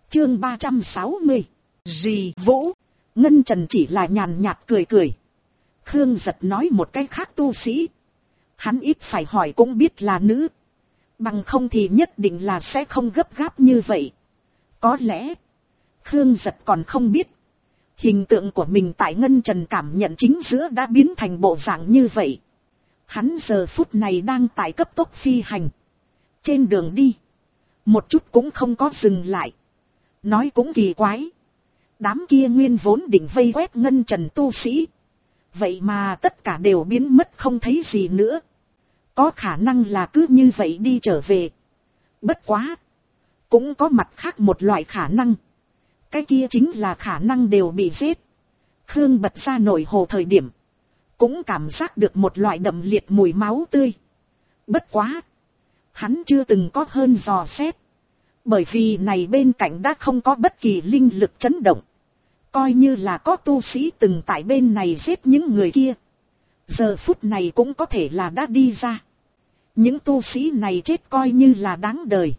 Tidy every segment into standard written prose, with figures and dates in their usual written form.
Chương 360. Dì Vũ. Ngân Trần chỉ là nhàn nhạt cười cười. Khương Giật nói một cái khác tu sĩ. Hắn ít phải hỏi cũng biết là nữ. Bằng không thì nhất định là sẽ không gấp gáp như vậy. Có lẽ Khương Giật còn không biết hình tượng của mình tại Ngân Trần cảm nhận chính giữa đã biến thành bộ dạng như vậy. Hắn giờ phút này đang tại cấp tốc phi hành. Trên đường đi, một chút cũng không có dừng lại. Nói cũng kỳ quái. Đám kia nguyên vốn định vây quét Ngân Trần tu sĩ. Vậy mà tất cả đều biến mất không thấy gì nữa. Có khả năng là cứ như vậy đi trở về. Bất quá. Cũng có mặt khác một loại khả năng. Cái kia chính là khả năng đều bị giết. Khương bật ra nổi hồ thời điểm. Cũng cảm giác được một loại đậm liệt mùi máu tươi. Bất quá. Hắn chưa từng có hơn dò xét. Bởi vì này bên cạnh đã không có bất kỳ linh lực chấn động. Coi như là có tu sĩ từng tại bên này giết những người kia. Giờ phút này cũng có thể là đã đi ra. Những tu sĩ này chết coi như là đáng đời.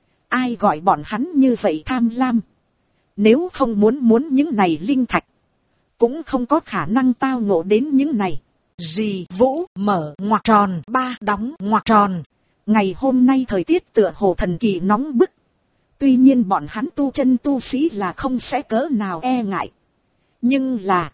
Ai gọi bọn hắn như vậy tham lam. Nếu không muốn những này linh thạch. Cũng không có khả năng tao ngộ đến những này. Dì Vũ mở ngoặc tròn 3 đóng ngoặc tròn. Ngày hôm nay thời tiết tựa hồ thần kỳ nóng bức. Tuy nhiên bọn hắn tu chân tu sĩ là không sẽ cỡ nào e ngại. Nhưng là.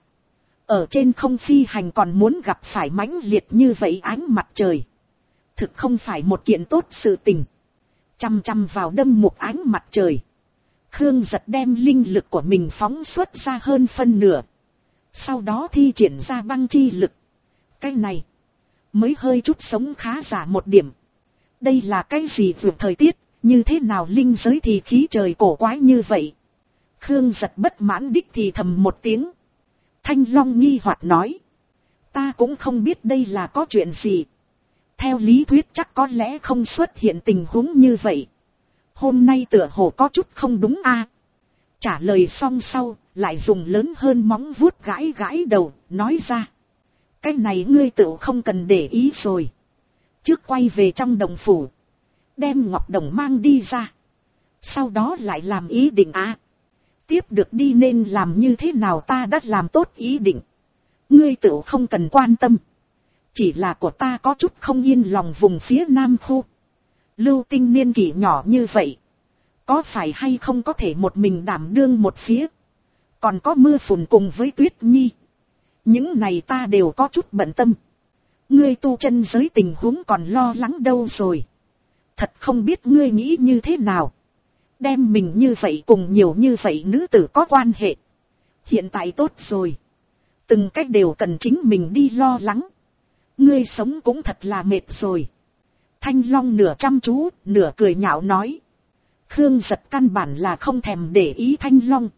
Ở trên không phi hành còn muốn gặp phải mãnh liệt như vậy ánh mặt trời. Thực không phải một kiện tốt sự tình. Chăm chăm vào đâm một ánh mặt trời. Khương Giật đem linh lực của mình phóng xuất ra hơn phân nửa. Sau đó thi triển ra băng chi lực. Cái này mới hơi chút sống khá giả một điểm. Đây là cái gì vượt thời tiết, như thế nào linh giới thì khí trời cổ quái như vậy. Khương Giật bất mãn đích thì thầm một tiếng. Thanh Long nghi hoặc nói. Ta cũng không biết đây là có chuyện gì. Theo lý thuyết chắc có lẽ không xuất hiện tình huống như vậy. Hôm nay tựa hồ có chút không đúng a. Trả lời xong sau, lại dùng lớn hơn móng vuốt gãi gãi đầu, nói ra. Cái này ngươi tự không cần để ý rồi. Trước quay về trong đồng phủ. Đem ngọc đồng mang đi ra. Sau đó lại làm ý định a. Tiếp được đi nên làm như thế nào ta đã làm tốt ý định. Ngươi tự không cần quan tâm. Chỉ là của ta có chút không yên lòng vùng phía Nam khu. Lưu Tinh niên kỷ nhỏ như vậy. Có phải hay không có thể một mình đảm đương một phía. Còn có Mưa Phùn cùng với Tuyết Nhi. Những này ta đều có chút bận tâm. Ngươi tu chân giới tình huống còn lo lắng đâu rồi. Thật không biết ngươi nghĩ như thế nào. Đem mình như vậy cùng nhiều như vậy nữ tử có quan hệ. Hiện tại tốt rồi. Từng cách đều cần chính mình đi lo lắng. Ngươi sống cũng thật là mệt rồi. Thanh Long nửa chăm chú, nửa cười nhạo nói. Khương Giật căn bản là không thèm để ý Thanh Long.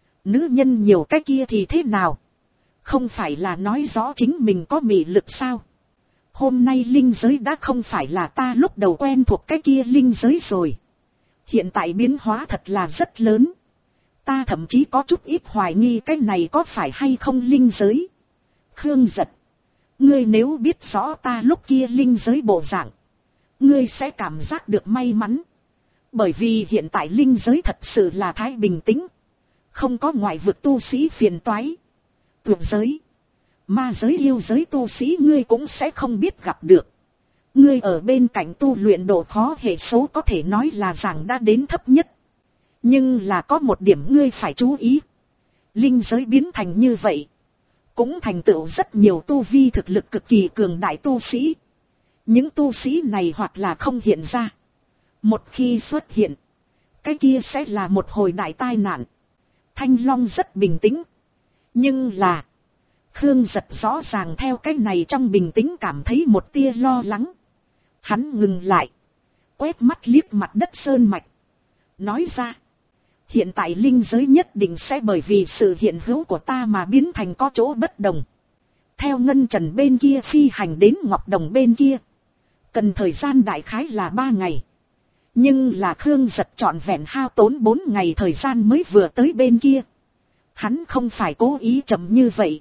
Nữ nhân nhiều cái kia thì thế nào? Không phải là nói rõ chính mình có mị lực sao? Hôm nay linh giới đã không phải là ta lúc đầu quen thuộc cái kia linh giới rồi. Hiện tại biến hóa thật là rất lớn. Ta thậm chí có chút ít hoài nghi cái này có phải hay không linh giới. Khương Giật. Ngươi nếu biết rõ ta lúc kia linh giới bộ dạng. Ngươi sẽ cảm giác được may mắn. Bởi vì hiện tại linh giới thật sự là thái bình tĩnh. Không có ngoại vực tu sĩ phiền toái. Tuyệt giới. Ma giới yêu giới tu sĩ ngươi cũng sẽ không biết gặp được. Ngươi ở bên cạnh tu luyện độ khó hệ số có thể nói là rằng đã đến thấp nhất. Nhưng là có một điểm ngươi phải chú ý. Linh giới biến thành như vậy. Cũng thành tựu rất nhiều tu vi thực lực cực kỳ cường đại tu sĩ. Những tu sĩ này hoặc là không hiện ra. Một khi xuất hiện. Cái kia sẽ là một hồi đại tai nạn. Thanh Long rất bình tĩnh. Nhưng là. Khương Giật rõ ràng theo cái này trong bình tĩnh cảm thấy một tia lo lắng. Hắn ngừng lại. Quét mắt liếc mặt đất sơn mạch. Nói ra. Hiện tại linh giới nhất định sẽ bởi vì sự hiện hữu của ta mà biến thành có chỗ bất đồng. Theo Ngân Trần bên kia phi hành đến Ngọc Đồng bên kia. Cần thời gian đại khái là 3 ngày. Nhưng là Khương Giật trọn vẹn hao tốn 4 ngày thời gian mới vừa tới bên kia. Hắn không phải cố ý chậm như vậy.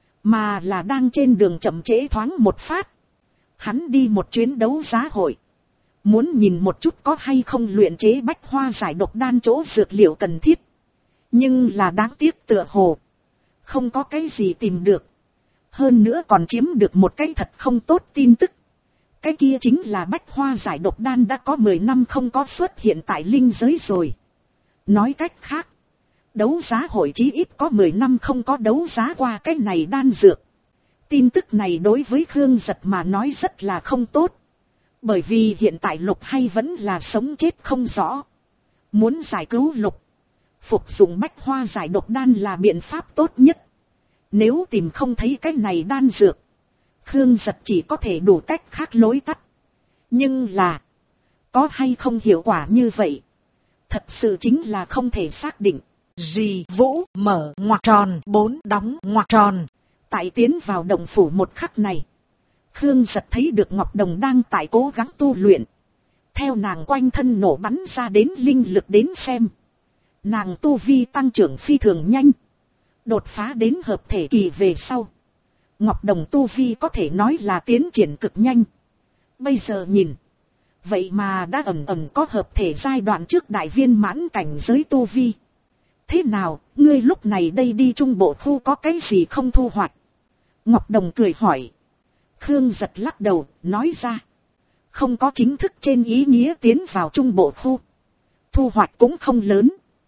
Mà là đang trên đường chậm trễ thoáng một phát. Hắn đi một chuyến đấu giá hội. Muốn nhìn một chút có hay không luyện chế bách hoa giải độc đan chỗ dược liệu cần thiết. Nhưng là đáng tiếc tựa hồ. Không có cái gì tìm được. Hơn nữa còn chiếm được một cái thật không tốt tin tức. Cái kia chính là bách hoa giải độc đan đã có 10 năm không có xuất hiện tại linh giới rồi. Nói cách khác, đấu giá hội chí ít có 10 năm không có đấu giá qua cái này đan dược. Tin tức này đối với Khương Giật mà nói rất là không tốt. Bởi vì hiện tại Lục hay vẫn là sống chết không rõ. Muốn giải cứu Lục, phục dụng bách hoa giải độc đan là biện pháp tốt nhất. Nếu tìm không thấy cái này đan dược, Khương Giật chỉ có thể đủ cách khác lối tắt. Nhưng là, có hay không hiệu quả như vậy, thật sự chính là không thể xác định. Dì Vũ mở ngoặc tròn 4 đóng ngoặc tròn. Tại tiến vào động phủ một khắc này, Khương Giật thấy được Ngọc Đồng đang tại cố gắng tu luyện. Theo nàng quanh thân nổ bắn ra đến linh lực đến xem, nàng tu vi tăng trưởng phi thường nhanh. Đột phá đến hợp thể kỳ về sau, Ngọc Đồng tu vi có thể nói là tiến triển cực nhanh. Bây giờ nhìn, vậy mà đã ẩn ẩn có hợp thể giai đoạn trước đại viên mãn cảnh giới tu vi. Thế nào, ngươi lúc này đây đi trung bộ khu có cái gì không thu hoạch? Ngọc Đồng cười hỏi. Khương Giật lắc đầu, nói ra. Không có chính thức trên ý nghĩa tiến vào trung bộ khu. Thu hoạch cũng không lớn.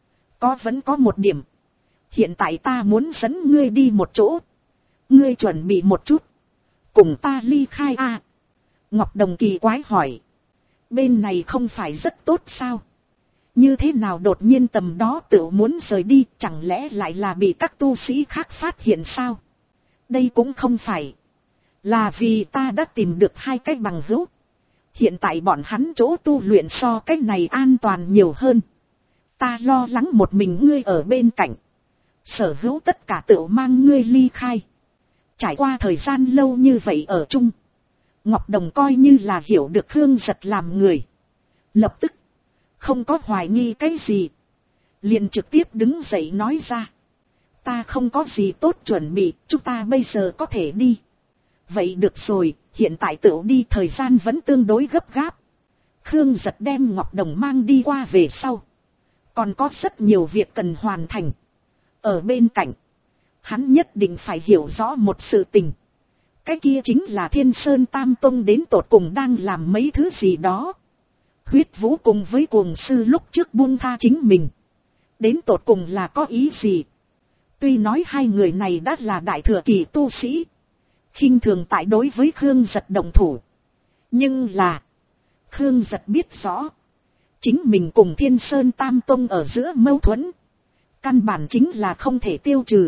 Vẫn có một điểm. Hiện tại ta muốn dẫn ngươi đi một chỗ. Ngươi chuẩn bị một chút. Cùng ta ly khai à? Ngọc Đồng kỳ quái hỏi. Bên này không phải rất tốt sao? Như thế nào đột nhiên tầm đó tự muốn rời đi, chẳng lẽ lại là bị các tu sĩ khác phát hiện sao? Đây cũng không phải. Là vì ta đã tìm được 2 cái bằng hữu. Hiện tại bọn hắn chỗ tu luyện so cái này an toàn nhiều hơn. Ta lo lắng một mình ngươi ở bên cạnh. Sở hữu tất cả tự mang ngươi ly khai. Trải qua thời gian lâu như vậy ở chung, Ngọc Đồng coi như là hiểu được Khương Giật làm người. Lập tức, không có hoài nghi cái gì. Liền trực tiếp đứng dậy nói ra. Ta không có gì tốt chuẩn bị, chúng ta bây giờ có thể đi. Vậy được rồi, hiện tại tự đi, thời gian vẫn tương đối gấp gáp. Khương Giật đem Ngọc Đồng mang đi qua về sau. Còn có rất nhiều việc cần hoàn thành. Ở bên cạnh, hắn nhất định phải hiểu rõ một sự tình. Cái kia chính là Thiên Sơn Tam Tông đến tột cùng đang làm mấy thứ gì đó. Huyết Vũ cùng với Cuồng Sư lúc trước buông tha chính mình. Đến tột cùng là có ý gì? Tuy nói 2 người này đã là đại thừa kỳ tu sĩ. Khinh thường tại đối với Khương Giật động thủ. Nhưng là, Khương Giật biết rõ. Chính mình cùng Thiên Sơn Tam Tông ở giữa mâu thuẫn. Căn bản chính là không thể tiêu trừ.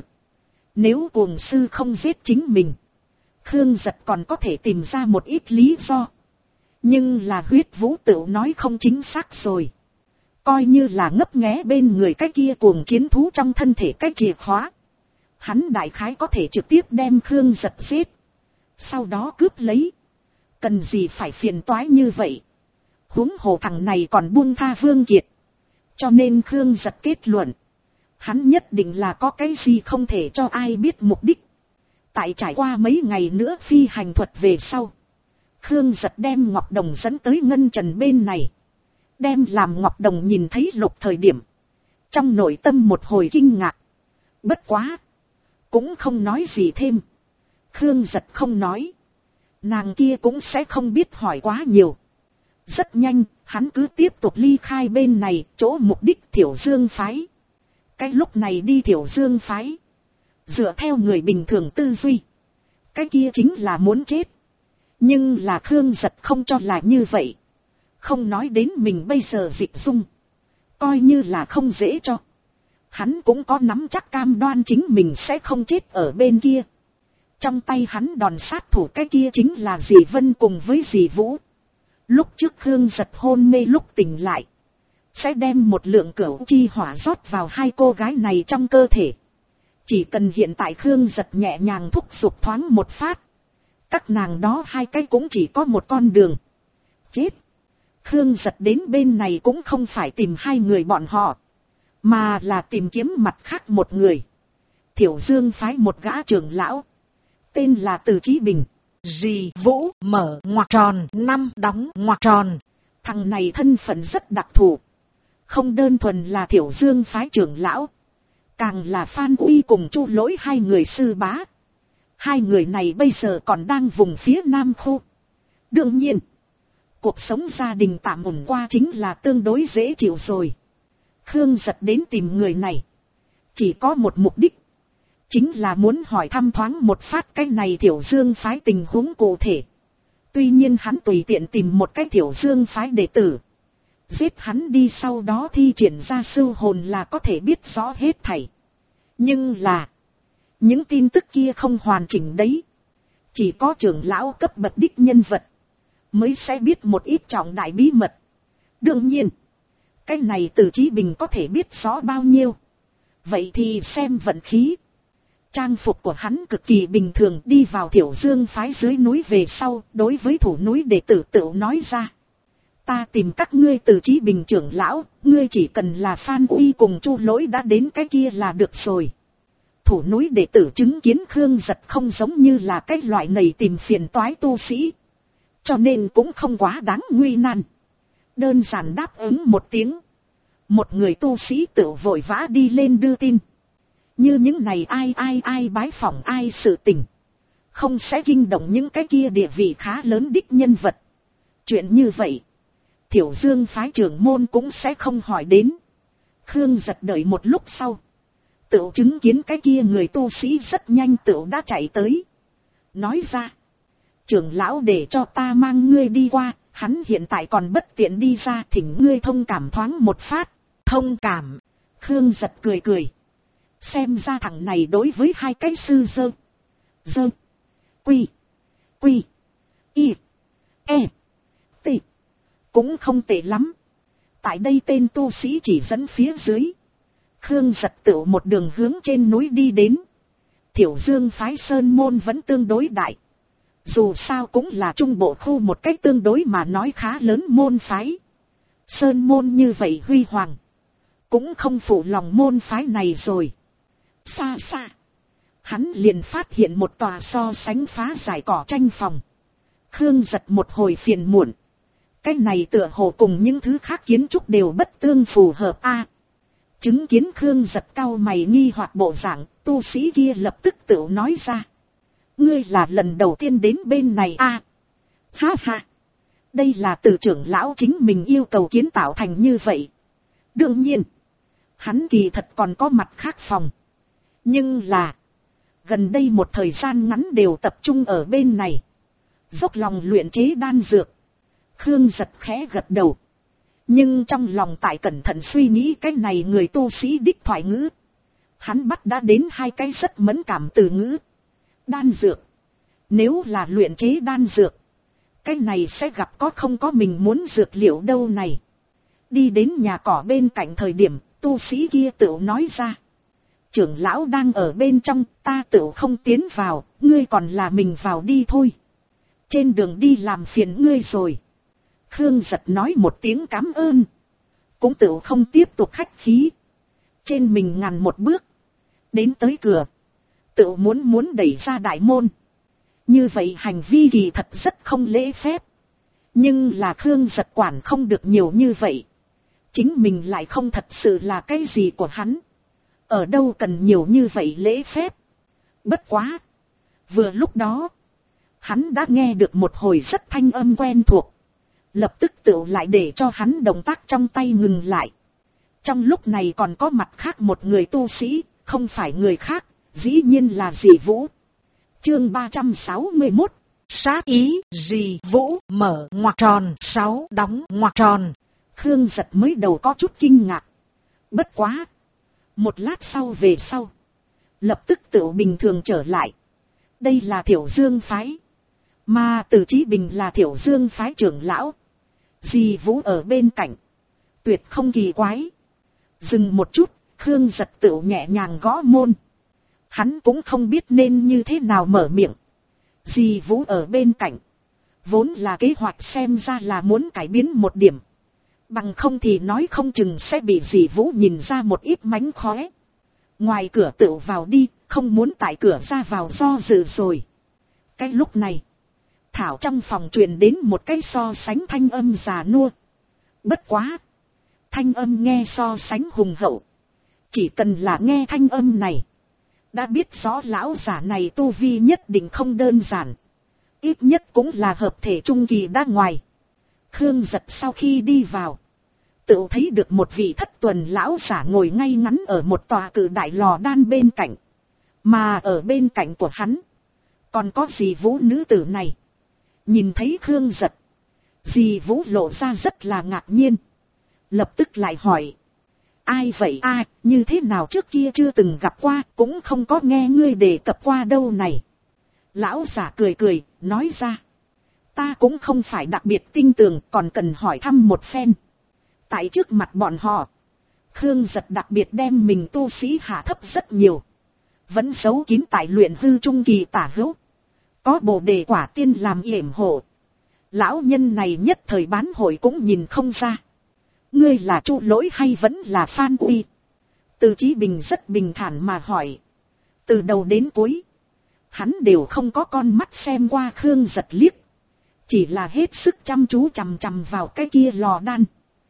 Nếu Cuồng Sư không giết chính mình, Khương Giật còn có thể tìm ra một ít lý do. Nhưng là Huyết Vũ tự nói không chính xác rồi. Coi như là ngấp nghé bên người cái kia cuồng chiến thú trong thân thể cái chìa khóa. Hắn đại khái có thể trực tiếp đem Khương Giật giết. Sau đó cướp lấy. Cần gì phải phiền toái như vậy. Huống hồ thằng này còn buông tha Vương Kiệt. Cho nên Khương Giật kết luận. Hắn nhất định là có cái gì không thể cho ai biết mục đích. Tại trải qua mấy ngày nữa phi hành thuật về sau, Khương Giật đem Ngọc Đồng dẫn tới Ngân Trần bên này. Đem làm Ngọc Đồng nhìn thấy Lục thời điểm, trong nội tâm một hồi kinh ngạc. Bất quá, cũng không nói gì thêm. Khương Giật không nói, nàng kia cũng sẽ không biết hỏi quá nhiều. Rất nhanh, hắn cứ tiếp tục ly khai bên này, chỗ mục đích Thiểu Dương phái. Cái lúc này đi Thiểu Dương phái, dựa theo người bình thường tư duy, cái kia chính là muốn chết. Nhưng là Khương Giật không cho là như vậy. Không nói đến mình bây giờ dịch dung, coi như là không dễ cho. Hắn cũng có nắm chắc cam đoan chính mình sẽ không chết ở bên kia. Trong tay hắn đòn sát thủ cái kia chính là dì Vân cùng với dì Vũ. Lúc trước Khương Giật hôn mê lúc tỉnh lại, sẽ đem một lượng cửu chi hỏa rót vào 2 cô gái này trong cơ thể. Chỉ cần hiện tại Khương Giật nhẹ nhàng thúc giục thoáng một phát, các nàng đó 2 cái cũng chỉ có một con đường chết. Khương Giật đến bên này cũng không phải tìm 2 người bọn họ, mà là tìm kiếm mặt khác một người. Thiểu Dương phái một gã trưởng lão, tên là Từ Chí Bình. Dì Vũ mở ngoặc tròn 5 đóng ngoặc tròn. Thằng này thân phận rất đặc thù. Không đơn thuần là Thiểu Dương phái trưởng lão. Càng là Phan Uy cùng Chu Lỗi hai người sư bá. Hai người này bây giờ còn đang vùng phía Nam khu. Đương nhiên, cuộc sống gia đình tạm ổn qua chính là tương đối dễ chịu rồi. Khương Giật đến tìm người này chỉ có một mục đích. Chính là muốn hỏi thăm thoáng một phát cái này Thiểu Dương phái tình huống cụ thể. Tuy nhiên hắn tùy tiện tìm một cái Thiểu Dương phái đệ tử. Giết hắn đi sau đó thi triển ra sư hồn là có thể biết rõ hết thảy. Nhưng là những tin tức kia không hoàn chỉnh đấy. Chỉ có trưởng lão cấp bậc đích nhân vật mới sẽ biết một ít trọng đại bí mật. Đương nhiên, cái này Từ Chí Bình có thể biết rõ bao nhiêu. Vậy thì xem vận khí. Trang phục của hắn cực kỳ bình thường, đi vào Thiểu Dương phái dưới núi về sau, đối với thủ núi đệ tử tự nói ra. Ta tìm các ngươi Từ Chí Bình trưởng lão, ngươi chỉ cần là Phan Uy cùng Chu Lỗi đã đến cái kia là được rồi. Thủ núi đệ tử chứng kiến Khương Giật không giống như là cái loại này tìm phiền toái tu sĩ. Cho nên cũng không quá đáng nguy nan. Đơn giản đáp ứng một tiếng. Một người tu sĩ tự vội vã đi lên đưa tin. Như những này ai bái phỏng ai sự tình. Không sẽ kinh động những cái kia địa vị khá lớn đích nhân vật. Chuyện như vậy, Thiểu Dương phái trưởng môn cũng sẽ không hỏi đến. Khương Giật đợi một lúc sau. Tự chứng kiến cái kia người tu sĩ rất nhanh tự đã chạy tới. Nói ra, trưởng lão để cho ta mang ngươi đi qua, hắn hiện tại còn bất tiện đi ra, thỉnh ngươi thông cảm thoáng một phát. Thông cảm. Khương Giật cười cười. Xem ra thằng này đối với hai cái sư dơ quy y e t cũng không tệ lắm. Tại đây tên tu sĩ chỉ dẫn phía dưới, Khương Giật tự một đường hướng trên núi đi đến. Thiểu Dương phái sơn môn vẫn tương đối đại. Dù sao cũng là trung bộ khu một cách tương đối mà nói khá lớn môn phái. Sơn môn như vậy huy hoàng, cũng không phụ lòng môn phái này rồi. Xa xa, hắn liền phát hiện một tòa so sánh phá giải cỏ tranh phòng. Khương Giật một hồi phiền muộn. Cái này tựa hồ cùng những thứ khác kiến trúc đều bất tương phù hợp a. Chứng kiến Khương Giật cau mày nghi hoặc bộ dạng, tu sĩ kia lập tức tự nói ra. Ngươi là lần đầu tiên đến bên này a? Ha ha. Đây là từ trưởng lão chính mình yêu cầu kiến tạo thành như vậy. Đương nhiên, hắn kỳ thật còn có mặt khác phòng. Nhưng là, gần đây một thời gian ngắn đều tập trung ở bên này. Dốc lòng luyện chế đan dược. Khương Giật khẽ gật đầu. Nhưng trong lòng tại cẩn thận suy nghĩ cái này người tu sĩ đích thoại ngữ. Hắn bắt đã đến hai cái rất mẫn cảm từ ngữ. Đan dược. Nếu là luyện chế đan dược, cái này sẽ gặp có không có mình muốn dược liệu đâu này. Đi đến nhà cỏ bên cạnh thời điểm, tu sĩ kia tự nói ra. Trưởng lão đang ở bên trong, ta tự không tiến vào, ngươi còn là mình vào đi thôi. Trên đường đi làm phiền ngươi rồi. Khương Giật nói một tiếng cảm ơn. Cũng tự không tiếp tục khách khí. Trên mình ngàn một bước. Đến tới cửa. Tự muốn đẩy ra đại môn. Như vậy hành vi kỳ thật rất không lễ phép. Nhưng là Khương Giật quản không được nhiều như vậy. Chính mình lại không thật sự là cái gì của hắn. Ở đâu cần nhiều như vậy lễ phép. Bất quá. Vừa lúc đó, hắn đã nghe được một hồi rất thanh âm quen thuộc. Lập tức tự lại để cho hắn động tác trong tay ngừng lại. Trong lúc này còn có mặt khác một người tu sĩ, không phải người khác, dĩ nhiên là Dì Vũ. Chương 361, sát ý. Dì Vũ mở ngoặc tròn 6 đóng ngoặc tròn. Khương Giật mới đầu có chút kinh ngạc. Bất quá, một lát sau về sau, lập tức tự bình thường trở lại. Đây là Thiểu Dương phái, mà Từ Chí Bình là Thiểu Dương phái trưởng lão. Dì Vũ ở bên cạnh, tuyệt không kỳ quái. Dừng một chút, Khương Giật tự nhẹ nhàng gõ môn. Hắn cũng không biết nên như thế nào mở miệng. Dì Vũ ở bên cạnh, vốn là kế hoạch xem ra là muốn cải biến một điểm. Bằng không thì nói không chừng sẽ bị dì Vũ nhìn ra một ít mánh khóe. Ngoài cửa tự vào đi, không muốn tại cửa ra vào do dự rồi. Cái lúc này, Thảo trong phòng truyền đến một cái so sánh thanh âm già nua. Bất quá, thanh âm nghe so sánh hùng hậu. Chỉ cần là nghe thanh âm này, đã biết rõ lão giả này tu vi nhất định không đơn giản. Ít nhất cũng là hợp thể trung kỳ đã ngoài. Khương Giật sau khi đi vào, tự thấy được một vị thất tuần lão giả ngồi ngay ngắn ở một tòa cự đại lò đan bên cạnh. Mà ở bên cạnh của hắn, còn có dì Vũ nữ tử này. Nhìn thấy Khương Giật, dì Vũ lộ ra rất là ngạc nhiên. Lập tức lại hỏi: ai vậy a, như thế nào trước kia chưa từng gặp qua, cũng không có nghe ngươi đề cập qua đâu này. Lão giả cười cười, nói ra: ta cũng không phải đặc biệt tin tưởng, còn cần hỏi thăm một phen. Tại trước mặt bọn họ, Khương Giật đặc biệt đem mình tu sĩ hạ thấp rất nhiều. Vẫn giấu kín tại luyện hư trung kỳ tả hữu. Có Bồ Đề quả tiên làm yểm hộ. Lão nhân này nhất thời bán hội cũng nhìn không ra. Ngươi là Chu Lỗi hay vẫn là Phan Uy? Từ Chí Bình rất bình thản mà hỏi. Từ đầu đến cuối, hắn đều không có con mắt xem qua Khương Giật liếc. Chỉ là hết sức chăm chú chằm chằm vào cái kia lò đan.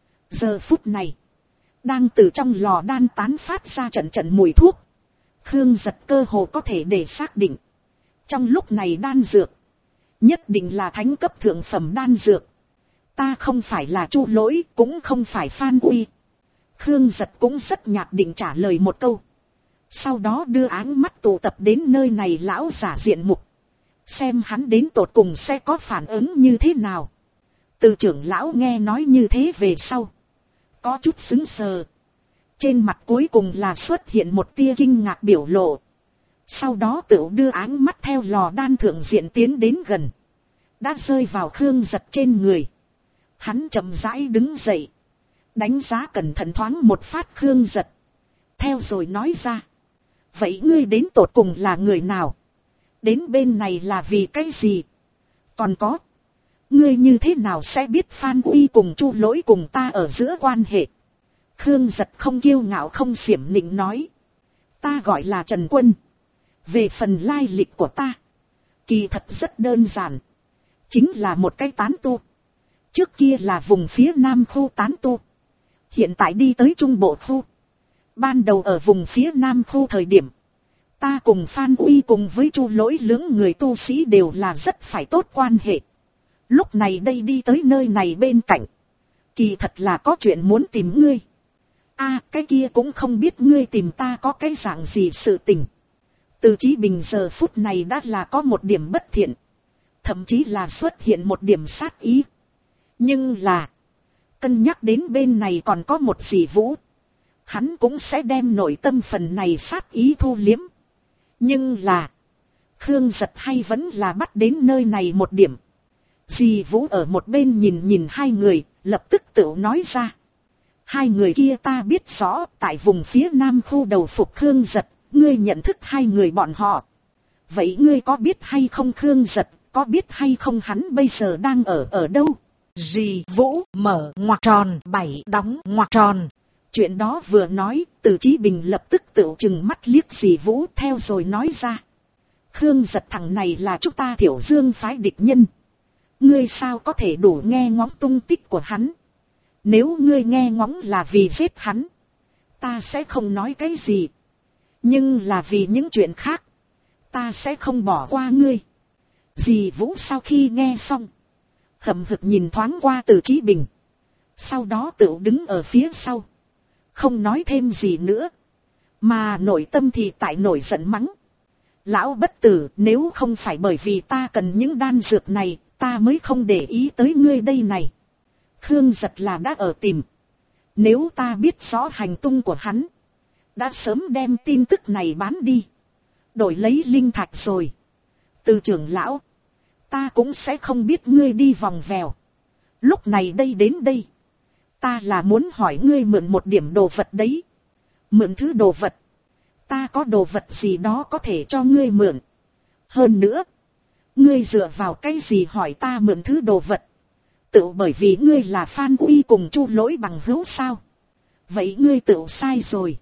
Giờ phút này, đang từ trong lò đan tán phát ra trận trận mùi thuốc. Khương Giật cơ hồ có thể để xác định, trong lúc này đan dược nhất định là thánh cấp thượng phẩm đan dược. Ta không phải là Chu Lỗi, cũng không phải Phan Uy. Khương Giật cũng rất nhạt định trả lời một câu. Sau đó đưa áng mắt tụ tập đến nơi này lão giả diện mục, xem hắn đến tột cùng sẽ có phản ứng như thế nào. Từ trưởng lão nghe nói như thế về sau, có chút sững sờ. Trên mặt cuối cùng là xuất hiện một tia kinh ngạc biểu lộ. Sau đó tựu đưa áng mắt theo lò đan thượng diện tiến đến gần. Đã rơi vào Khương Giật trên người. Hắn chậm rãi đứng dậy, đánh giá cẩn thận thoáng một phát Khương Giật. Theo rồi nói ra: vậy ngươi đến tột cùng là người nào? Đến bên này là vì cái gì? Còn có, ngươi như thế nào sẽ biết Phan Uy cùng Chu Lỗi cùng ta ở giữa quan hệ? Khương Giật không kiêu ngạo không xiểm nịnh nói: ta gọi là Trần Quân. Về phần lai lịch của ta, kỳ thật rất đơn giản. Chính là một cái tán tu. Trước kia là vùng phía Nam khu tán tu, hiện tại đi tới Trung Bộ khu. Ban đầu ở vùng phía Nam khu thời điểm, ta cùng Phan Uy cùng với Chu Lỗi lưỡng người tu sĩ đều là rất phải tốt quan hệ. Lúc này đây đi tới nơi này bên cạnh, kỳ thật là có chuyện muốn tìm ngươi. A, cái kia cũng không biết ngươi tìm ta có cái dạng gì sự tình. Từ Chí Bình giờ phút này đã là có một điểm bất thiện, thậm chí là xuất hiện một điểm sát ý. Nhưng là, cân nhắc đến bên này còn có một dì Vũ, hắn cũng sẽ đem nội tâm phần này sát ý thu liếm. Nhưng là, Khương Giật hay vẫn là bắt đến nơi này một điểm. Dì Vũ ở một bên nhìn nhìn hai người, lập tức tự nói ra: hai người kia ta biết rõ, tại vùng phía Nam khu đầu phục Khương Giật, ngươi nhận thức hai người bọn họ. Vậy ngươi có biết hay không Khương Giật, có biết hay không hắn bây giờ đang ở đâu? Dì Vũ mở ngoặc tròn 7 đóng ngoặc tròn. Chuyện đó vừa nói, Từ Chí Bình lập tức tự chừng mắt liếc dì Vũ, theo rồi nói ra: Khương Giật thằng này là chúng ta Thiểu Dương phái địch nhân. Ngươi sao có thể đủ nghe ngóng tung tích của hắn? Nếu ngươi nghe ngóng là vì giết hắn, ta sẽ không nói cái gì. Nhưng là vì những chuyện khác, ta sẽ không bỏ qua ngươi. Dì Vũ sau khi nghe xong, hậm hực nhìn thoáng qua Từ Chí Bình, sau đó tự đứng ở phía sau, không nói thêm gì nữa, mà nội tâm thì tại nổi giận mắng: lão bất tử, nếu không phải bởi vì ta cần những đan dược này, ta mới không để ý tới ngươi đây này. Khương Giật là đã ở tìm, nếu ta biết rõ hành tung của hắn, đã sớm đem tin tức này bán đi, đổi lấy linh thạch rồi. Từ trưởng lão, ta cũng sẽ không biết ngươi đi vòng vèo. Lúc này đây đến đây, ta là muốn hỏi ngươi mượn một điểm đồ vật đấy. Mượn thứ đồ vật? Ta có đồ vật gì đó có thể cho ngươi mượn. Hơn nữa, ngươi dựa vào cái gì hỏi ta mượn thứ đồ vật? Tự bởi vì ngươi là Phan Uy cùng Chu Lỗi bằng hữu sao? Vậy ngươi tự sai rồi.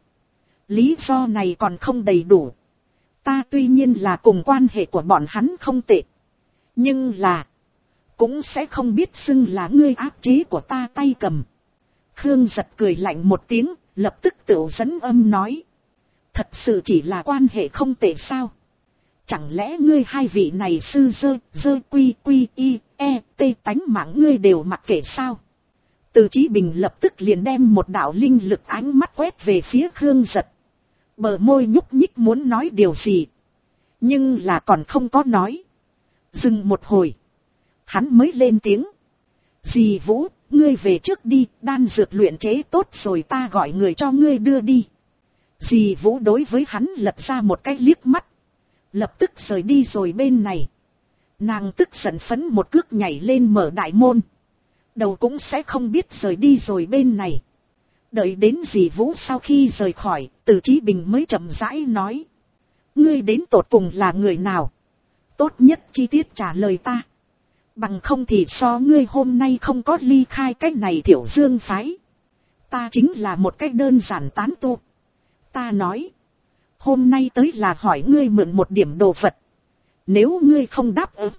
Lý do này còn không đầy đủ. Ta tuy nhiên là cùng quan hệ của bọn hắn không tệ, nhưng là cũng sẽ không biết xưng là ngươi áp chế của ta tay cầm. Khương Giật cười lạnh một tiếng, lập tức tựu dẫn âm nói. Thật sự chỉ là quan hệ không tệ sao? Chẳng lẽ ngươi hai vị này sư dơ quy y t tánh mạng ngươi đều mặc kệ sao? Từ Chí Bình lập tức liền đem một đạo linh lực ánh mắt quét về phía Khương Giật. Bờ môi nhúc nhích muốn nói điều gì, nhưng là còn không có nói. Dừng một hồi, hắn mới lên tiếng. Dì Vũ, ngươi về trước đi, đan dược luyện chế tốt rồi ta gọi người cho ngươi đưa đi. Dì Vũ đối với hắn lật ra một cái liếc mắt, lập tức rời đi rồi bên này. Nàng tức giận phấn một cước nhảy lên mở đại môn, đầu cũng sẽ không biết rời đi rồi bên này. Đợi đến dì Vũ sau khi rời khỏi, Từ Chí Bình mới chậm rãi nói. Ngươi đến tột cùng là người nào? Tốt nhất chi tiết trả lời ta. Bằng không thì so ngươi hôm nay không có ly khai cái này Thiểu Dương phái. Ta chính là một cách đơn giản tán tu. Ta nói, hôm nay tới là hỏi ngươi mượn một điểm đồ vật. Nếu ngươi không đáp ứng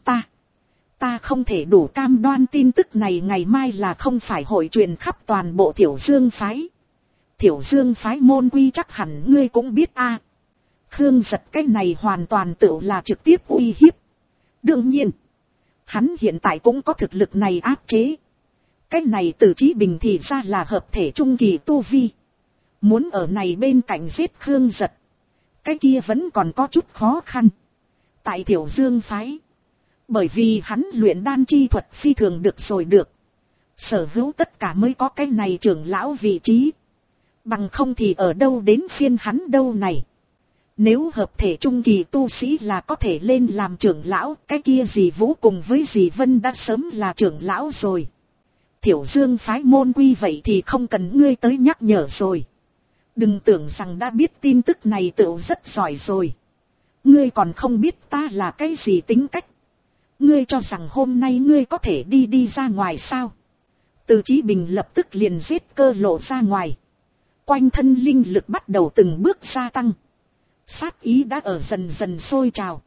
ta không thể đủ cam đoan tin tức này ngày mai là không phải hội truyền khắp toàn bộ Thiểu Dương phái. Thiểu Dương phái môn quy chắc hẳn ngươi cũng biết a. Khương Giật cái này hoàn toàn tự là trực tiếp uy hiếp. Đương nhiên, hắn hiện tại cũng có thực lực này áp chế. Cái này Từ Chí Bình thì ra là hợp thể trung kỳ tu vi. Muốn ở này bên cạnh giết Khương Giật, cái kia vẫn còn có chút khó khăn. Tại Thiểu Dương phái, bởi vì hắn luyện đan chi thuật phi thường được rồi được. Sở hữu tất cả mới có cái này trưởng lão vị trí. Bằng không thì ở đâu đến phiên hắn đâu này. Nếu hợp thể trung kỳ tu sĩ là có thể lên làm trưởng lão, cái kia dì Vũ cùng với dì Vân đã sớm là trưởng lão rồi. Thiểu Dương phái môn quy vậy thì không cần ngươi tới nhắc nhở rồi. Đừng tưởng rằng đã biết tin tức này tựu rất giỏi rồi. Ngươi còn không biết ta là cái gì tính cách. Ngươi cho rằng hôm nay ngươi có thể đi ra ngoài sao? Từ Chí Bình lập tức liền giết cơ lộ ra ngoài. Quanh thân linh lực bắt đầu từng bước gia tăng. Sát ý đã ở dần dần sôi trào.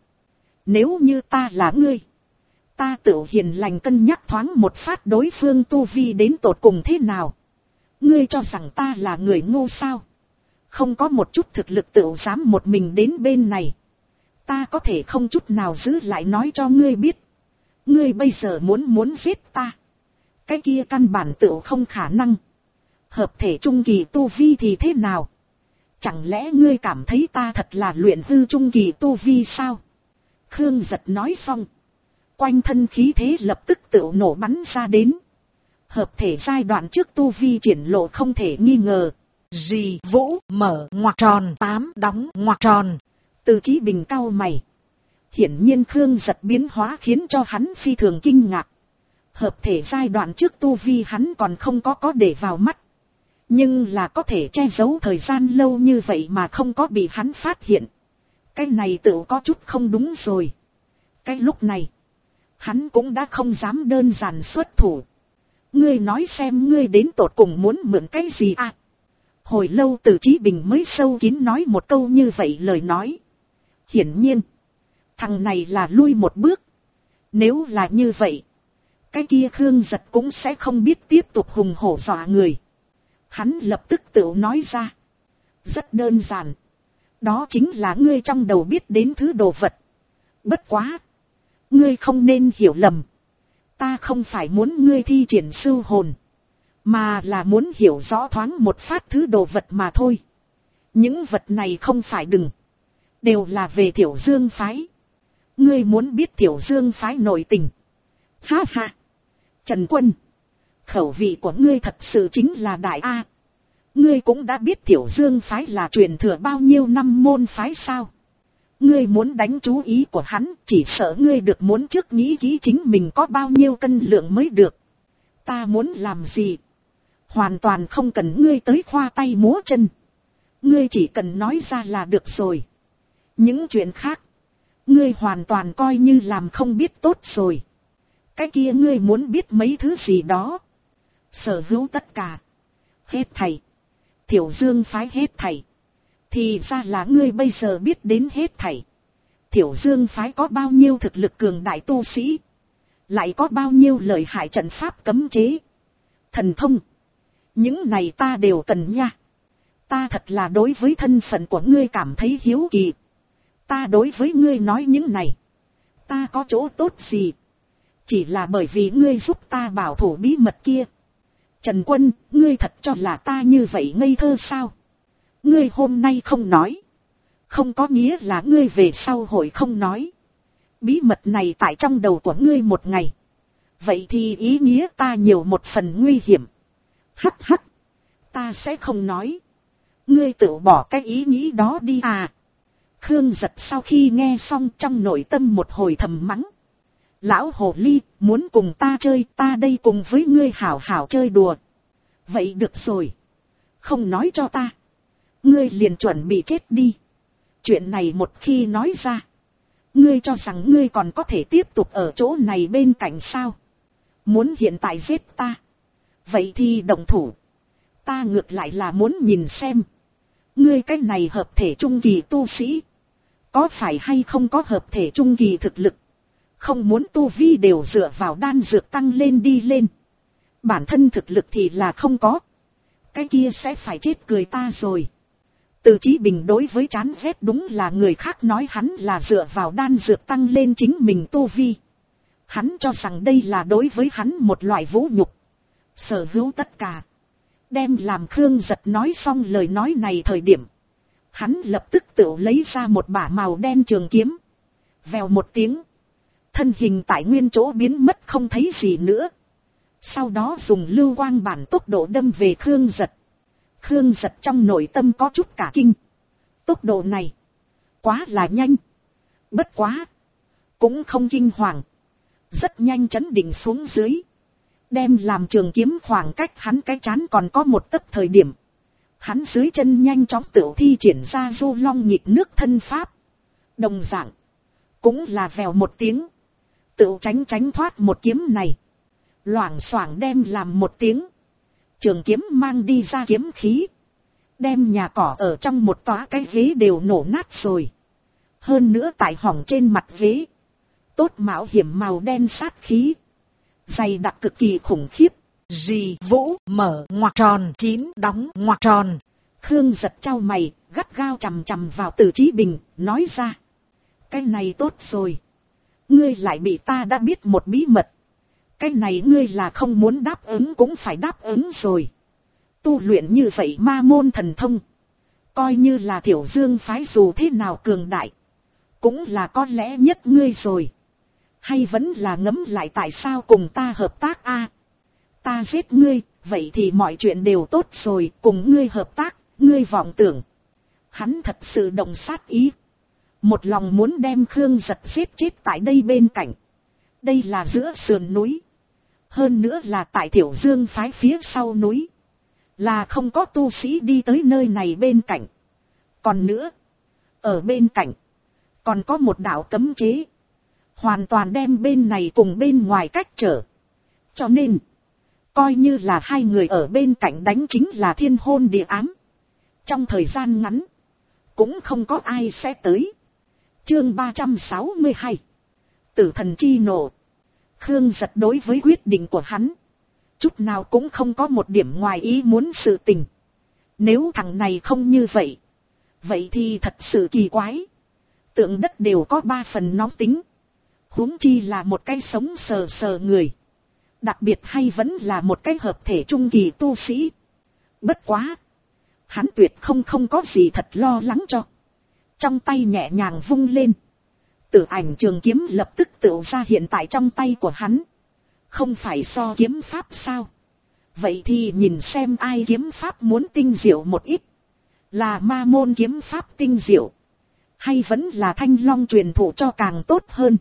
Nếu như ta là ngươi, ta tự hiền lành cân nhắc thoáng một phát đối phương tu vi đến tột cùng thế nào. Ngươi cho rằng ta là người ngu sao? Không có một chút thực lực tự dám một mình đến bên này. Ta có thể không chút nào giữ lại nói cho ngươi biết. Ngươi bây giờ muốn giết ta, cái kia căn bản tự không khả năng. Hợp thể trung kỳ tu vi thì thế nào? Chẳng lẽ ngươi cảm thấy ta thật là luyện hư trung kỳ tu vi sao? Khương Giật nói xong, quanh thân khí thế lập tức tự nổ bắn ra đến. Hợp thể giai đoạn trước tu vi triển lộ không thể nghi ngờ. Dì Vũ mở ngoặc tròn 8 đóng ngoặc tròn. Từ Chí Bình cau mày. Hiển nhiên Khương Giật biến hóa khiến cho hắn phi thường kinh ngạc. Hợp thể giai đoạn trước tu vi hắn còn không có để vào mắt. Nhưng là có thể che giấu thời gian lâu như vậy mà không có bị hắn phát hiện. Cái này tự có chút không đúng rồi. Cái lúc này, hắn cũng đã không dám đơn giản xuất thủ. Ngươi nói xem ngươi đến tột cùng muốn mượn cái gì à? Hồi lâu Từ Chí Bình mới sâu kín nói một câu như vậy lời nói. Hiển nhiên, thằng này là lui một bước. Nếu là như vậy, cái kia Khương Giật cũng sẽ không biết tiếp tục hùng hổ dọa người. Hắn lập tức tự nói ra. Rất đơn giản. Đó chính là ngươi trong đầu biết đến thứ đồ vật. Bất quá, ngươi không nên hiểu lầm. Ta không phải muốn ngươi thi triển sưu hồn, mà là muốn hiểu rõ thoáng một phát thứ đồ vật mà thôi. Những vật này không phải đừng, đều là về Thiểu Dương phái. Ngươi muốn biết Thiểu Dương phái nội tình? Ha ha, Trần Quân, khẩu vị của ngươi thật sự chính là đại A. Ngươi cũng đã biết Thiểu Dương phái là truyền thừa bao nhiêu năm môn phái sao? Ngươi muốn đánh chú ý của hắn, chỉ sợ ngươi được muốn trước nghĩ kỹ chính mình có bao nhiêu cân lượng mới được. Ta muốn làm gì? Hoàn toàn không cần ngươi tới khoa tay múa chân. Ngươi chỉ cần nói ra là được rồi. Những chuyện khác, ngươi hoàn toàn coi như làm không biết tốt rồi. Cái kia ngươi muốn biết mấy thứ gì đó? Sở hữu tất cả. Hết thảy. Thiểu Dương phái hết thảy. Thì ra là ngươi bây giờ biết đến hết thảy. Thiểu Dương phái có bao nhiêu thực lực cường đại tu sĩ, lại có bao nhiêu lợi hại trận pháp cấm chế, thần thông. Những này ta đều cần nha. Ta thật là đối với thân phận của ngươi cảm thấy hiếu kỳ. Ta đối với ngươi nói những này. Ta có chỗ tốt gì? Chỉ là bởi vì ngươi giúp ta bảo thủ bí mật kia. Trần Quân, ngươi thật cho là ta như vậy ngây thơ sao? Ngươi hôm nay không nói. Không có nghĩa là ngươi về sau hội không nói. Bí mật này tại trong đầu của ngươi một ngày. Vậy thì ý nghĩa ta nhiều một phần nguy hiểm. Hắc hắc. Ta sẽ không nói. Ngươi tự bỏ cái ý nghĩ đó đi à. Khương Giật sau khi nghe xong trong nội tâm một hồi thầm mắng. Lão hồ ly, muốn cùng ta chơi, ta đây cùng với ngươi hảo hảo chơi đùa. Vậy được rồi. Không nói cho ta. Ngươi liền chuẩn bị chết đi. Chuyện này một khi nói ra. Ngươi cho rằng ngươi còn có thể tiếp tục ở chỗ này bên cạnh sao? Muốn hiện tại giết ta. Vậy thì động thủ. Ta ngược lại là muốn nhìn xem. Ngươi cái này hợp thể trung kỳ tu sĩ. Có phải hay không có hợp thể trung kỳ thực lực. Không muốn tu vi đều dựa vào đan dược tăng lên đi lên. Bản thân thực lực thì là không có. Cái kia sẽ phải chết cười ta rồi. Từ Chí Bình đối với chán ghét đúng là người khác nói hắn là dựa vào đan dược tăng lên chính mình tu vi. Hắn cho rằng đây là đối với hắn một loại vũ nhục. Sở hữu tất cả. Đem làm Khương Giật nói xong lời nói này thời điểm. Hắn lập tức tự lấy ra một bả màu đen trường kiếm. Vèo một tiếng. Thân hình tại nguyên chỗ biến mất không thấy gì nữa. Sau đó dùng lưu quang bản tốc độ đâm về Khương Giật. Khương Giật trong nội tâm có chút cả kinh. Tốc độ này. Quá là nhanh. Bất quá. Cũng không kinh hoàng. Rất nhanh chấn định xuống dưới. Đem làm trường kiếm khoảng cách hắn cái chán còn có một tấc thời điểm. Hắn dưới chân nhanh chóng tự thi triển ra du long nhịp nước thân pháp. Đồng dạng. Cũng là vèo một tiếng. Tự tránh thoát một kiếm này. Loảng xoảng đem làm một tiếng. Trường kiếm mang đi ra kiếm khí. Đem nhà cỏ ở trong một tóa cái ghế đều nổ nát rồi. Hơn nữa tại hỏng trên mặt ghế. Tốt mạo hiểm màu đen sát khí. Dày đặc cực kỳ khủng khiếp. Dì Vũ mở ngoặc tròn 9 đóng ngoặc tròn. Khương Giật chau mày, gắt gao chằm chằm vào Từ Chí Bình, nói ra. Cái này tốt rồi. Ngươi lại bị ta đã biết một bí mật. Cái này ngươi là không muốn đáp ứng cũng phải đáp ứng rồi. Tu luyện như vậy ma môn thần thông. Coi như là Thiểu Dương phái dù thế nào cường đại. Cũng là có lẽ nhất ngươi rồi. Hay vẫn là ngẫm lại tại sao cùng ta hợp tác a? Ta giết ngươi, vậy thì mọi chuyện đều tốt rồi, cùng ngươi hợp tác, ngươi vọng tưởng. Hắn thật sự động sát ý. Một lòng muốn đem Khương Giật giết chết tại đây bên cạnh. Đây là giữa sườn núi. Hơn nữa là tại Thiểu Dương phái phía sau núi. Là không có tu sĩ đi tới nơi này bên cạnh. Còn nữa, ở bên cạnh, còn có một đạo cấm chế. Hoàn toàn đem bên này cùng bên ngoài cách trở. Cho nên, coi như là hai người ở bên cạnh đánh chính là thiên hôn địa ám. Trong thời gian ngắn, cũng không có ai sẽ tới. Chương 362. Tử thần chi nộ. Khương Giật đối với quyết định của hắn. Chút nào cũng không có một điểm ngoài ý muốn sự tình. Nếu thằng này không như vậy. Vậy thì thật sự kỳ quái. Tượng đất đều có 3 phần nóng tính. Huống chi là một cái sống sờ sờ người. Đặc biệt hay vẫn là một cái hợp thể trung kỳ tu sĩ. Bất quá. Hắn tuyệt không có gì thật lo lắng cho. Trong tay nhẹ nhàng vung lên. Tử ảnh trường kiếm lập tức tựu ra hiện tại trong tay của hắn. Không phải so kiếm pháp sao? Vậy thì nhìn xem ai kiếm pháp muốn tinh diệu một ít. Là ma môn kiếm pháp tinh diệu. Hay vẫn là thanh long truyền thụ cho càng tốt hơn.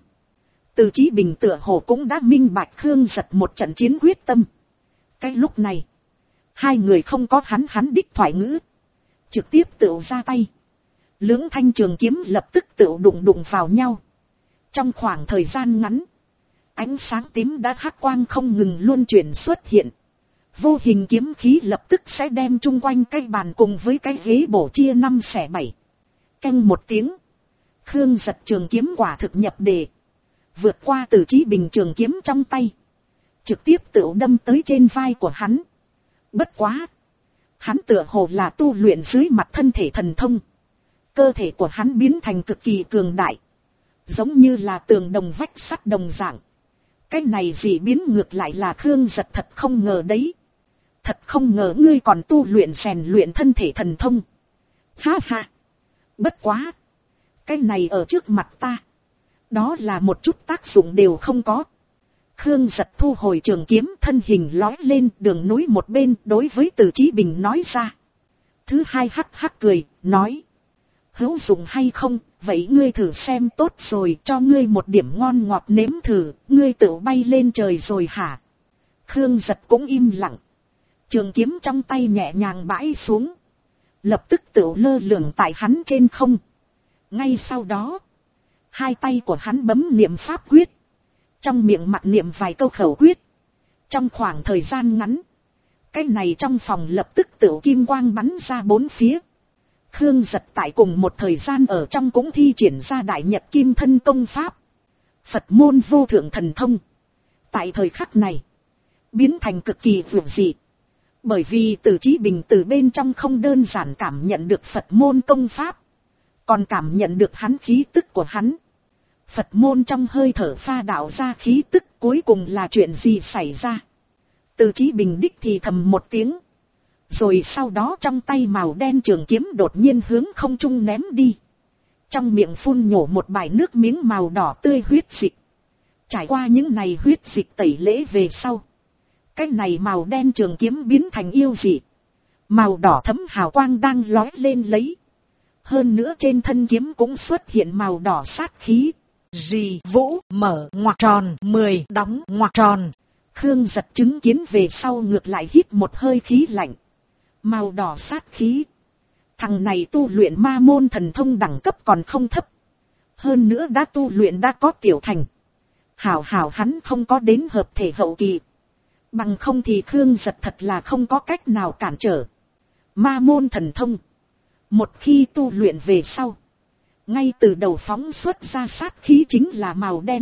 Từ Chí Bình tựa hồ cũng đã minh bạch Khương Giật một trận chiến quyết tâm. Cái lúc này. Hai người không có hắn đích thoại ngữ. Trực tiếp tựu ra tay. Lưỡng thanh trường kiếm lập tức tựu đụng vào nhau. Trong khoảng thời gian ngắn. Ánh sáng tím đã hắc quang không ngừng luân chuyển xuất hiện. Vô hình kiếm khí lập tức sẽ đem chung quanh cái bàn cùng với cái ghế bổ chia 5/7. Canh một tiếng. Khương Giật trường kiếm quả thực nhập đề. Vượt qua Từ Chí Bình trường kiếm trong tay. Trực tiếp tựu đâm tới trên vai của hắn. Bất quá. Hắn tựa hồ là tu luyện dưới mặt thân thể thần thông. Cơ thể của hắn biến thành cực kỳ cường đại. Giống như là tường đồng vách sắt đồng dạng. Cái này dị biến ngược lại là Khương Giật thật không ngờ đấy. Thật không ngờ ngươi còn tu luyện rèn luyện thân thể thần thông. Ha ha. Bất quá. Cái này ở trước mặt ta. Đó là một chút tác dụng đều không có. Khương Giật thu hồi trường kiếm, thân hình lói lên đường núi một bên, đối với Từ Chí Bình nói ra. Thứ hai hắc hắc cười, nói. Hữu dụng hay không, vậy ngươi thử xem tốt rồi, cho ngươi một điểm ngon ngọt nếm thử, ngươi tự bay lên trời rồi hả? Khương Giật cũng im lặng. Trường kiếm trong tay nhẹ nhàng bãi xuống. Lập tức tự lơ lửng tại hắn trên không. Ngay sau đó, hai tay của hắn bấm niệm pháp quyết. Trong miệng mặc niệm vài câu khẩu quyết. Trong khoảng thời gian ngắn, cái này trong phòng lập tức tự kim quang bắn ra bốn phía. Khương Giật tại cùng một thời gian ở trong cũng thi triển ra Đại Nhật Kim Thân công pháp. Phật môn vô thượng thần thông. Tại thời khắc này, biến thành cực kỳ vượt dị. Bởi vì Từ Chí Bình từ bên trong không đơn giản cảm nhận được Phật môn công pháp. Còn cảm nhận được hắn khí tức của hắn. Phật môn trong hơi thở pha đạo ra khí tức, cuối cùng là chuyện gì xảy ra. Từ Chí Bình đích thì thầm một tiếng. Rồi sau đó trong tay màu đen trường kiếm đột nhiên hướng không trung ném đi. Trong miệng phun nhổ một bài nước miếng màu đỏ tươi huyết dịch. Trải qua những này huyết dịch tẩy lễ về sau. Cái này màu đen trường kiếm biến thành yêu dị. Màu đỏ thấm hào quang đang lói lên lấy. Hơn nữa trên thân kiếm cũng xuất hiện màu đỏ sát khí. Dì Vũ mở ngoặc tròn 10 đóng ngoặc tròn. Khương Giật chứng kiến về sau ngược lại hít một hơi khí lạnh. Màu đỏ sát khí. Thằng này tu luyện ma môn thần thông đẳng cấp còn không thấp. Hơn nữa đã tu luyện đã có tiểu thành. Hảo hắn không có đến hợp thể hậu kỳ. Bằng không thì Khương Giật thật là không có cách nào cản trở. Ma môn thần thông. Một khi tu luyện về sau. Ngay từ đầu phóng xuất ra sát khí chính là màu đen.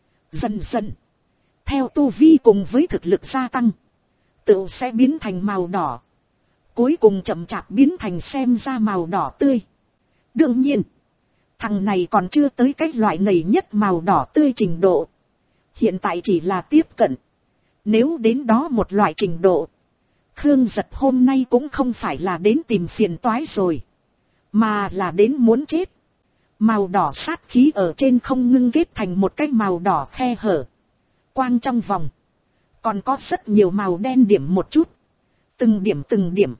Dần dần. Theo tu vi cùng với thực lực gia tăng. Tự sẽ biến thành màu đỏ. Cuối cùng chậm chạp biến thành xem ra màu đỏ tươi. Đương nhiên. Thằng này còn chưa tới cái loại nầy nhất màu đỏ tươi trình độ. Hiện tại chỉ là tiếp cận. Nếu đến đó một loại trình độ. Khương Giật hôm nay cũng không phải là đến tìm phiền toái rồi. Mà là đến muốn chết. Màu đỏ sát khí ở trên không ngưng kết thành một cái màu đỏ khe hở. Quang trong vòng. Còn có rất nhiều màu đen điểm một chút. Từng điểm.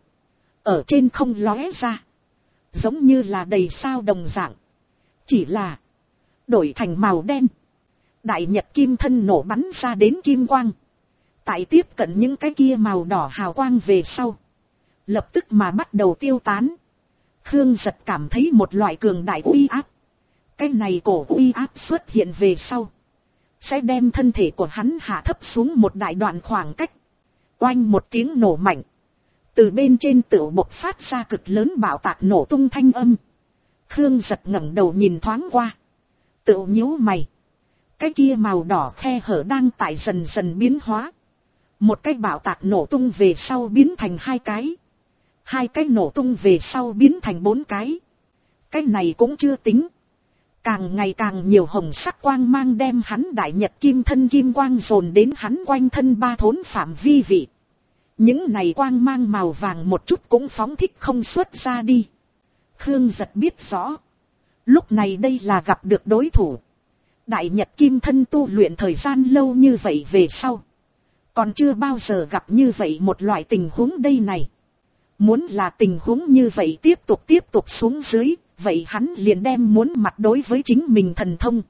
Ở trên không lóe ra. Giống như là đầy sao đồng dạng. Chỉ là. Đổi thành màu đen. Đại Nhật Kim Thân nổ bắn ra đến kim quang. Tại tiếp cận những cái kia màu đỏ hào quang về sau. Lập tức mà bắt đầu tiêu tán. Khương Giật cảm thấy một loại cường đại uy áp. Cái này cổ uy áp xuất hiện về sau. Sẽ đem thân thể của hắn hạ thấp xuống một đại đoạn khoảng cách. Oanh một tiếng nổ mạnh. Từ bên trên tựu bộc phát ra cực lớn bạo tạc nổ tung thanh âm. Khương Giật ngẩng đầu nhìn thoáng qua. Tựu nhíu mày. Cái kia màu đỏ khe hở đang tại dần dần biến hóa. Một cái bạo tạc nổ tung về sau biến thành hai cái. Hai cái nổ tung về sau biến thành 4 cái. Cái này cũng chưa tính. Càng ngày càng nhiều hồng sắc quang mang đem hắn Đại Nhật Kim Thân kim quang dồn đến hắn quanh thân 3 thốn phạm vi vị. Những này quang mang màu vàng một chút cũng phóng thích không xuất ra đi. Khương Giật biết rõ. Lúc này đây là gặp được đối thủ. Đại Nhật Kim Thân tu luyện thời gian lâu như vậy về sau. Còn chưa bao giờ gặp như vậy một loại tình huống đây này. Muốn là tình huống như vậy tiếp tục xuống dưới, vậy hắn liền đem muốn mặt đối với chính mình thần thông.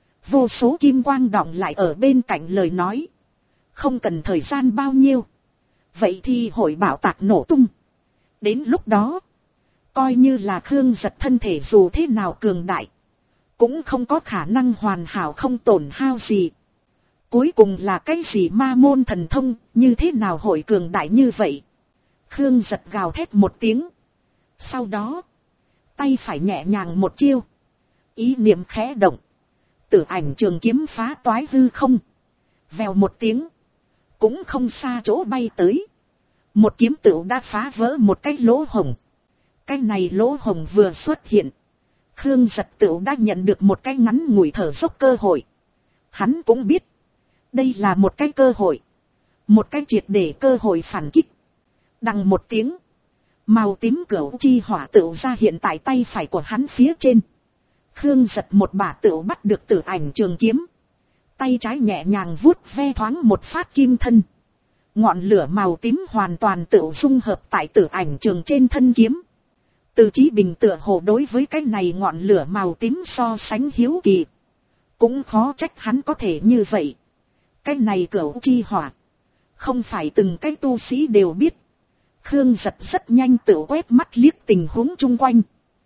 Vô số kim quang đọng lại ở bên cạnh lời nói. Không cần thời gian bao nhiêu. Vậy thì hội bảo tạc nổ tung. Đến lúc đó, coi như là Khương Giật thân thể dù thế nào cường đại. Cũng không có khả năng hoàn hảo không tổn hao gì. Cuối cùng là cái gì ma môn thần thông, như thế nào hội cường đại như vậy. Khương Giật gào thét một tiếng. Sau đó, tay phải nhẹ nhàng một chiêu. Ý niệm khẽ động. Tử ảnh trường kiếm phá toái hư không. Vèo một tiếng. Cũng không xa chỗ bay tới. một kiếm tựu đã phá vỡ một cái lỗ hổng. Cái này lỗ hổng vừa xuất hiện, Khương Giật tựu đã nhận được một cái ngắn ngủi thở dốc cơ hội. Hắn cũng biết, đây là một cái cơ hội, một cái triệt để cơ hội phản kích. Đằng một tiếng, màu tím cửu chi hỏa tựu ra hiện tại tay phải của hắn phía trên. Khương Giật một bả tựu bắt được Tử Ảnh trường kiếm, tay trái nhẹ nhàng vuốt ve thoáng một phát kim thân. Ngọn lửa màu tím hoàn toàn tựu dung hợp tại Tử Ảnh trường trên thân kiếm. Từ Chí Bình tựa hồ đối với cái này ngọn lửa màu tím so sánh hiếu kỳ. Cũng khó trách hắn có thể như vậy. Cái này cửu chi hỏa, không phải từng cái tu sĩ đều biết. Khương Giật rất nhanh tự quét mắt liếc tình huống chung quanh.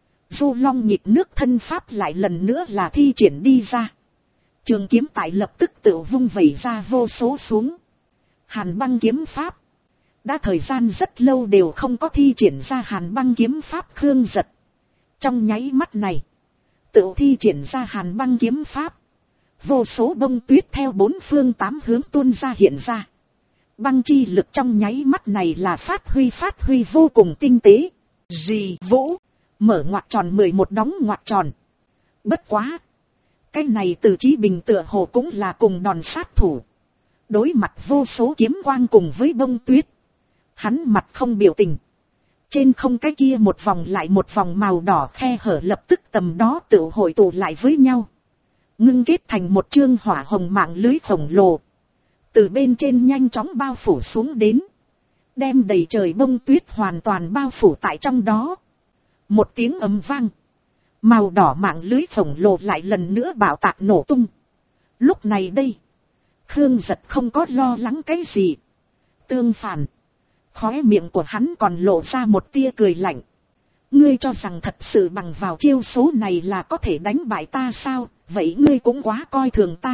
Du Long nhịp nước thân pháp lại lần nữa là thi triển đi ra. Trường kiếm tại lập tức tự vung vẩy ra vô số xuống. Hàn băng kiếm pháp. Đã thời gian rất lâu đều không có thi triển ra hàn băng kiếm pháp Khương Giật. Trong nháy mắt này, tự thi triển ra hàn băng kiếm pháp. Vô số bông tuyết theo bốn phương tám hướng tuôn ra hiện ra. Băng chi lực trong nháy mắt này là phát huy vô cùng tinh tế. Rì vũ, mở ngoặc tròn 11 đóng ngoặc tròn. Bất quá, cái này Từ Chí Bình tựa hồ cũng là cùng đòn sát thủ. Đối mặt vô số kiếm quang cùng với bông tuyết, hắn mặt không biểu tình. Trên không cái kia một vòng lại một vòng màu đỏ khe hở lập tức tầm đó tự hội tụ lại với nhau, ngưng kết thành một chương hỏa hồng mạng lưới khổng lồ. Từ bên trên nhanh chóng bao phủ xuống đến, đem đầy trời bông tuyết hoàn toàn bao phủ tại trong đó. Một tiếng ầm vang, màu đỏ mạng lưới khổng lồ lại lần nữa bạo tạc nổ tung. Lúc này đây, Khương Giật không có lo lắng cái gì. Tương phản, khóe miệng của hắn còn lộ ra một tia cười lạnh. Ngươi cho rằng thật sự bằng vào chiêu số này là có thể đánh bại ta sao? Vậy ngươi cũng quá coi thường ta.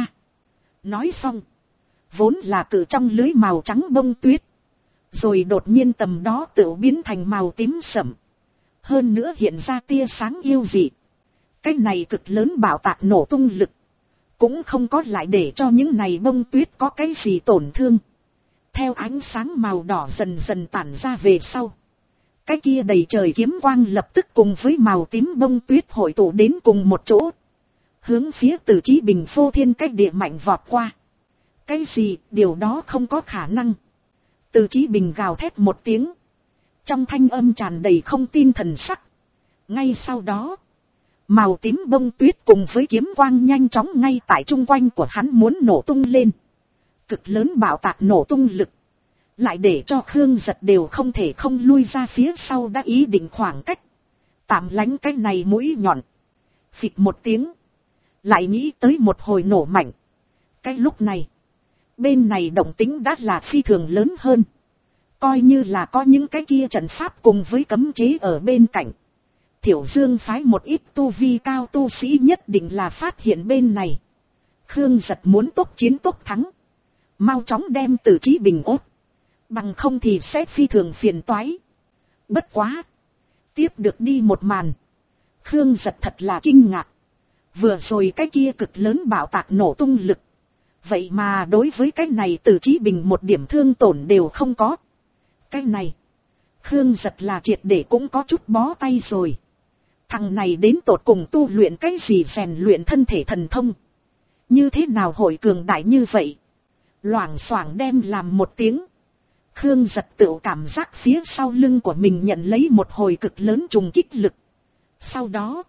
Nói xong, vốn là từ trong lưới màu trắng bông tuyết, rồi đột nhiên tầm đó tự biến thành màu tím sẫm. Hơn nữa hiện ra tia sáng yêu dị. Cái này cực lớn bạo tạc nổ tung lực, cũng không có lại để cho những này bông tuyết có cái gì tổn thương. Theo ánh sáng màu đỏ dần dần tản ra về sau, cái kia đầy trời kiếm quang lập tức cùng với màu tím bông tuyết hội tụ đến cùng một chỗ, hướng phía Từ Chí Bình phô thiên cách địa mạnh vọt qua. Cái gì, điều đó không có khả năng. Từ Chí Bình gào thét một tiếng, trong thanh âm tràn đầy không tin thần sắc. Ngay sau đó, màu tím bông tuyết cùng với kiếm quang nhanh chóng ngay tại chung quanh của hắn muốn nổ tung lên. Cực lớn bạo tạc nổ tung lực, lại để cho Khương Giật đều không thể không lui ra phía sau đã ý định khoảng cách, tạm lánh cái này mũi nhọn. Phịch một tiếng, lại nghĩ tới một hồi nổ mạnh. Cái lúc này, bên này động tĩnh đã là phi thường lớn hơn. Coi như là có những cái kia trận pháp cùng với cấm chế ở bên cạnh, Thiểu Dương phái một ít tu vi cao tu sĩ nhất định là phát hiện bên này. Khương Giật muốn tốc chiến tốc thắng, mau chóng đem Từ Chí Bình ốt, bằng không thì sẽ phi thường phiền toái. Bất quá, tiếp được đi một màn, Khương Giật thật là kinh ngạc. Vừa rồi cái kia cực lớn bạo tạc nổ tung lực, vậy mà đối với cái này Từ Chí Bình một điểm thương tổn đều không có. Cái này, Khương Giật là triệt để cũng có chút bó tay rồi. Thằng này đến tột cùng tu luyện cái gì rèn luyện thân thể thần thông, như thế nào hội cường đại như vậy? Loảng xoảng đem làm một tiếng, Khương Giật tự cảm giác phía sau lưng của mình nhận lấy một hồi cực lớn trùng kích lực. Sau đó,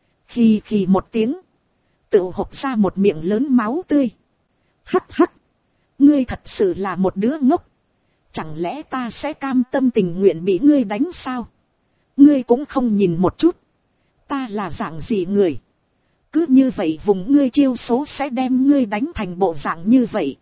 khì khì một tiếng, tự hộc ra một miệng lớn máu tươi. Hắc hắc, ngươi thật sự là một đứa ngốc. Chẳng lẽ ta sẽ cam tâm tình nguyện bị ngươi đánh sao? Ngươi cũng không nhìn một chút, ta là dạng gì người? Cứ như vậy vùng ngươi chiêu số sẽ đem ngươi đánh thành bộ dạng như vậy.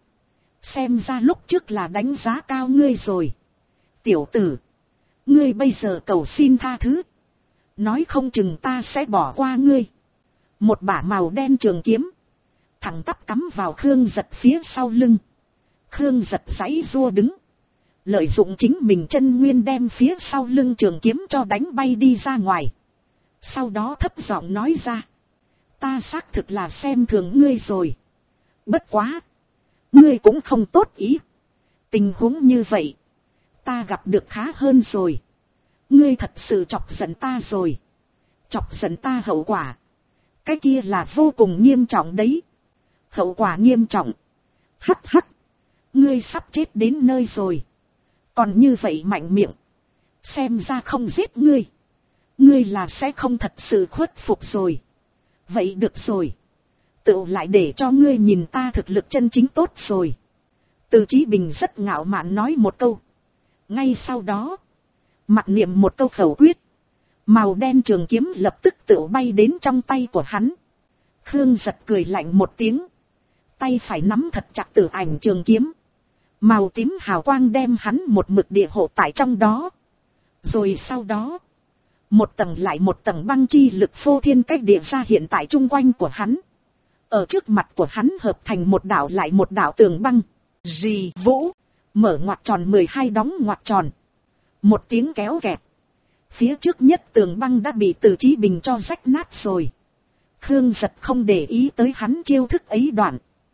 Xem ra lúc trước là đánh giá cao ngươi rồi. Tiểu tử, ngươi bây giờ cầu xin tha thứ, nói không chừng ta sẽ bỏ qua ngươi. Một bả màu đen trường kiếm, thẳng tắp cắm vào Khương Giật phía sau lưng. Khương Giật giãy giụa đứng, lợi dụng chính mình chân nguyên đem phía sau lưng trường kiếm cho đánh bay đi ra ngoài. Sau đó thấp giọng nói ra, ta xác thực là xem thường ngươi rồi. Bất quá, ngươi cũng không tốt ý. Tình huống như vậy, ta gặp được khá hơn rồi. Ngươi thật sự chọc giận ta rồi. Chọc giận ta hậu quả. Cái kia là vô cùng nghiêm trọng đấy. Hậu quả nghiêm trọng. Hắc hắc. Ngươi sắp chết đến nơi rồi. Còn như vậy mạnh miệng. Xem ra không giết ngươi. Ngươi là sẽ không thật sự khuất phục rồi. Vậy được rồi. Tự lại để cho ngươi nhìn ta thực lực chân chính tốt rồi. Từ Chí Bình rất ngạo mạn nói một câu. Ngay sau đó. Mặc niệm một câu khẩu quyết. Màu đen trường kiếm lập tức tự bay đến trong tay của hắn. Khương Giật cười lạnh một tiếng. Tay phải nắm thật chặt Tử Ảnh trường kiếm. Màu tím hào quang đem hắn một mực địa hộ tại trong đó. Rồi sau đó. Một tầng lại một tầng băng chi lực phô thiên cách địa ra hiện tại chung quanh của hắn. Ở trước mặt của hắn hợp thành một đảo lại một đảo tường băng. Rì vũ. Mở ngoặc tròn 12 đóng ngoặc tròn. Một tiếng kéo kẹt. Phía trước nhất tường băng đã bị Từ Chí Bình cho rách nát rồi. Khương Giật không để ý tới hắn chiêu thức ấy đoạn.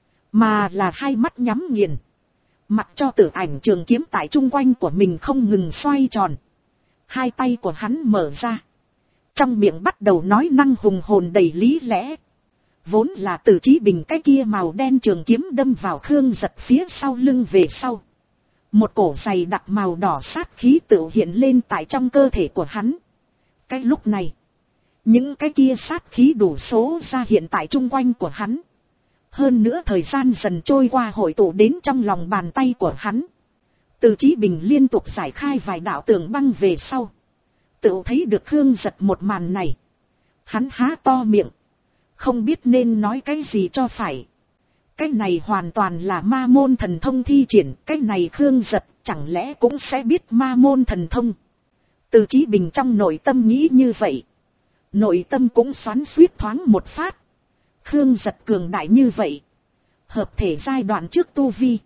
Mà là hai mắt nhắm nghiền. Mặc cho Tử Ảnh trường kiếm tại chung quanh của mình không ngừng xoay tròn. Hai tay của hắn mở ra. Trong miệng bắt đầu nói năng hùng hồn đầy lý lẽ. Vốn là Từ Chí Bình cái kia màu đen trường kiếm đâm vào Khương Giật phía sau lưng về sau. Một cổ dày đặc màu đỏ sát khí tự hiện lên tại trong cơ thể của hắn. Cái lúc này. Những cái kia sát khí đủ số ra hiện tại chung quanh của hắn. Hơn nữa thời gian dần trôi qua hội tụ đến trong lòng bàn tay của hắn. Từ Chí Bình liên tục giải khai vài đạo tường băng về sau. Tự thấy được Khương Giật một màn này. Hắn há to miệng. Không biết nên nói cái gì cho phải. Cái này hoàn toàn là ma môn thần thông thi triển. Cái này Khương Giật chẳng lẽ cũng sẽ biết ma môn thần thông. Từ Chí Bình trong nội tâm nghĩ như vậy. Nội tâm cũng xoắn xuýt thoáng một phát. Khương Giật cường đại như vậy. Hợp thể giai đoạn trước tu vi.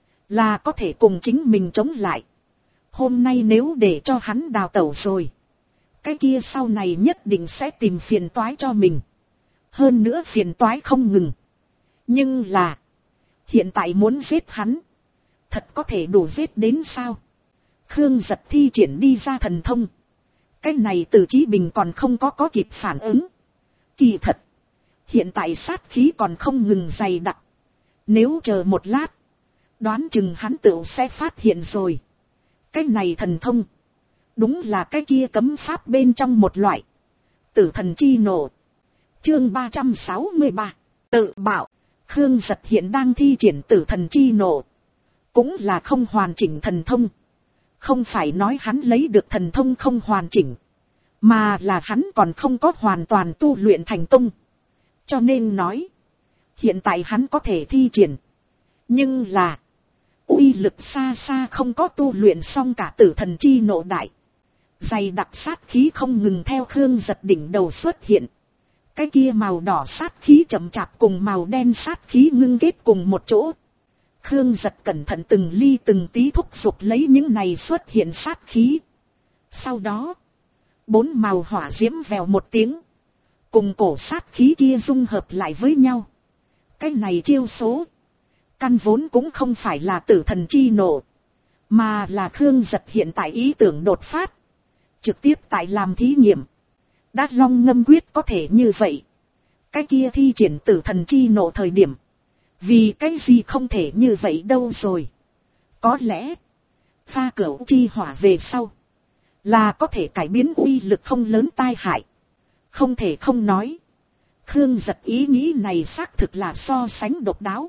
Là có thể cùng chính mình chống lại. Hôm nay nếu để cho hắn đào tẩu rồi. Cái kia sau này nhất định sẽ tìm phiền toái cho mình. Hơn nữa phiền toái không ngừng. Nhưng là. Hiện tại muốn giết hắn. Thật có thể đủ giết đến sao? Khương Giật thi triển đi ra thần thông. Cái này Từ Chí Bình còn không có kịp phản ứng. Kỳ thật. Hiện tại sát khí còn không ngừng dày đặc. Nếu chờ một lát. Đoán chừng hắn tự sẽ phát hiện rồi. Cái này thần thông. Đúng là cái kia cấm pháp bên trong một loại. Tử thần chi nộ. Chương 363. Tự bảo. Khương Giật hiện đang thi triển tử thần chi nộ. Cũng là không hoàn chỉnh thần thông. Không phải nói hắn lấy được thần thông không hoàn chỉnh. Mà là hắn còn không có hoàn toàn tu luyện thành công. Cho nên nói. Hiện tại hắn có thể thi triển. Nhưng là. Uy lực xa xa không có tu luyện xong cả tử thần chi nộ đại. Dày đặc sát khí không ngừng theo Khương Giật đỉnh đầu xuất hiện. Cái kia màu đỏ sát khí chậm chạp cùng màu đen sát khí ngưng kết cùng một chỗ. Khương Giật cẩn thận từng ly từng tí thúc giục lấy những này xuất hiện sát khí. Sau đó. 4 màu hỏa diễm vèo một tiếng. Cùng cổ sát khí kia dung hợp lại với nhau. Cái này chiêu số. Căn vốn cũng không phải là tử thần chi nộ. Mà là Khương Giật hiện tại ý tưởng đột phát. Trực tiếp tại làm thí nghiệm. Đã Long Ngâm quyết có thể như vậy. Cái kia thi triển tử thần chi nộ thời điểm. Vì cái gì không thể như vậy đâu rồi. Có lẽ. Pha cửu chi hỏa về sau. Là có thể cải biến uy lực không lớn tai hại. Không thể không nói. Khương Giật ý nghĩ này xác thực là so sánh độc đáo.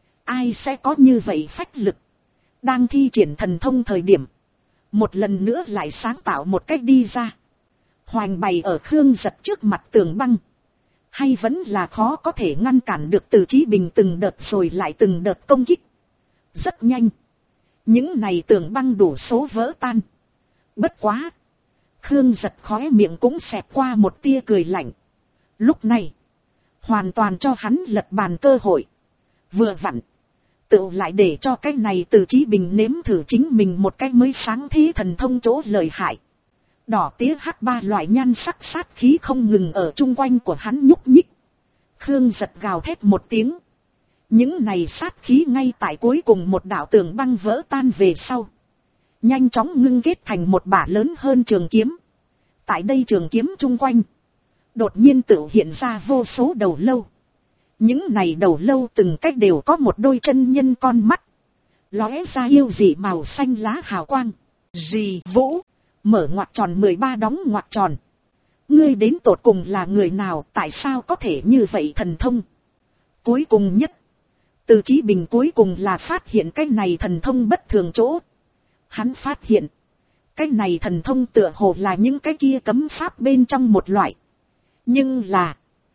Ai sẽ có như vậy phách lực. Đang thi triển thần thông thời điểm. Một lần nữa lại sáng tạo một cách đi ra. Hoành bày ở Khương Giật trước mặt tường băng. Hay vẫn là khó có thể ngăn cản được Từ Chí Bình từng đợt rồi lại từng đợt công kích. Rất nhanh. Những này tường băng đủ số vỡ tan. Bất quá. Khương Giật khóe miệng cũng xẹt qua một tia cười lạnh. Lúc này. Hoàn toàn cho hắn lật bàn cơ hội. Vừa vặn. Tự lại để cho cái này Từ Chí Bình nếm thử chính mình một cái mới sáng thế thần thông chỗ lợi hại. Đỏ tía hắc ba loại nhan sắc sát khí không ngừng ở chung quanh của hắn nhúc nhích. Khương Giật gào thét một tiếng. Những này sát khí ngay tại cuối cùng một đạo tường băng vỡ tan về sau. nhanh chóng ngưng kết thành một bả lớn hơn trường kiếm. Tại đây trường kiếm chung quanh, đột nhiên tự hiện ra vô số đầu lâu. Những này đầu lâu từng cách đều có một đôi chân nhân con mắt, lóe ra yêu dị màu xanh lá hào quang. Rì Vũ, mở ngoặc tròn 13 đóng ngoặc tròn. Ngươi đến tột cùng là người nào, tại sao có thể như vậy thần thông? Cuối cùng nhất, Từ Chí Bình cuối cùng là phát hiện cái này thần thông bất thường chỗ. Hắn phát hiện, cái này thần thông tựa hồ là những cái kia cấm pháp bên trong một loại. Nhưng là,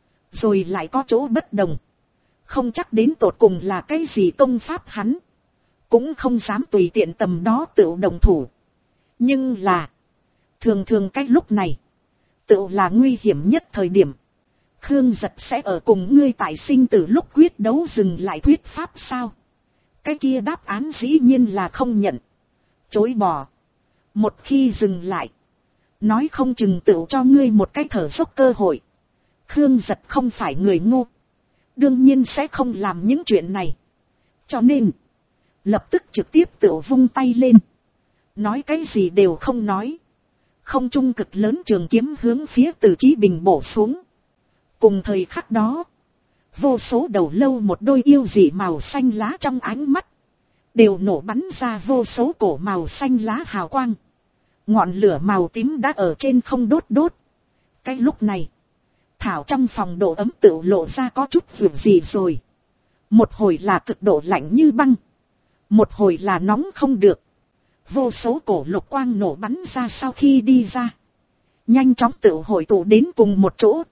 rồi lại có chỗ bất đồng. Không chắc đến tột cùng là cái gì công pháp hắn cũng không dám tùy tiện tầm đó tự động thủ. Nhưng là, thường thường cái lúc này, tự là nguy hiểm nhất thời điểm. Khương Giật sẽ ở cùng ngươi tại sinh tử lúc quyết đấu dừng lại thuyết pháp sao? Cái kia đáp án dĩ nhiên là không nhận, chối bỏ. Một khi dừng lại, nói không chừng tự cho ngươi một cái thở dốc cơ hội. Khương Giật không phải người ngu, đương nhiên sẽ không làm những chuyện này. Cho nên, lập tức trực tiếp tự vung tay lên, nói cái gì đều không nói. Không trung cực lớn trường kiếm hướng phía Từ Chí Bình bổ xuống. Cùng thời khắc đó, vô số đầu lâu một đôi yêu dị màu xanh lá trong ánh mắt, đều nổ bắn ra vô số cổ màu xanh lá hào quang. Ngọn lửa màu tím đã ở trên không đốt đốt. Cái lúc này, thảo trong phòng độ ấm tự lộ ra có chút vượt gì rồi. Một hồi là cực độ lạnh như băng, một hồi là nóng không được. Vô số cổ lục quang nổ bắn ra sau khi đi ra, nhanh chóng tự hội tụ đến cùng một chỗ.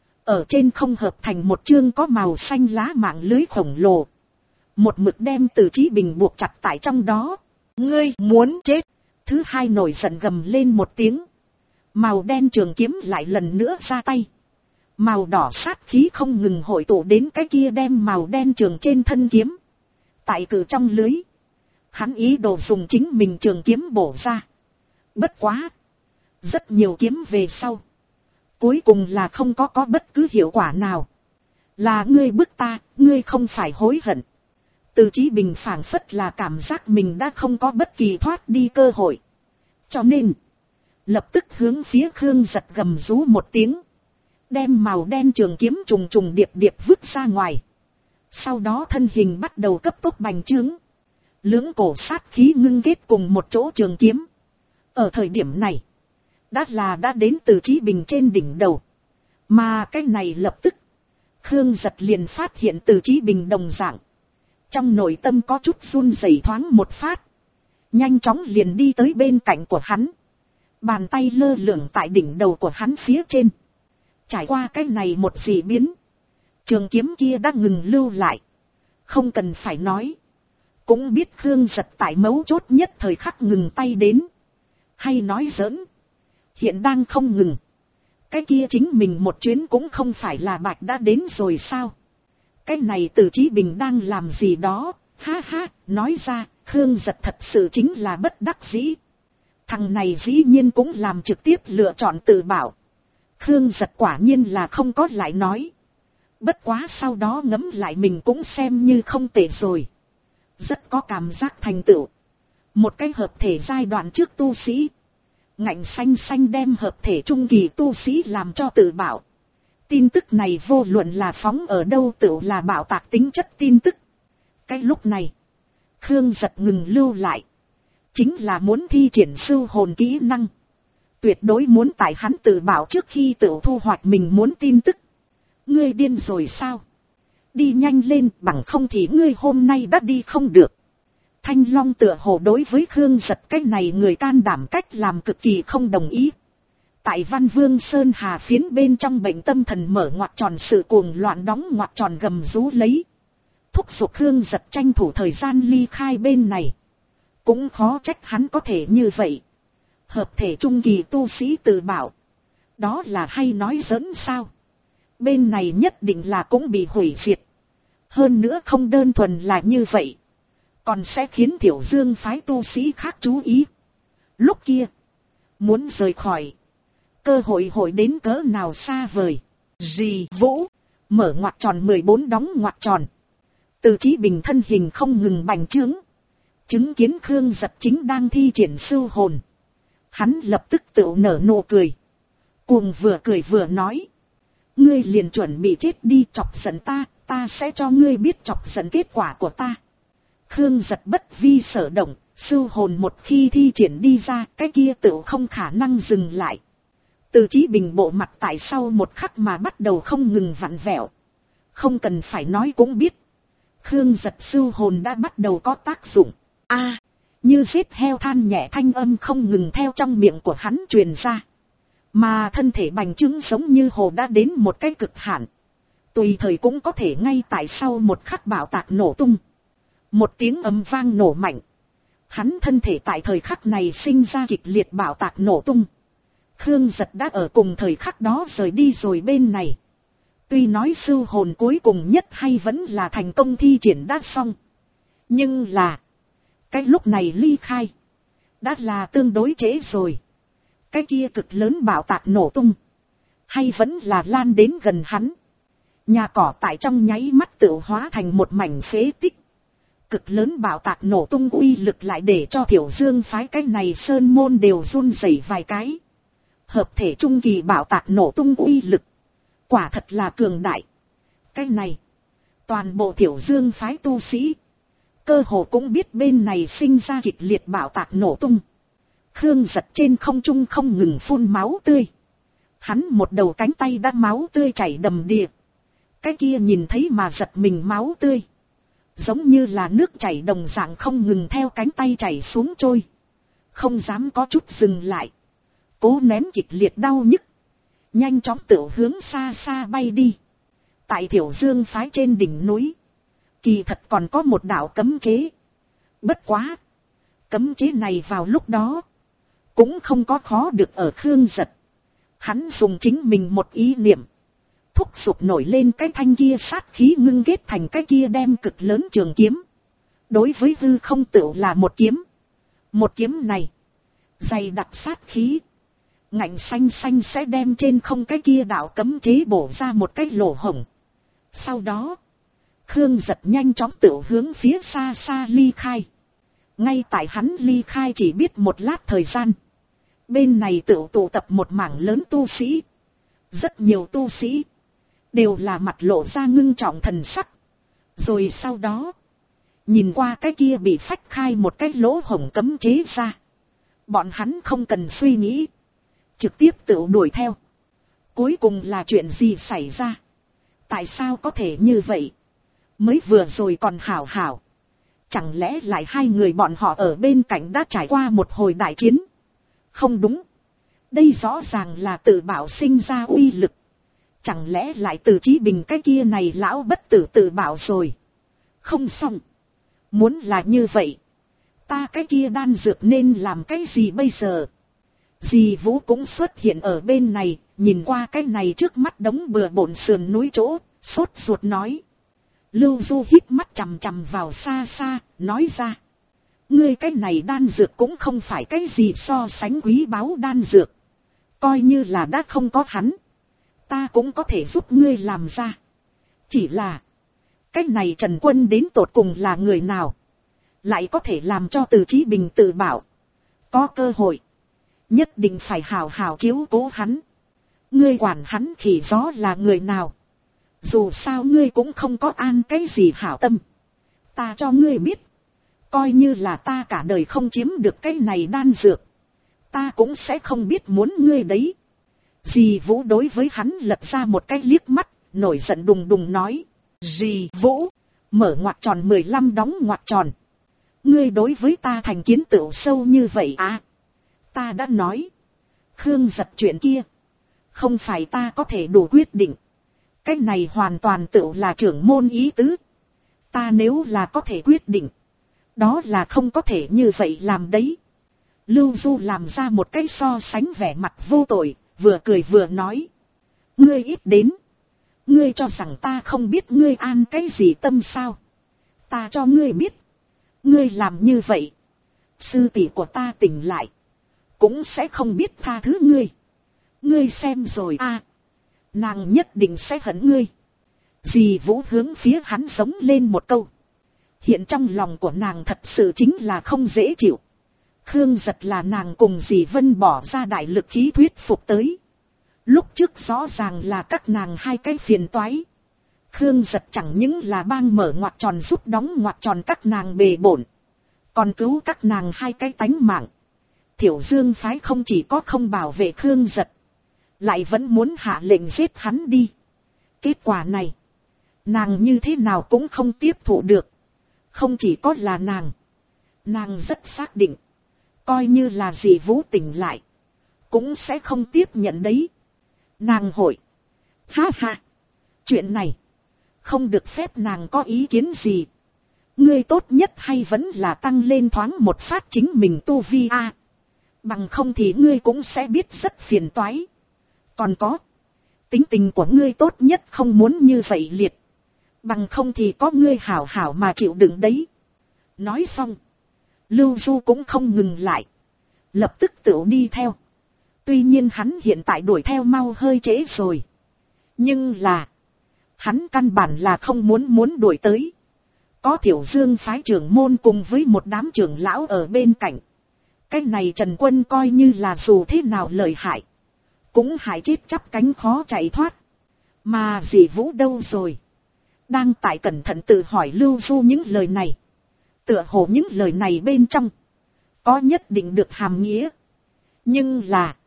Ở trên không hợp thành một chương có màu xanh lá mạng lưới khổng lồ. Một mực đem Từ Chí Bình buộc chặt tại trong đó. Ngươi muốn chết. Thứ hai nổi giận gầm lên một tiếng. Màu đen trường kiếm lại lần nữa ra tay. Màu đỏ sát khí không ngừng hội tụ đến cái kia đem màu đen trường trên thân kiếm. Tại cử trong lưới, hắn ý đồ dùng chính mình trường kiếm bổ ra. Bất quá, rất nhiều kiếm về sau, cuối cùng là không có bất cứ hiệu quả nào. Là ngươi bức ta, ngươi không phải hối hận. Từ Chí Bình phảng phất là cảm giác mình đã không có bất kỳ thoát đi cơ hội. Cho nên, lập tức hướng phía Khương Giật gầm rú một tiếng. Đem màu đen trường kiếm trùng trùng điệp điệp vứt ra ngoài. Sau đó thân hình bắt đầu cấp tốc bành trướng. Lưỡng cổ sát khí ngưng kết cùng một chỗ trường kiếm. Ở thời điểm này, đã đến Từ Chí Bình trên đỉnh đầu. Mà cái này lập tức, Khương Giật liền phát hiện Từ Chí Bình đồng dạng. Trong nội tâm có chút run rẩy thoáng một phát. Nhanh chóng liền đi tới bên cạnh của hắn. Bàn tay lơ lửng tại đỉnh đầu của hắn phía trên. Trải qua cái này một dị biến, trường kiếm kia đã ngừng lưu lại. Không cần phải nói, cũng biết Khương Giật tại mấu chốt nhất thời khắc ngừng tay đến. Hay nói giỡn, hiện đang không ngừng. Cái kia chính mình một chuyến cũng không phải là bạch đã đến rồi sao? Cái này Từ Chí Bình đang làm gì đó, ha ha, nói ra, Khương Giật thật sự chính là bất đắc dĩ. Thằng này dĩ nhiên cũng làm trực tiếp lựa chọn tự bảo. Khương Giật quả nhiên là không có lại nói. Bất quá sau đó ngẫm lại mình cũng xem như không tệ rồi. Rất có cảm giác thành tựu. Một cái hợp thể giai đoạn trước tu sĩ, ngạnh xanh xanh đem hợp thể trung kỳ tu sĩ làm cho tự bảo. Tin tức này vô luận là phóng ở đâu tự là bảo tạc tính chất tin tức. Cái lúc này, Khương Giật ngừng lưu lại. Chính là muốn thi triển sưu hồn kỹ năng. Tuyệt đối muốn tại hắn tự bảo trước khi tự thu hoạch mình muốn tin tức. Ngươi điên rồi sao? Đi nhanh lên, bằng không thì ngươi hôm nay đã đi không được. Thanh Long tựa hồ đối với Khương Giật cái này người can đảm cách làm cực kỳ không đồng ý. Tại Văn Vương Sơn Hà phiến bên trong bệnh tâm thần mở ngoặc tròn sự cuồng loạn đóng ngoặc tròn gầm rú lấy. Thúc giục Khương Giật tranh thủ thời gian ly khai bên này. Cũng khó trách hắn có thể như vậy. Hợp thể trung kỳ tu sĩ tự bảo. Đó là hay nói giỡn sao? Bên này nhất định là cũng bị hủy diệt. Hơn nữa không đơn thuần là như vậy. Còn sẽ khiến Tiểu Dương phái tu sĩ khác chú ý. Lúc kia, muốn rời khỏi, cơ hội đến cỡ nào xa vời. Rì Vũ, mở ngoặc tròn 14 đóng ngoặc tròn. Từ Chí Bình thân hình không ngừng bành trướng. Chứng kiến Khương Giật chính đang thi triển sưu hồn. Hắn lập tức tự nở nụ cười. Cuồng vừa cười vừa nói. Ngươi liền chuẩn bị chết đi, chọc giận ta, ta sẽ cho ngươi biết chọc giận kết quả của ta. Khương Giật bất vi sở động, sưu hồn một khi thi triển đi ra, cái kia tự không khả năng dừng lại. Từ Chí Bình bộ mặt tại sau một khắc mà bắt đầu không ngừng vặn vẹo. Không cần phải nói cũng biết. Khương Giật sưu hồn đã bắt đầu có tác dụng. Như giết heo than nhẹ thanh âm không ngừng theo trong miệng của hắn truyền ra. Mà thân thể bành trướng giống như hồ đã đến một cái cực hạn. Tùy thời cũng có thể ngay tại sau một khắc bạo tạc nổ tung. Một tiếng ầm vang nổ mạnh. Hắn thân thể tại thời khắc này sinh ra kịch liệt bạo tạc nổ tung. Khương Giật đã ở cùng thời khắc đó rời đi rồi bên này. Tuy nói sưu hồn cuối cùng nhất hay vẫn là thành công thi triển đã xong. Nhưng là. Cái lúc này ly khai. Đã là tương đối trễ rồi. Cái kia cực lớn bạo tạc nổ tung. Hay vẫn là lan đến gần hắn. Nhà cỏ tại trong nháy mắt tự hóa thành một mảnh phế tích. Cực lớn bạo tạc nổ tung uy lực lại để cho Thiểu Dương phái cái này sơn môn đều run rẩy vài cái. Hợp thể trung kỳ bạo tạc nổ tung uy lực. Quả thật là cường đại. Cái này. Toàn bộ Thiểu Dương phái tu sĩ. Cơ hồ cũng biết bên này sinh ra kịch liệt bạo tạc nổ tung. Khương Giật trên không trung không ngừng phun máu tươi. Hắn một đầu cánh tay đã máu tươi chảy đầm đìa. Cái kia nhìn thấy mà giật mình máu tươi. Giống như là nước chảy đồng dạng không ngừng theo cánh tay chảy xuống trôi. Không dám có chút dừng lại. Cố nén kịch liệt đau nhức. Nhanh chóng tự hướng xa xa bay đi. Tại Thiểu Dương phái trên đỉnh núi. Kỳ thật còn có một đạo cấm chế. Bất quá. Cấm chế này vào lúc đó. Cũng không có khó được ở Khương Giật. Hắn dùng chính mình một ý niệm. Thúc giục nổi lên cái thanh kia sát khí ngưng kết thành cái kia đem cực lớn trường kiếm. Đối với hư không tựu là một kiếm. Một kiếm này. Dày đặc sát khí. Ngạnh xanh xanh sẽ đem trên không cái kia đạo cấm chế bổ ra một cái lỗ hổng. Sau đó. Khương Giật nhanh chóng tựu hướng phía xa xa ly khai. Ngay tại hắn ly khai chỉ biết một lát thời gian. Bên này tựu tụ tập một mảng lớn tu sĩ. Rất nhiều tu sĩ. Đều là mặt lộ ra ngưng trọng thần sắc. Rồi sau đó. Nhìn qua cái kia bị phách khai một cái lỗ hổng cấm chế ra. Bọn hắn không cần suy nghĩ. Trực tiếp tựu đuổi theo. Cuối cùng là chuyện gì xảy ra? Tại sao có thể như vậy? Mới vừa rồi còn hảo hảo. Chẳng lẽ lại hai người bọn họ ở bên cạnh đã trải qua một hồi đại chiến? Không đúng. Đây rõ ràng là tự bảo sinh ra uy lực. Chẳng lẽ lại từ Chí Bình cái kia này lão bất tử tự bảo rồi? Không xong. Muốn là như vậy. Ta cái kia đan dược nên làm cái gì bây giờ? Dì Vũ cũng xuất hiện ở bên này. Nhìn qua cái này trước mắt đống bừa bộn sườn núi chỗ. Sốt ruột nói. Lưu Du hít mắt chằm chằm vào xa xa. Nói ra. Ngươi cái này đan dược cũng không phải cái gì so sánh quý báu đan dược. Coi như là đã không có hắn. Ta cũng có thể giúp ngươi làm ra. Chỉ là. Cái này Trần Quân đến tột cùng là người nào. Lại có thể làm cho Từ Chí Bình tự bảo. Có cơ hội. Nhất định phải hào hào chiếu cố hắn. Ngươi quản hắn khỉ gió là người nào. Dù sao ngươi cũng không có an cái gì hảo tâm. Ta cho ngươi biết. Coi như là ta cả đời không chiếm được cái này đan dược. Ta cũng sẽ không biết muốn ngươi đấy. Dì Vũ đối với hắn lật ra một cái liếc mắt. Nổi giận đùng đùng nói. Dì Vũ. Mở ngoặc tròn 15 đóng ngoặc tròn. Ngươi đối với ta thành kiến tựu sâu như vậy à. Ta đã nói. Khương Giật chuyện kia. Không phải ta có thể đủ quyết định. Cái này hoàn toàn tựu là trưởng môn ý tứ. Ta nếu là có thể quyết định. Đó là không có thể như vậy làm đấy. Lưu Du làm ra một cái so sánh vẻ mặt vô tội. Vừa cười vừa nói. Ngươi ít đến. Ngươi cho rằng ta không biết ngươi an cái gì tâm sao. Ta cho ngươi biết. Ngươi làm như vậy. Sư tỷ của ta tỉnh lại. Cũng sẽ không biết tha thứ ngươi. Ngươi xem rồi à. Nàng nhất định sẽ hận ngươi. Dì Vũ hướng phía hắn giống lên một câu. Hiện trong lòng của nàng thật sự chính là không dễ chịu. Khương Giật là nàng cùng dì Vân bỏ ra đại lực khí thuyết phục tới. Lúc trước rõ ràng là các nàng hai cái phiền toái. Khương Giật chẳng những là bang mở ngoặc tròn giúp đóng ngoặc tròn các nàng bề bổn, còn cứu các nàng hai cái tánh mạng. Thiểu Dương phái không chỉ có không bảo vệ Khương Giật, lại vẫn muốn hạ lệnh giết hắn đi. Kết quả này, nàng như thế nào cũng không tiếp thụ được. Không chỉ có là nàng rất xác định, coi như là dì Vũ tỉnh lại, cũng sẽ không tiếp nhận đấy. Nàng hội, ha ha, chuyện này, không được phép nàng có ý kiến gì. Ngươi tốt nhất hay vẫn là tăng lên thoáng một phát chính mình tu vi a. Bằng không thì ngươi cũng sẽ biết rất phiền toái. Còn có, tính tình của ngươi tốt nhất không muốn như vậy liệt. Bằng không thì có ngươi hảo hảo mà chịu đựng đấy. Nói xong, Lưu Du cũng không ngừng lại, lập tức tự đi theo. Tuy nhiên hắn hiện tại đuổi theo mau hơi trễ rồi, nhưng là hắn căn bản là không muốn đuổi tới. Có Thiểu Dương phái trưởng môn cùng với một đám trưởng lão ở bên cạnh. Cái này Trần Quân coi như là dù thế nào lợi hại, cũng hại chết chắp cánh khó chạy thoát. Mà dì Vũ đâu rồi? Đang tại cẩn thận tự hỏi Lưu Du những lời này. Tựa hồ những lời này bên trong có nhất định được hàm nghĩa. Nhưng là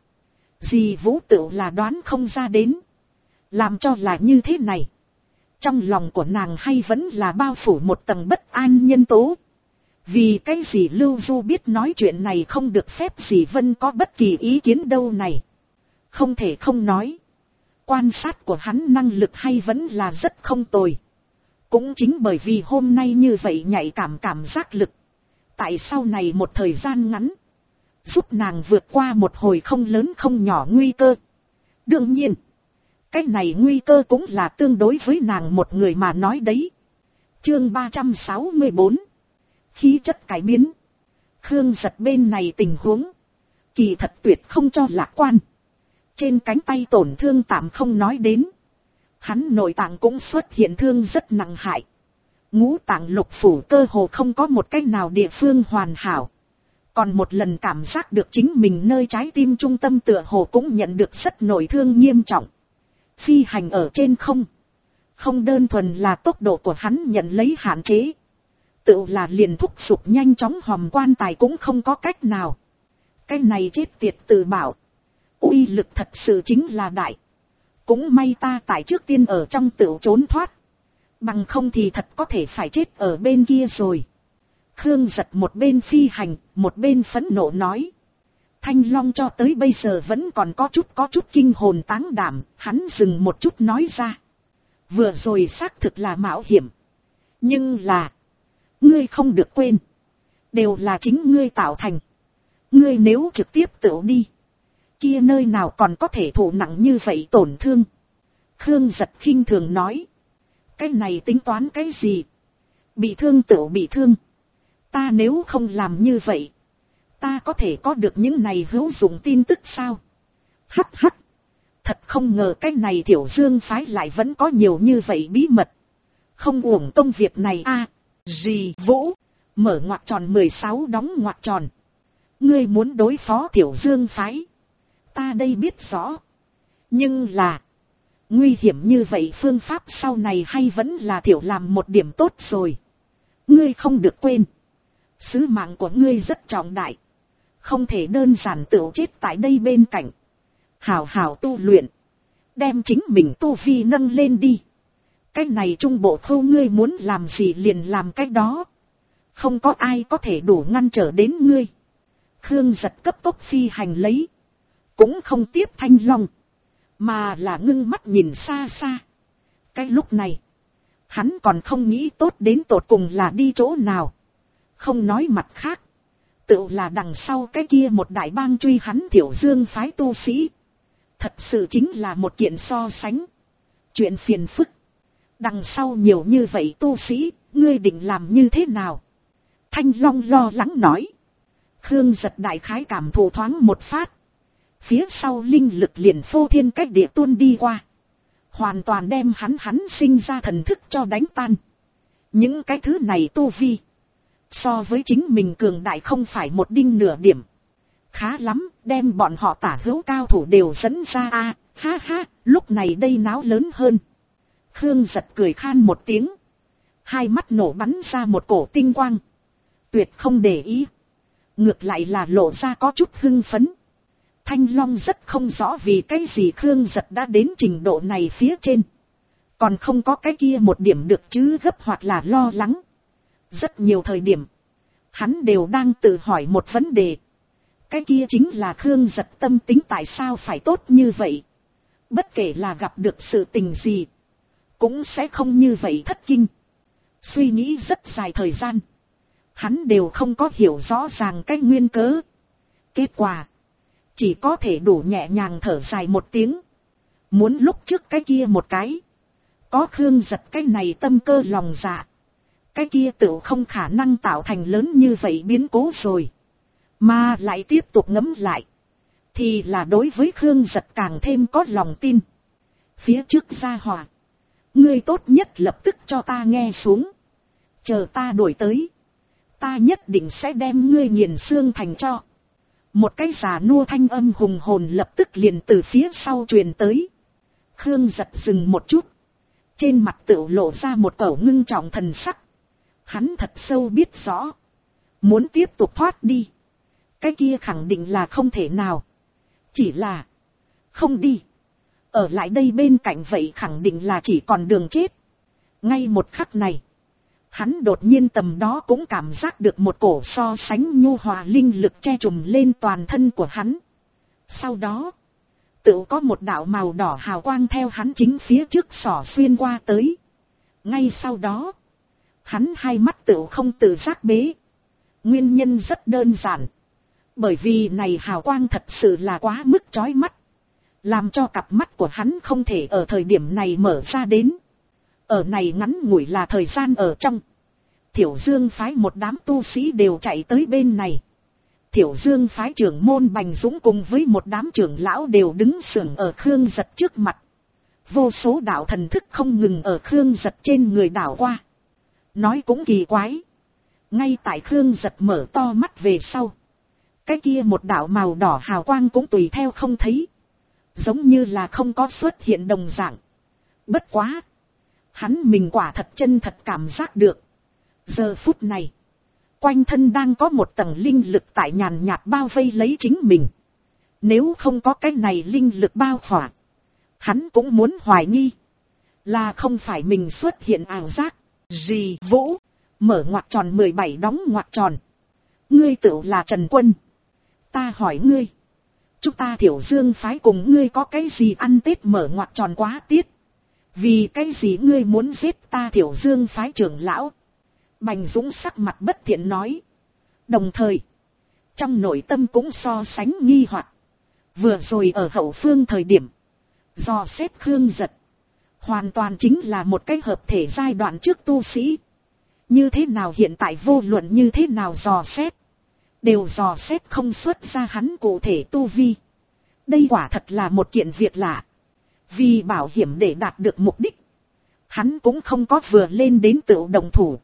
dì Vũ tự là đoán không ra đến. Làm cho là như thế này, trong lòng của nàng hay vẫn là bao phủ một tầng bất an nhân tố. Vì cái gì Lưu Du biết nói chuyện này không được phép dì Vân có bất kỳ ý kiến đâu này. Không thể không nói, quan sát của hắn năng lực hay vẫn là rất không tồi. Cũng chính bởi vì hôm nay như vậy nhạy cảm giác lực, tại sau này một thời gian ngắn, giúp nàng vượt qua một hồi không lớn không nhỏ nguy cơ. Đương nhiên, cái này nguy cơ cũng là tương đối với nàng một người mà nói đấy. Chương 364, khí chất cải biến. Khương Giật bên này tình huống kỳ thật tuyệt không cho lạc quan. Trên cánh tay tổn thương tạm không nói đến, hắn nội tạng cũng xuất hiện thương rất nặng hại. Ngũ tạng lục phủ cơ hồ không có một cách nào địa phương hoàn hảo. Còn một lần cảm giác được chính mình nơi trái tim trung tâm tựa hồ cũng nhận được rất nội thương nghiêm trọng. Phi hành ở trên không đơn thuần là tốc độ của hắn nhận lấy hạn chế, tự là liền thúc giục nhanh chóng hòm quan tài cũng không có cách nào. Cái này chết tiệt tự bảo, uy lực thật sự chính là đại. Cũng may ta tại trước tiên ở trong tựu trốn thoát, bằng không thì thật có thể phải chết ở bên kia rồi. Khương Giật một bên phi hành, một bên phẫn nộ nói. Thanh Long cho tới bây giờ vẫn còn có chút kinh hồn táng đảm, hắn dừng một chút nói ra. Vừa rồi xác thực là mạo hiểm, nhưng là ngươi không được quên, đều là chính ngươi tạo thành. Ngươi nếu trực tiếp tự đi, kia nơi nào còn có thể thụ nặng như vậy tổn thương. Khương Giật khinh thường nói. Cái này tính toán cái gì? Bị thương tự bị thương. Ta nếu không làm như vậy, ta có thể có được những này hữu dụng tin tức sao? Hắc hắc. Thật không ngờ cái này Thiểu Dương phái lại vẫn có nhiều như vậy bí mật. Không uổng công việc này a. Dì Vũ, mở ngoặc tròn 16 đóng ngoặc tròn. Ngươi muốn đối phó Thiểu Dương phái, ta đây biết rõ. Nhưng là, nguy hiểm như vậy phương pháp sau này hay vẫn là Thiểu làm một điểm tốt rồi. Ngươi không được quên, sứ mạng của ngươi rất trọng đại, không thể đơn giản tự chết tại đây bên cạnh. Hảo hảo tu luyện, đem chính mình tu vi nâng lên đi. Cái này trung bộ khâu ngươi muốn làm gì liền làm cái đó, không có ai có thể đủ ngăn trở đến ngươi. Khương Giật cấp tốc phi hành lấy, cũng không tiếp Thanh Long, mà là ngưng mắt nhìn xa xa. Cái lúc này, hắn còn không nghĩ tốt đến tột cùng là đi chỗ nào. Không nói mặt khác, tự là đằng sau cái kia một đại bang truy hắn Thiểu Dương phái tu sĩ. Thật sự chính là một kiện so sánh chuyện phiền phức. Đằng sau nhiều như vậy tu sĩ, ngươi định làm như thế nào? Thanh Long lo lắng nói. Khương Giật đại khái cảm thụ thoáng một phát, phía sau linh lực liền phô thiên cách địa tuôn đi qua, hoàn toàn đem hắn sinh ra thần thức cho đánh tan. Những cái thứ này tu vi, so với chính mình cường đại không phải một đinh nửa điểm. Khá lắm, đem bọn họ tả hữu cao thủ đều dẫn ra a, ha ha, lúc này đây náo lớn hơn. Khương Giật cười khan một tiếng, hai mắt nổ bắn ra một cổ tinh quang, tuyệt không để ý, ngược lại là lộ ra có chút hưng phấn. Thanh Long rất không rõ vì cái gì Khương Giật đã đến trình độ này phía trên, còn không có cái kia một điểm được chứ gấp hoặc là lo lắng. Rất nhiều thời điểm, hắn đều đang tự hỏi một vấn đề. Cái kia chính là Khương Giật tâm tính tại sao phải tốt như vậy. Bất kể là gặp được sự tình gì, cũng sẽ không như vậy thất kinh. Suy nghĩ rất dài thời gian, hắn đều không có hiểu rõ ràng cái nguyên cớ. Kết quả, chỉ có thể đủ nhẹ nhàng thở dài một tiếng. Muốn lúc trước cái kia một cái, có Khương Giật cái này tâm cơ lòng dạ, cái kia tự không khả năng tạo thành lớn như vậy biến cố rồi. Mà lại tiếp tục ngẫm lại, thì là đối với Khương Giật càng thêm có lòng tin. Phía trước gia hỏa, ngươi tốt nhất lập tức cho ta nghe xuống. Chờ ta đuổi tới, ta nhất định sẽ đem ngươi nghiền xương thành cho. Một cái già nua thanh âm hùng hồn lập tức liền từ phía sau truyền tới. Khương Giật dừng một chút, trên mặt tựu lộ ra một cẩu ngưng trọng thần sắc. Hắn thật sâu biết rõ, muốn tiếp tục thoát đi, cái kia khẳng định là không thể nào. Chỉ là không đi, ở lại đây bên cạnh vậy khẳng định là chỉ còn đường chết. Ngay một khắc này, hắn đột nhiên tầm đó cũng cảm giác được một cổ so sánh nhu hòa linh lực che trùm lên toàn thân của hắn. Sau đó, tự có một đạo màu đỏ hào quang theo hắn chính phía trước xỏ xuyên qua tới. Ngay sau đó, hắn hai mắt tự không tự giác bế. Nguyên nhân rất đơn giản, bởi vì này hào quang thật sự là quá mức chói mắt, làm cho cặp mắt của hắn không thể ở thời điểm này mở ra đến. Ở này ngắn ngủi là thời gian ở trong, Thiểu Dương phái một đám tu sĩ đều chạy tới bên này. Thiểu Dương phái trưởng môn Bành Dũng cùng với một đám trưởng lão đều đứng sưởng ở Khương Giật trước mặt. Vô số đạo thần thức không ngừng ở Khương Giật trên người đảo qua. Nói cũng kỳ quái, ngay tại Khương Giật mở to mắt về sau, cái kia một đạo màu đỏ hào quang cũng tùy theo không thấy, giống như là không có xuất hiện đồng dạng. Bất quá, hắn mình quả thật chân thật cảm giác được, giờ phút này, quanh thân đang có một tầng linh lực tại nhàn nhạt bao vây lấy chính mình. Nếu không có cái này linh lực bao khỏa, hắn cũng muốn hoài nghi, là không phải mình xuất hiện ảo giác. Gì Vũ, mở ngoặc tròn 17 đóng ngoặc tròn. Ngươi tự là Trần Quân. Ta hỏi ngươi, chúng ta Thiểu Dương phái cùng ngươi có cái gì ăn Tết mở ngoặc tròn quá tiết? Vì cái gì ngươi muốn giết ta Thiểu Dương phái trưởng lão? Bành Dũng sắc mặt bất thiện nói. Đồng thời, trong nội tâm cũng so sánh nghi hoặc. Vừa rồi ở hậu phương thời điểm, dò xét Khương Giật, hoàn toàn chính là một cái hợp thể giai đoạn trước tu sĩ. Như thế nào hiện tại vô luận như thế nào dò xét, đều dò xét không xuất ra hắn cụ thể tu vi. Đây quả thật là một kiện việc lạ. Vì bảo hiểm để đạt được mục đích, hắn cũng không có vừa lên đến tự động thủ,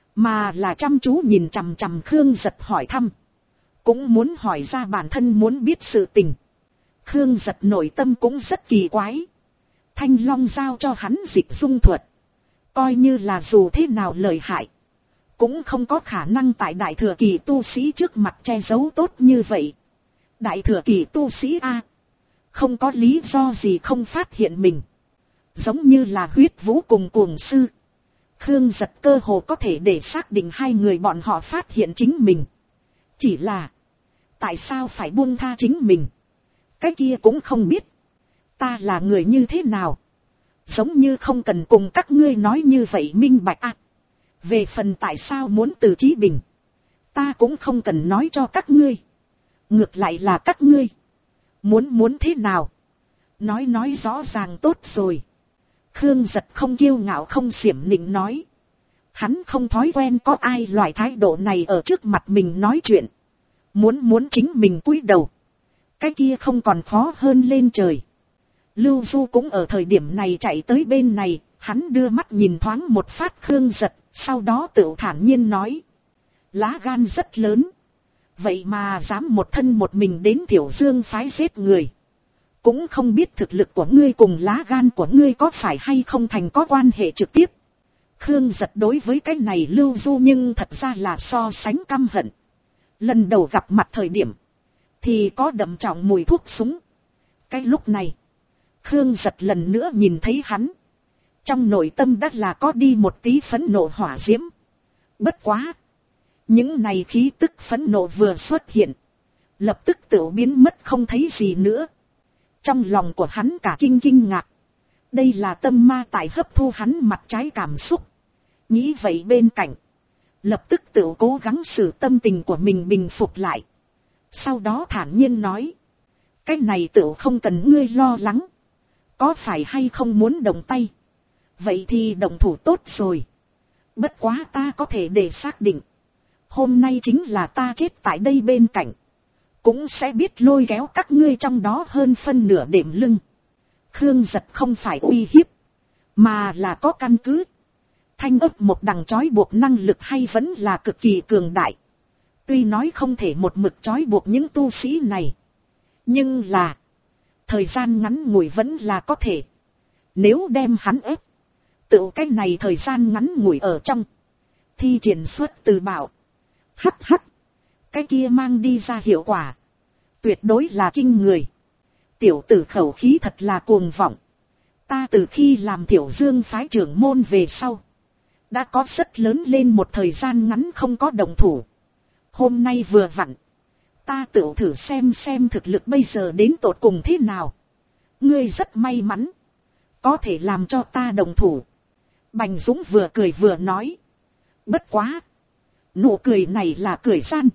mà là chăm chú nhìn chằm chằm Khương Giật hỏi thăm, cũng muốn hỏi ra bản thân muốn biết sự tình. Khương Giật nội tâm cũng rất kỳ quái. Thanh Long giao cho hắn dịch dung thuật, coi như là dù thế nào lợi hại, cũng không có khả năng tại đại thừa kỳ tu sĩ trước mặt che giấu tốt như vậy. Đại thừa kỳ tu sĩ A, không có lý do gì không phát hiện mình. Giống như là Huyết Vũ cùng Cuồng Sư, Khương Giật cơ hồ có thể để xác định hai người bọn họ phát hiện chính mình. Chỉ là, tại sao phải buông tha chính mình? Cái kia cũng không biết. Ta là người như thế nào? Giống như không cần cùng các ngươi nói như vậy minh bạch à. Về phần tại sao muốn từ Chí Bình, ta cũng không cần nói cho các ngươi. Ngược lại là các ngươi muốn thế nào, nói rõ ràng tốt rồi. Khương Giật không kiêu ngạo không xiểm nịnh nói. Hắn không thói quen có ai loại thái độ này ở trước mặt mình nói chuyện. Muốn chính mình cúi đầu, cái kia không còn khó hơn lên trời. Lưu Du cũng ở thời điểm này chạy tới bên này, Hắn đưa mắt nhìn thoáng một phát Khương Giật, sau đó tự thản nhiên nói. Lá gan rất lớn. Vậy mà dám một thân một mình đến Thiểu Dương phái giết người. Cũng không biết thực lực của ngươi cùng lá gan của ngươi có phải hay không thành có quan hệ trực tiếp. Khương Giật đối với cái này Lưu Du nhưng thật ra là so sánh căm hận. Lần đầu gặp mặt thời điểm thì có đậm trọng mùi thuốc súng. Cái lúc này Khương Giật lần nữa nhìn thấy hắn, trong nội tâm đã là có đi một tí phẫn nộ hỏa diễm. Bất quá, những này khí tức phẫn nộ vừa xuất hiện, lập tức tự biến mất không thấy gì nữa. Trong lòng của hắn cả kinh ngạc. Đây là tâm ma tại hấp thu hắn mặt trái cảm xúc. Nghĩ vậy bên cạnh, lập tức tự cố gắng xử tâm tình của mình bình phục lại. Sau đó thản nhiên nói. Cái này tự không cần ngươi lo lắng. Có phải hay không muốn động tay? Vậy thì động thủ tốt rồi. Bất quá ta có thể để xác định. Hôm nay chính là ta chết tại đây bên cạnh. Cũng sẽ biết lôi kéo các ngươi trong đó hơn phân nửa đệm lưng. Khương Giật không phải uy hiếp, mà là có căn cứ. Thanh ấp một đằng trói buộc năng lực hay vẫn là cực kỳ cường đại. Tuy nói không thể một mực trói buộc những tu sĩ này, nhưng là thời gian ngắn ngủi vẫn là có thể. Nếu đem hắn ép, tự cái này thời gian ngắn ngủi ở trong thi triển xuất từ bảo. Hắc hắc, cái kia mang đi ra hiệu quả tuyệt đối là kinh người. Tiểu tử khẩu khí thật là cuồng vọng. Ta từ khi làm Thiểu Dương phái trưởng môn về sau, đã có rất lớn lên một thời gian ngắn không có động thủ. Hôm nay vừa vặn, ta tự thử xem thực lực bây giờ đến tột cùng thế nào. Ngươi rất may mắn, có thể làm cho ta động thủ. Bành Dũng vừa cười vừa nói. Bất quá, nụ cười này là cười gian,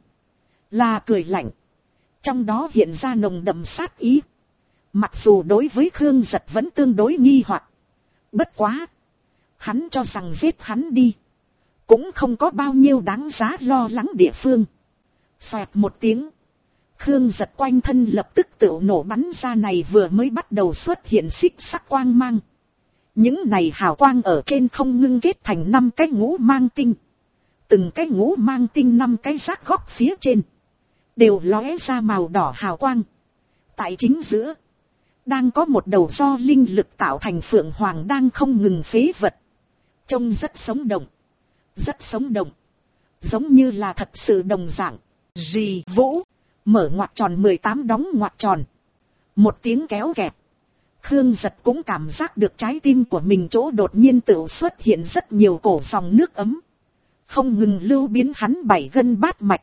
là cười lạnh, trong đó hiện ra nồng đậm sát ý. Mặc dù đối với Khương Giật vẫn tương đối nghi hoặc, bất quá, hắn cho rằng giết hắn đi cũng không có bao nhiêu đáng giá lo lắng địa phương. Xoẹt một tiếng, Khương Giật quanh thân lập tức tự nổ bắn ra này vừa mới bắt đầu xuất hiện xích sắc quang mang. Những này hào quang ở trên không ngưng kết thành 5 cái ngũ mang tinh. Từng cái ngũ mang tinh 5 cái rác góc phía trên đều lóe ra màu đỏ hào quang. Tại chính giữa đang có một đầu do linh lực tạo thành phượng hoàng đang không ngừng phế vật. Trông rất sống động, rất sống động, giống như là thật sự đồng dạng. Rì Vũ, mở ngoặc tròn 18 đóng ngoặc tròn. Một tiếng kéo kẹt, Khương Giật cũng cảm giác được trái tim của mình chỗ đột nhiên tự xuất hiện rất nhiều cổ dòng nước ấm, không ngừng lưu biến hắn 7 gân bát mạch.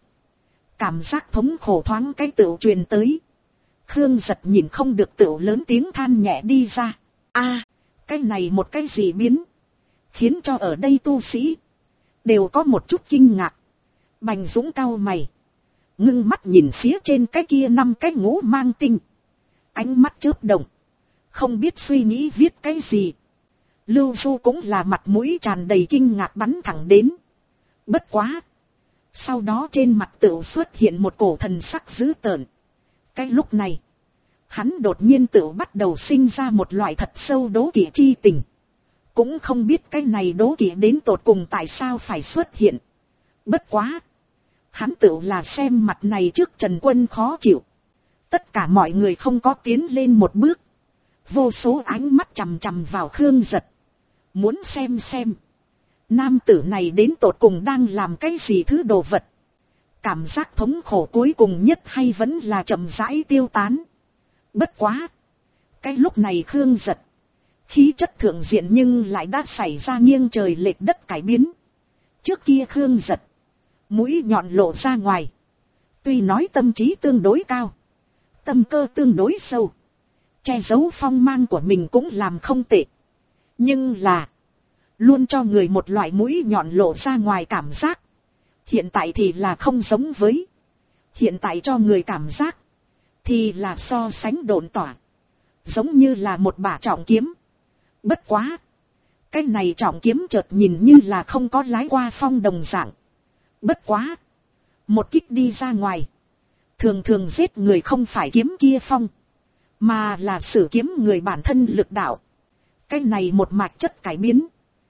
Cảm giác thống khổ thoáng cái tự truyền tới. Khương Giật nhìn không được tự lớn tiếng than nhẹ đi ra. A, cái này một cái gì biến, khiến cho ở đây tu sĩ đều có một chút kinh ngạc. Bành Dũng cau mày, ngưng mắt nhìn phía trên cái kia 5 cái ngũ mang tinh, ánh mắt chớp động, không biết suy nghĩ viết cái gì. Lưu Du cũng là mặt mũi tràn đầy kinh ngạc bắn thẳng đến. Bất quá, sau đó trên mặt tự xuất hiện một cổ thần sắc dữ tợn. Cái lúc này, hắn đột nhiên tự bắt đầu sinh ra một loại thật sâu đố kỵ chi tình. Cũng không biết cái này đố kỵ đến tột cùng tại sao phải xuất hiện. Bất quá, hắn tự là xem mặt này trước Trần Quân khó chịu. Tất cả mọi người không có tiến lên một bước. Vô số ánh mắt chằm chằm vào Khương Giật, muốn xem nam tử này đến tột cùng đang làm cái gì thứ đồ vật. Cảm giác thống khổ cuối cùng nhất hay vẫn là chậm rãi tiêu tán. Bất quá, cái lúc này Khương Giật khí chất thượng diện nhưng lại đã xảy ra nghiêng trời lệch đất cải biến. Trước kia Khương Giật mũi nhọn lộ ra ngoài, tuy nói tâm trí tương đối cao, tâm cơ tương đối sâu, che giấu phong mang của mình cũng làm không tệ, nhưng là luôn cho người một loại mũi nhọn lộ ra ngoài cảm giác. Hiện tại thì là không giống với. Hiện tại cho người cảm giác thì là so sánh độn tỏa, giống như là một bả trọng kiếm. Bất quá, cái này trọng kiếm chợt nhìn như là không có lái qua phong đồng dạng. Bất quá, một kích đi ra ngoài, thường thường giết người không phải kiếm kia phong, mà là sử kiếm người bản thân lực đạo. Cái này một mạch chất cải biến.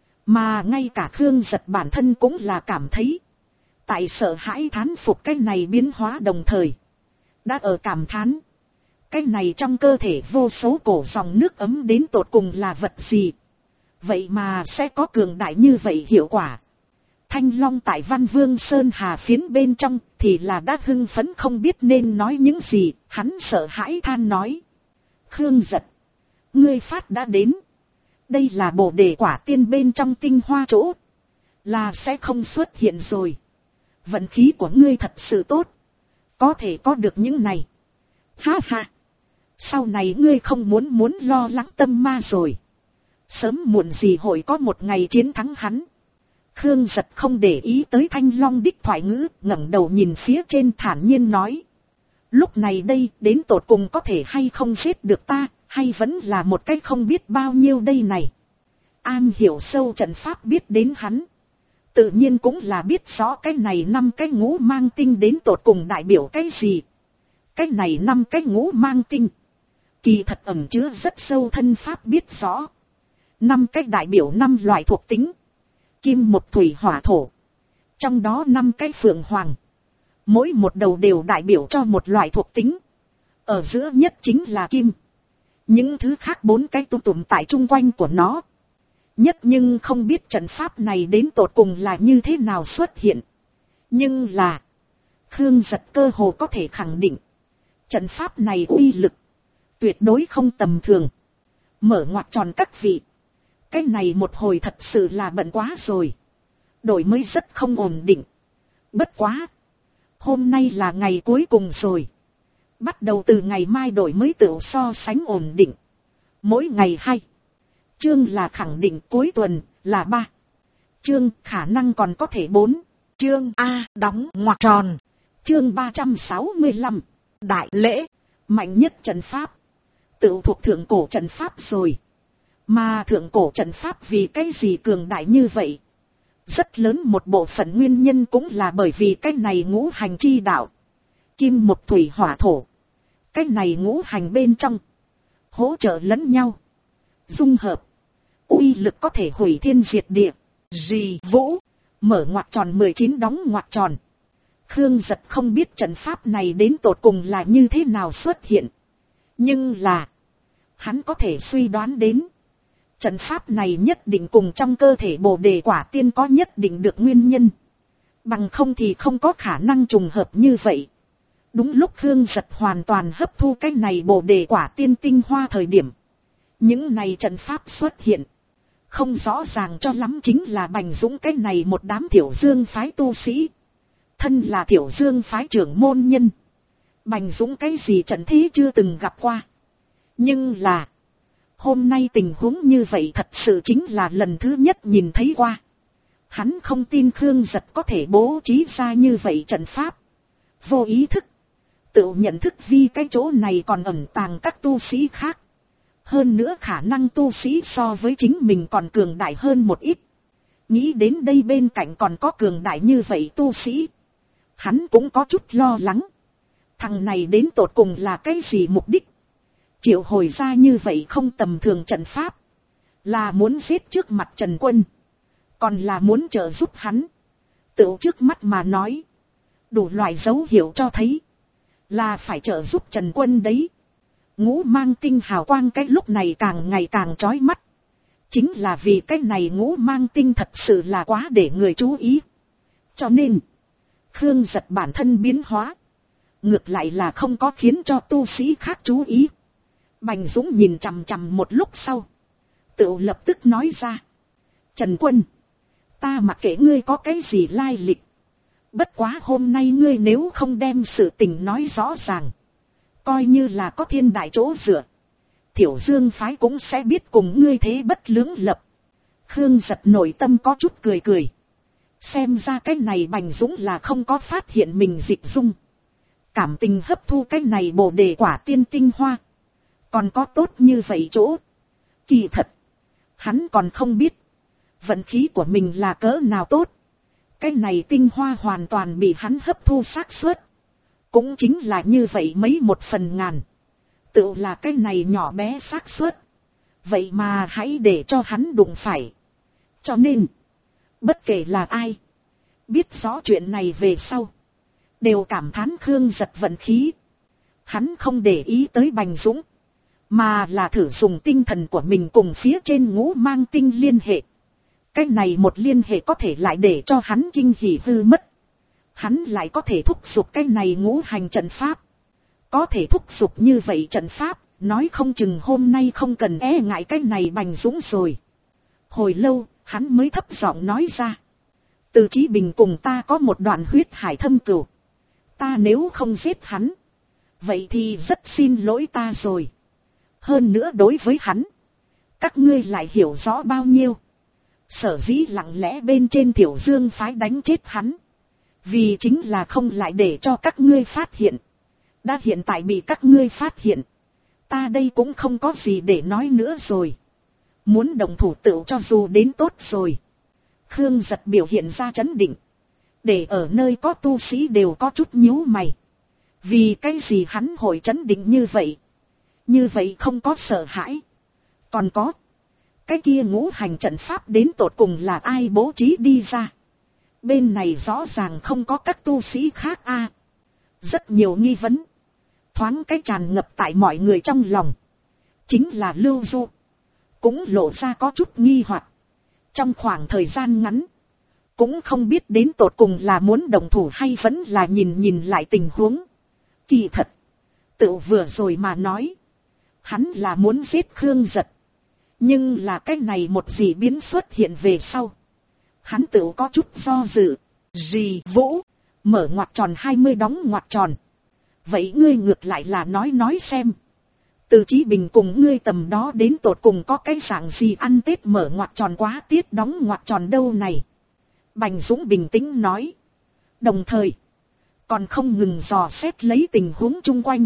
Mà ngay cả Khương Giật bản thân cũng là cảm thấy. Tại sợ hãi thán phục cái này biến hóa đồng thời. Đã ở cảm thán. Cái này trong cơ thể vô số cổ dòng nước ấm đến tột cùng là vật gì. Vậy mà sẽ có cường đại như vậy hiệu quả. Thanh Long tại Văn Vương Sơn Hà phiến bên trong thì là đã hưng phấn không biết nên nói những gì. Hắn sợ hãi than nói. Khương Giật. Ngươi phát đã đến. Đây là Bồ Đề Quả Tiên bên trong tinh hoa chỗ. Là sẽ không xuất hiện rồi. Vận khí của ngươi thật sự tốt. Có thể có được những này. Ha ha. Sau này ngươi không muốn lo lắng tâm ma rồi. Sớm muộn gì hội có một ngày chiến thắng hắn. Khương Giật không để ý tới Thanh Long đích thoại ngữ, ngẩng đầu nhìn phía trên thản nhiên nói. Lúc này đây đến tột cùng có thể hay không giết được ta, hay vẫn là một cái không biết bao nhiêu đây này. An hiểu sâu trận pháp biết đến hắn. Tự nhiên cũng là biết rõ cái này 5 cái ngũ mang tinh đến tột cùng đại biểu cái gì. Cái này 5 cái ngũ mang tinh. Kỳ thật ẩn chứa rất sâu thân pháp biết rõ. 5 cái đại biểu 5 loại thuộc tính. Kim một thủy hỏa thổ. Trong đó 5 cái phượng hoàng. Mỗi một đầu đều đại biểu cho một loại thuộc tính. Ở giữa nhất chính là kim. Những thứ khác 4 cái tụm tại chung quanh của nó. Nhất nhưng không biết trận pháp này đến tột cùng là như thế nào xuất hiện. Nhưng là. Khương Giật cơ hồ có thể khẳng định. Trận pháp này uy lực. Tuyệt đối không tầm thường. Mở ngoặc tròn các vị. Cái này một hồi thật sự là bận quá rồi. Đổi mới rất không ổn định. Bất quá. Hôm nay là ngày cuối cùng rồi. Bắt đầu từ ngày mai đổi mới tự so sánh ổn định. Mỗi ngày 2 chương là khẳng định, cuối tuần là 3 chương, khả năng còn có thể 4 chương. A đóng ngoặc tròn. Chương 365. Đại lễ. Mạnh nhất trận pháp. Tự thuộc thượng cổ trận pháp rồi. Mà thượng cổ trận pháp vì cái gì cường đại như vậy? Rất lớn một bộ phận nguyên nhân cũng là bởi vì cái này ngũ hành chi đạo. Kim một thủy hỏa thổ. Cái này ngũ hành bên trong. Hỗ trợ lẫn nhau. Dung hợp. Uy lực có thể hủy thiên diệt địa. Dì vũ. Mở ngoặc tròn 19 đóng ngoặc tròn. Khương Giật không biết trận pháp này đến tột cùng là như thế nào xuất hiện. Nhưng là. Hắn có thể suy đoán đến. Trận pháp này nhất định cùng trong cơ thể Bồ Đề Quả Tiên có nhất định được nguyên nhân. Bằng không thì không có khả năng trùng hợp như vậy. Đúng lúc Khương Giật hoàn toàn hấp thu cái này Bồ Đề Quả Tiên tinh hoa thời điểm. Những này trận pháp xuất hiện. Không rõ ràng cho lắm chính là Bành Dũng cái này một đám Thiểu Dương phái tu sĩ. Thân là Thiểu Dương phái trưởng môn nhân. Bành Dũng cái gì trận thế chưa từng gặp qua. Nhưng là. Hôm nay tình huống như vậy thật sự chính là lần thứ nhất nhìn thấy qua. Hắn không tin Khương Giật có thể bố trí ra như vậy trận pháp. Vô ý thức. Tự nhận thức vì cái chỗ này còn ẩn tàng các tu sĩ khác. Hơn nữa khả năng tu sĩ so với chính mình còn cường đại hơn một ít. Nghĩ đến đây bên cạnh còn có cường đại như vậy tu sĩ. Hắn cũng có chút lo lắng. Thằng này đến tột cùng là cái gì mục đích? Triệu hồi ra như vậy không tầm thường trận pháp. Là muốn giết trước mặt Trần Quân. Còn là muốn trợ giúp hắn. Tự trước mắt mà nói. Đủ loại dấu hiệu cho thấy. Là phải trợ giúp Trần Quân đấy. Ngũ mang tinh hào quang cái lúc này càng ngày càng chói mắt. Chính là vì cái này ngũ mang tinh thật sự là quá để người chú ý. Cho nên. Khương Giật bản thân biến hóa. Ngược lại là không có khiến cho tu sĩ khác chú ý. Bành Dũng nhìn chằm chằm một lúc sau. Tự lập tức nói ra. Trần Quân. Ta mặc kệ ngươi có cái gì lai lịch. Bất quá hôm nay ngươi nếu không đem sự tình nói rõ ràng. Coi như là có thiên đại chỗ dựa. Thiểu Dương phái cũng sẽ biết cùng ngươi thế bất lưỡng lập. Khương Giật nội tâm có chút cười cười. Xem ra cái này Bành Dũng là không có phát hiện mình dịch dung. Cảm tình hấp thu cái này Bồ Đề Quả Tiên tinh hoa. Còn có tốt như vậy chỗ. Kỳ thật. Hắn còn không biết. Vận khí của mình là cỡ nào tốt. Cái này tinh hoa hoàn toàn bị hắn hấp thu xác suất. Cũng chính là như vậy mấy 1/1000. Tự là cái này nhỏ bé xác suất. vậy mà hãy để cho hắn đụng phải. Cho nên, bất kể là ai, biết rõ chuyện này về sau, đều cảm thán Khương Giật vận khí. Hắn không để ý tới Bành Dũng, mà là thử dùng tinh thần của mình cùng phía trên ngũ mang tinh liên hệ. Cái này một liên hệ có thể lại để cho hắn kinh hỉ hư mất. Hắn lại có thể thúc giục cái này ngũ hành trận pháp. Có thể thúc giục như vậy trận pháp, nói không chừng hôm nay không cần e ngại cái này Bành Dũng rồi. Hồi lâu, hắn mới thấp giọng nói ra. Từ Chí Bình cùng ta có một đoạn huyết hải thâm cừu. Ta nếu không giết hắn, vậy thì rất xin lỗi ta rồi. Hơn nữa đối với hắn, các ngươi lại hiểu rõ bao nhiêu. Sở dĩ lặng lẽ bên trên Tiểu Dương phái đánh chết hắn, vì chính là không lại để cho các ngươi phát hiện. Đã hiện tại bị các ngươi phát hiện, ta đây cũng không có gì để nói nữa rồi. Muốn đồng thủ tựu cho dù đến tốt rồi. Khương Giật biểu hiện ra trấn định, để ở nơi có tu sĩ đều có chút nhíu mày. Vì cái gì hắn hội trấn định như vậy? Như vậy không có sợ hãi. Còn có, cái kia ngũ hành trận pháp đến tột cùng là ai bố trí đi ra? Bên này rõ ràng không có các tu sĩ khác a. Rất nhiều nghi vấn, thoáng cái tràn ngập tại mọi người trong lòng. Chính là Lưu Du, cũng lộ ra có chút nghi hoặc. Trong khoảng thời gian ngắn, cũng không biết đến tột cùng là muốn đồng thủ hay vẫn là nhìn lại tình huống. Kỳ thật, tự vừa rồi mà nói, hắn là muốn giết Khương Giật. Nhưng là cái này một dị biến xuất hiện về sau, hắn tự có chút do dự. Dì Vũ, mở ngoặc tròn 20 đóng ngoặc tròn. Vậy ngươi ngược lại là nói xem. Từ Chí Bình cùng ngươi tầm đó đến tột cùng có cái dạng gì ăn Tết mở ngoặc tròn quá tiết đóng ngoặc tròn đâu này. Bành Dũng bình tĩnh nói. Đồng thời, còn không ngừng dò xét lấy tình huống chung quanh.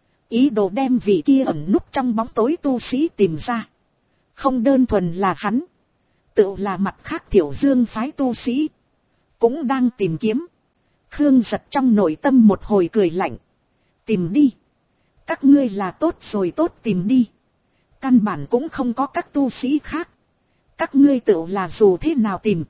Ý đồ đem vị kia ẩn núp trong bóng tối tu sĩ tìm ra. Không đơn thuần là hắn, tự là mặt khác Tiểu Dương phái tu sĩ cũng đang tìm kiếm. Khương Giật trong nội tâm một hồi cười lạnh. Tìm đi. Các ngươi là tốt rồi tốt tìm đi. Căn bản cũng không có các tu sĩ khác. Các ngươi tự là dù thế nào tìm,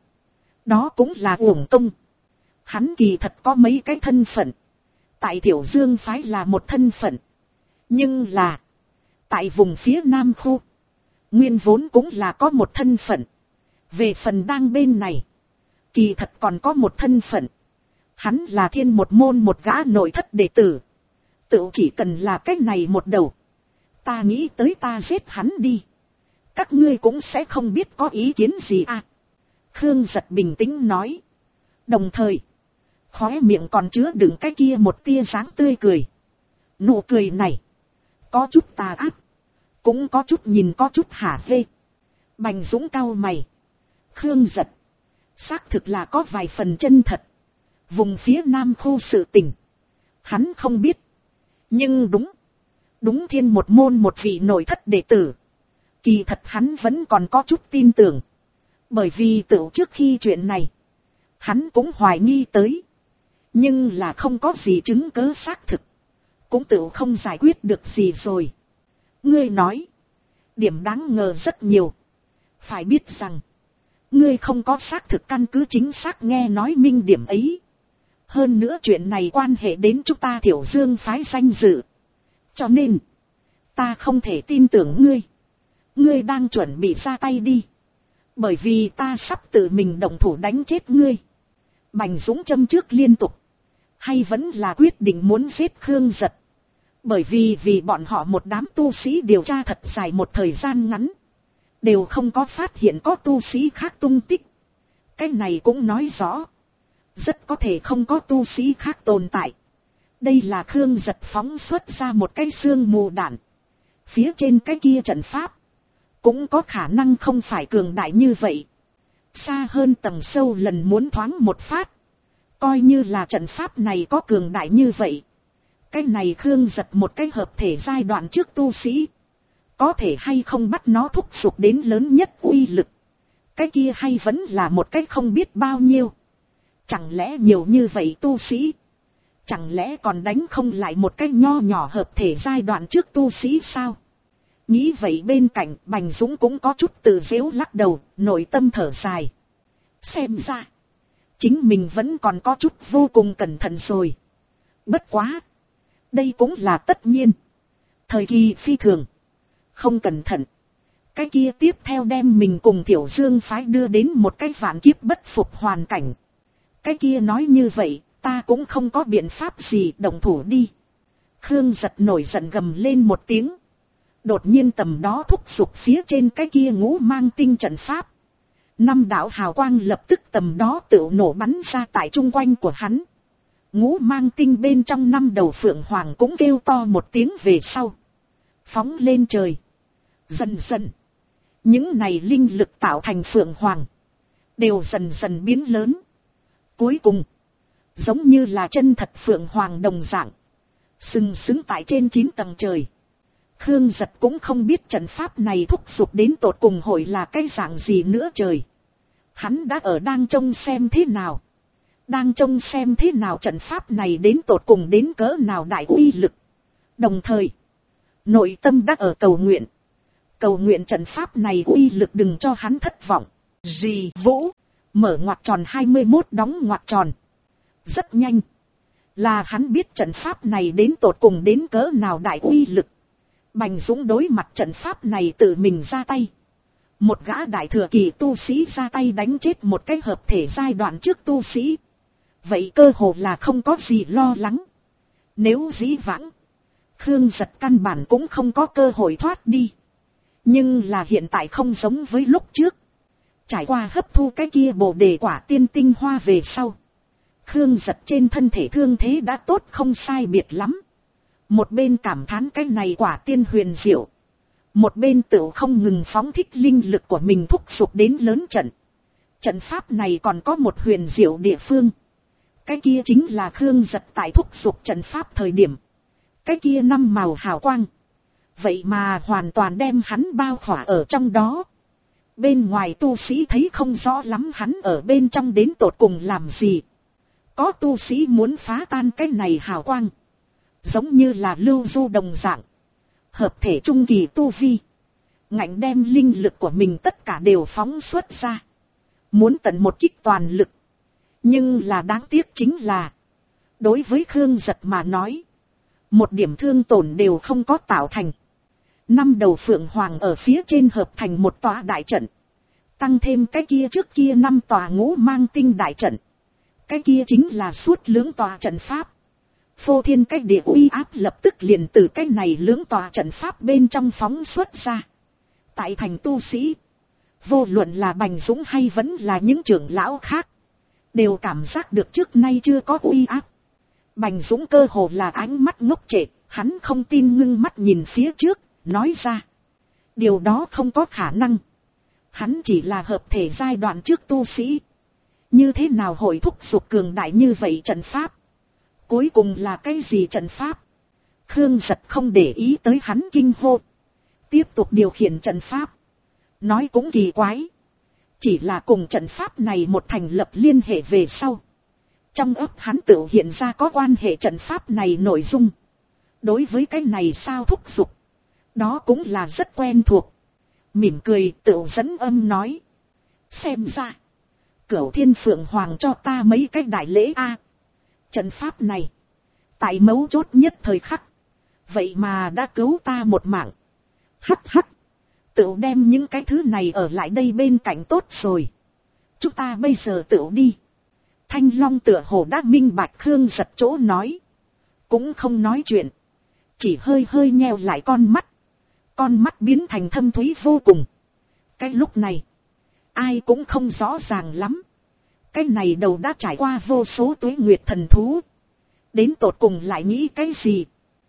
đó cũng là uổng công. Hắn kỳ thật có mấy cái thân phận. Tại Tiểu Dương phái là một thân phận. Nhưng là, tại vùng phía Nam khu, nguyên vốn cũng là có một thân phận. Về phần đang bên này, kỳ thật còn có một thân phận. Hắn là Thiên một môn một gã nội thất đệ tử. Tự chỉ cần là cái này một đầu, ta nghĩ tới ta giết hắn đi, các ngươi cũng sẽ không biết có ý kiến gì à. Khương Giật bình tĩnh nói. Đồng thời, khóe miệng còn chứa đựng cái kia một tia dáng tươi cười. Nụ cười này, có chút tà ác, cũng có chút nhìn có chút hả hê. Bành Dũng cau mày. Khương Giật, xác thực là có vài phần chân thật. Vùng phía Nam khu sự tình, hắn không biết. Nhưng đúng Thiên một môn một vị nội thất đệ tử, kỳ thật hắn vẫn còn có chút tin tưởng. Bởi vì tự trước khi chuyện này, hắn cũng hoài nghi tới. Nhưng là không có gì chứng cứ xác thực, cũng tự không giải quyết được gì rồi. Ngươi nói, điểm đáng ngờ rất nhiều. Phải biết rằng, ngươi không có xác thực căn cứ chính xác nghe nói minh điểm ấy. Hơn nữa chuyện này quan hệ đến chúng ta Tiểu Dương phái danh dự. Cho nên, ta không thể tin tưởng ngươi. Ngươi đang chuẩn bị ra tay đi. Bởi vì ta sắp tự mình động thủ đánh chết ngươi. Bành Dũng châm trước liên tục. Hay vẫn là quyết định muốn giết Khương Giật. Bởi vì bọn họ một đám tu sĩ điều tra thật dài một thời gian ngắn, đều không có phát hiện có tu sĩ khác tung tích. Cái này cũng nói rõ, rất có thể không có tu sĩ khác tồn tại. Đây là Khương Giật phóng xuất ra một cái xương mù đạn. Phía trên cái kia trận pháp, cũng có khả năng không phải cường đại như vậy. Xa hơn tầng sâu lần muốn thoáng một phát. Coi như là trận pháp này có cường đại như vậy, cái này Khương Giật một cái hợp thể giai đoạn trước tu sĩ, có thể hay không bắt nó thúc giục đến lớn nhất uy lực. Cái kia hay vẫn là một cái không biết bao nhiêu. Chẳng lẽ nhiều như vậy tu sĩ, chẳng lẽ còn đánh không lại một cái nho nhỏ hợp thể giai đoạn trước tu sĩ sao? Nghĩ vậy bên cạnh Bành Dũng cũng có chút tự giễu lắc đầu, nội tâm thở dài. Xem ra, chính mình vẫn còn có chút vô cùng cẩn thận rồi. Bất quá, đây cũng là tất nhiên. Thời kỳ phi thường, không cẩn thận. Cái kia tiếp theo đem mình cùng Tiểu Dương phái đưa đến một cái vạn kiếp bất phục hoàn cảnh. Cái kia nói như vậy, ta cũng không có biện pháp gì, động thủ đi. Khương Giật nổi giận gầm lên một tiếng. Đột nhiên tầm đó thúc giục phía trên cái kia ngũ mang tinh trận pháp. 5 đạo hào quang lập tức tầm đó tự nổ bắn ra tại chung quanh của hắn. Ngũ mang tinh bên trong 5 đầu phượng hoàng cũng kêu to một tiếng về sau. Phóng lên trời. Dần dần. Những này linh lực tạo thành phượng hoàng. Đều dần dần biến lớn. Cuối cùng. Giống như là chân thật phượng hoàng đồng dạng. Sừng sững tại trên 9 tầng trời. Khương Giật cũng không biết trận pháp này thúc giục đến tột cùng hội là cái dạng gì nữa trời. Hắn đã ở đang trông xem thế nào. Đang trông xem thế nào trận pháp này đến tột cùng đến cỡ nào đại uy lực. Đồng thời, nội tâm đã ở cầu nguyện. Cầu nguyện trận pháp này uy lực đừng cho hắn thất vọng. Rì Vũ, mở ngoặc tròn 21 đóng ngoặc tròn. Rất nhanh. Là hắn biết trận pháp này đến tột cùng đến cỡ nào đại uy lực. Bành Dũng đối mặt trận pháp này tự mình ra tay. Một gã đại thừa kỳ tu sĩ ra tay đánh chết một cái hợp thể giai đoạn trước tu sĩ. Vậy cơ hồ là không có gì lo lắng. Nếu dĩ vãng, Khương Giật căn bản cũng không có cơ hội thoát đi. Nhưng là hiện tại không giống với lúc trước. Trải qua hấp thu cái kia bồ đề quả tiên tinh hoa về sau. Khương Giật trên thân thể thương thế đã tốt không sai biệt lắm. Một bên cảm thán cái này quả tiên huyền diệu. Một bên tự không ngừng phóng thích linh lực của mình thúc giục đến lớn trận. Trận pháp này còn có một huyền diệu địa phương. Cái kia chính là Khương Giật tại thúc giục trận pháp thời điểm. Cái kia 5 màu hào quang. Vậy mà hoàn toàn đem hắn bao khỏa ở trong đó. Bên ngoài tu sĩ thấy không rõ lắm hắn ở bên trong đến tột cùng làm gì. Có tu sĩ muốn phá tan cái này hào quang. Giống như là lưu du đồng dạng. Hợp thể trung kỳ tu vi. Ngạnh đem linh lực của mình tất cả đều phóng xuất ra. Muốn tận một kích toàn lực. Nhưng là đáng tiếc chính là. Đối với Khương Giật mà nói. Một điểm thương tổn đều không có tạo thành. 5 đầu phượng hoàng ở phía trên hợp thành một tòa đại trận. Tăng thêm cái kia trước kia 5 tòa ngũ mang tinh đại trận. Cái kia chính là suốt lưỡng tòa trận pháp. Phô thiên cách địa uy áp lập tức liền từ cái này lưỡng tòa trận pháp bên trong phóng xuất ra. Tại thành tu sĩ. Vô luận là Bành Dũng hay vẫn là những trưởng lão khác. Đều cảm giác được trước nay chưa có uy áp. Bành Dũng cơ hồ là ánh mắt ngốc trệ. Hắn không tin ngưng mắt nhìn phía trước. Nói ra. Điều đó không có khả năng. Hắn chỉ là hợp thể giai đoạn trước tu sĩ. Như thế nào hội thúc giục cường đại như vậy trận pháp? Cuối cùng là cái gì trận pháp? Khương Giật không để ý tới hắn kinh hô. Tiếp tục điều khiển trận pháp. Nói cũng kỳ quái. Chỉ là cùng trận pháp này một thành lập liên hệ về sau. Trong ấp hắn tự hiện ra có quan hệ trận pháp này nội dung. Đối với cái này sao thúc giục. Đó cũng là rất quen thuộc. Mỉm cười tự dẫn âm nói. Xem ra. Cửu Thiên Phượng Hoàng cho ta mấy cái đại lễ a. Trận pháp này. Tại mấu chốt nhất thời khắc. Vậy mà đã cứu ta một mạng. Hắc hắc. Tự đem những cái thứ này ở lại đây bên cạnh tốt rồi. Chúng ta bây giờ tự đi. Thanh Long tựa hồ đã minh bạch Khương Giật chỗ nói. Cũng không nói chuyện. Chỉ hơi hơi nheo lại con mắt. Con mắt biến thành thâm thúy vô cùng. Cái lúc này. Ai cũng không rõ ràng lắm. Cái này đầu đã trải qua vô số tuế nguyệt thần thú. Đến tột cùng lại nghĩ cái gì?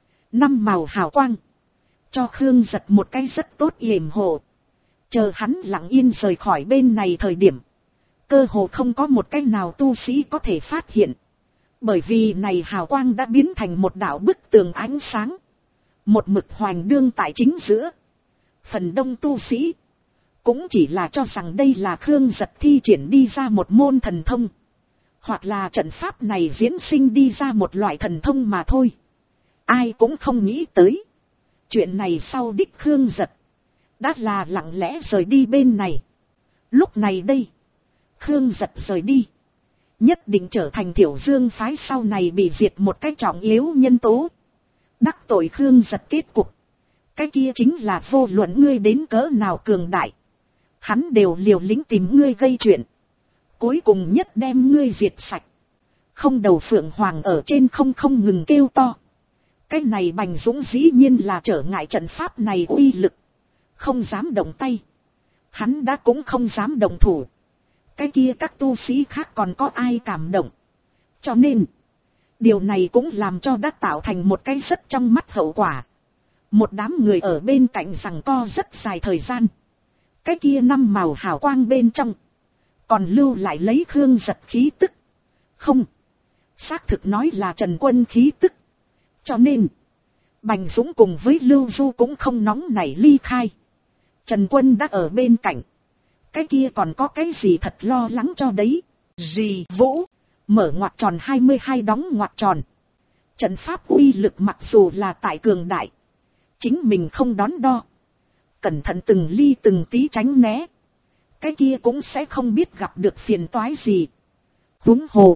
5 màu hào quang. Cho Khương Giật một cái rất tốt yểm hộ. Chờ hắn lặng yên rời khỏi bên này thời điểm. Cơ hồ không có một cái nào tu sĩ có thể phát hiện. Bởi vì này hào quang đã biến thành một đạo bức tường ánh sáng. Một mực hoành đương tại chính giữa. Phần đông tu sĩ. Cũng chỉ là cho rằng đây là Khương Giật thi triển đi ra một môn thần thông. Hoặc là trận pháp này diễn sinh đi ra một loại thần thông mà thôi. Ai cũng không nghĩ tới. Chuyện này sau đích Khương Giật đã là lặng lẽ rời đi bên này. Lúc này đây, Khương Giật rời đi, nhất định trở thành Thiểu Dương phái sau này bị diệt một cách trọng yếu nhân tố. Đắc tội Khương Giật kết cục, cái kia chính là vô luận ngươi đến cỡ nào cường đại, hắn đều liều lĩnh tìm ngươi gây chuyện, cuối cùng nhất đem ngươi diệt sạch. Không đầu Phượng Hoàng ở trên không ngừng kêu to. Cái này Bành Dũng dĩ nhiên là trở ngại trận pháp này uy lực, không dám động tay. Hắn đã cũng không dám động thủ. Cái kia các tu sĩ khác còn có ai cảm động. Cho nên, điều này cũng làm cho đã tạo thành một cái rất trong mắt hậu quả. Một đám người ở bên cạnh giằng co rất dài thời gian. Cái kia năm màu hào quang bên trong, còn lưu lại lấy Khương Giật khí tức. Không, xác thực nói là Trần Quân khí tức. Cho nên, Bành Dũng cùng với Lưu Du cũng không nóng nảy ly khai. Trần Quân đã ở bên cạnh. Cái kia còn có cái gì thật lo lắng cho đấy. Dì Vũ, mở ngoặc tròn 22 đóng ngoặc tròn. Trận pháp uy lực mặc dù là tại cường đại, chính mình không đón đo, cẩn thận từng ly từng tí tránh né, cái kia cũng sẽ không biết gặp được phiền toái gì. Huống hồ,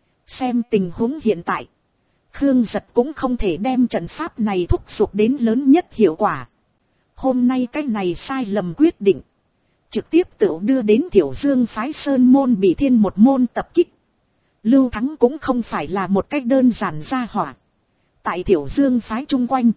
xem tình huống hiện tại, Khương Giật cũng không thể đem trận pháp này thúc giục đến lớn nhất hiệu quả. Hôm nay cái này sai lầm quyết định, trực tiếp tự đưa đến Thiểu Dương phái Sơn Môn bị thiên một môn tập kích. Lưu Thắng cũng không phải là một cách đơn giản gia hỏa. Tại Thiểu Dương phái chung quanh,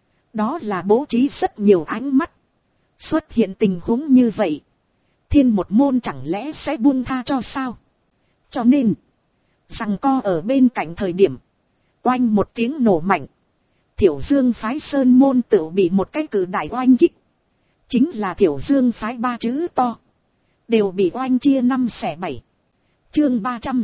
đó là bố trí rất nhiều ánh mắt. Xuất hiện tình huống như vậy, thiên một môn chẳng lẽ sẽ buông tha cho sao? Cho nên, giằng co ở bên cạnh thời điểm, oanh một tiếng nổ mạnh, Thiểu Dương phái Sơn Môn tự bị một cái cự đại oanh kích. Chính là Thiểu Dương phái 3 chữ to, đều bị oanh chia 5/7. Chương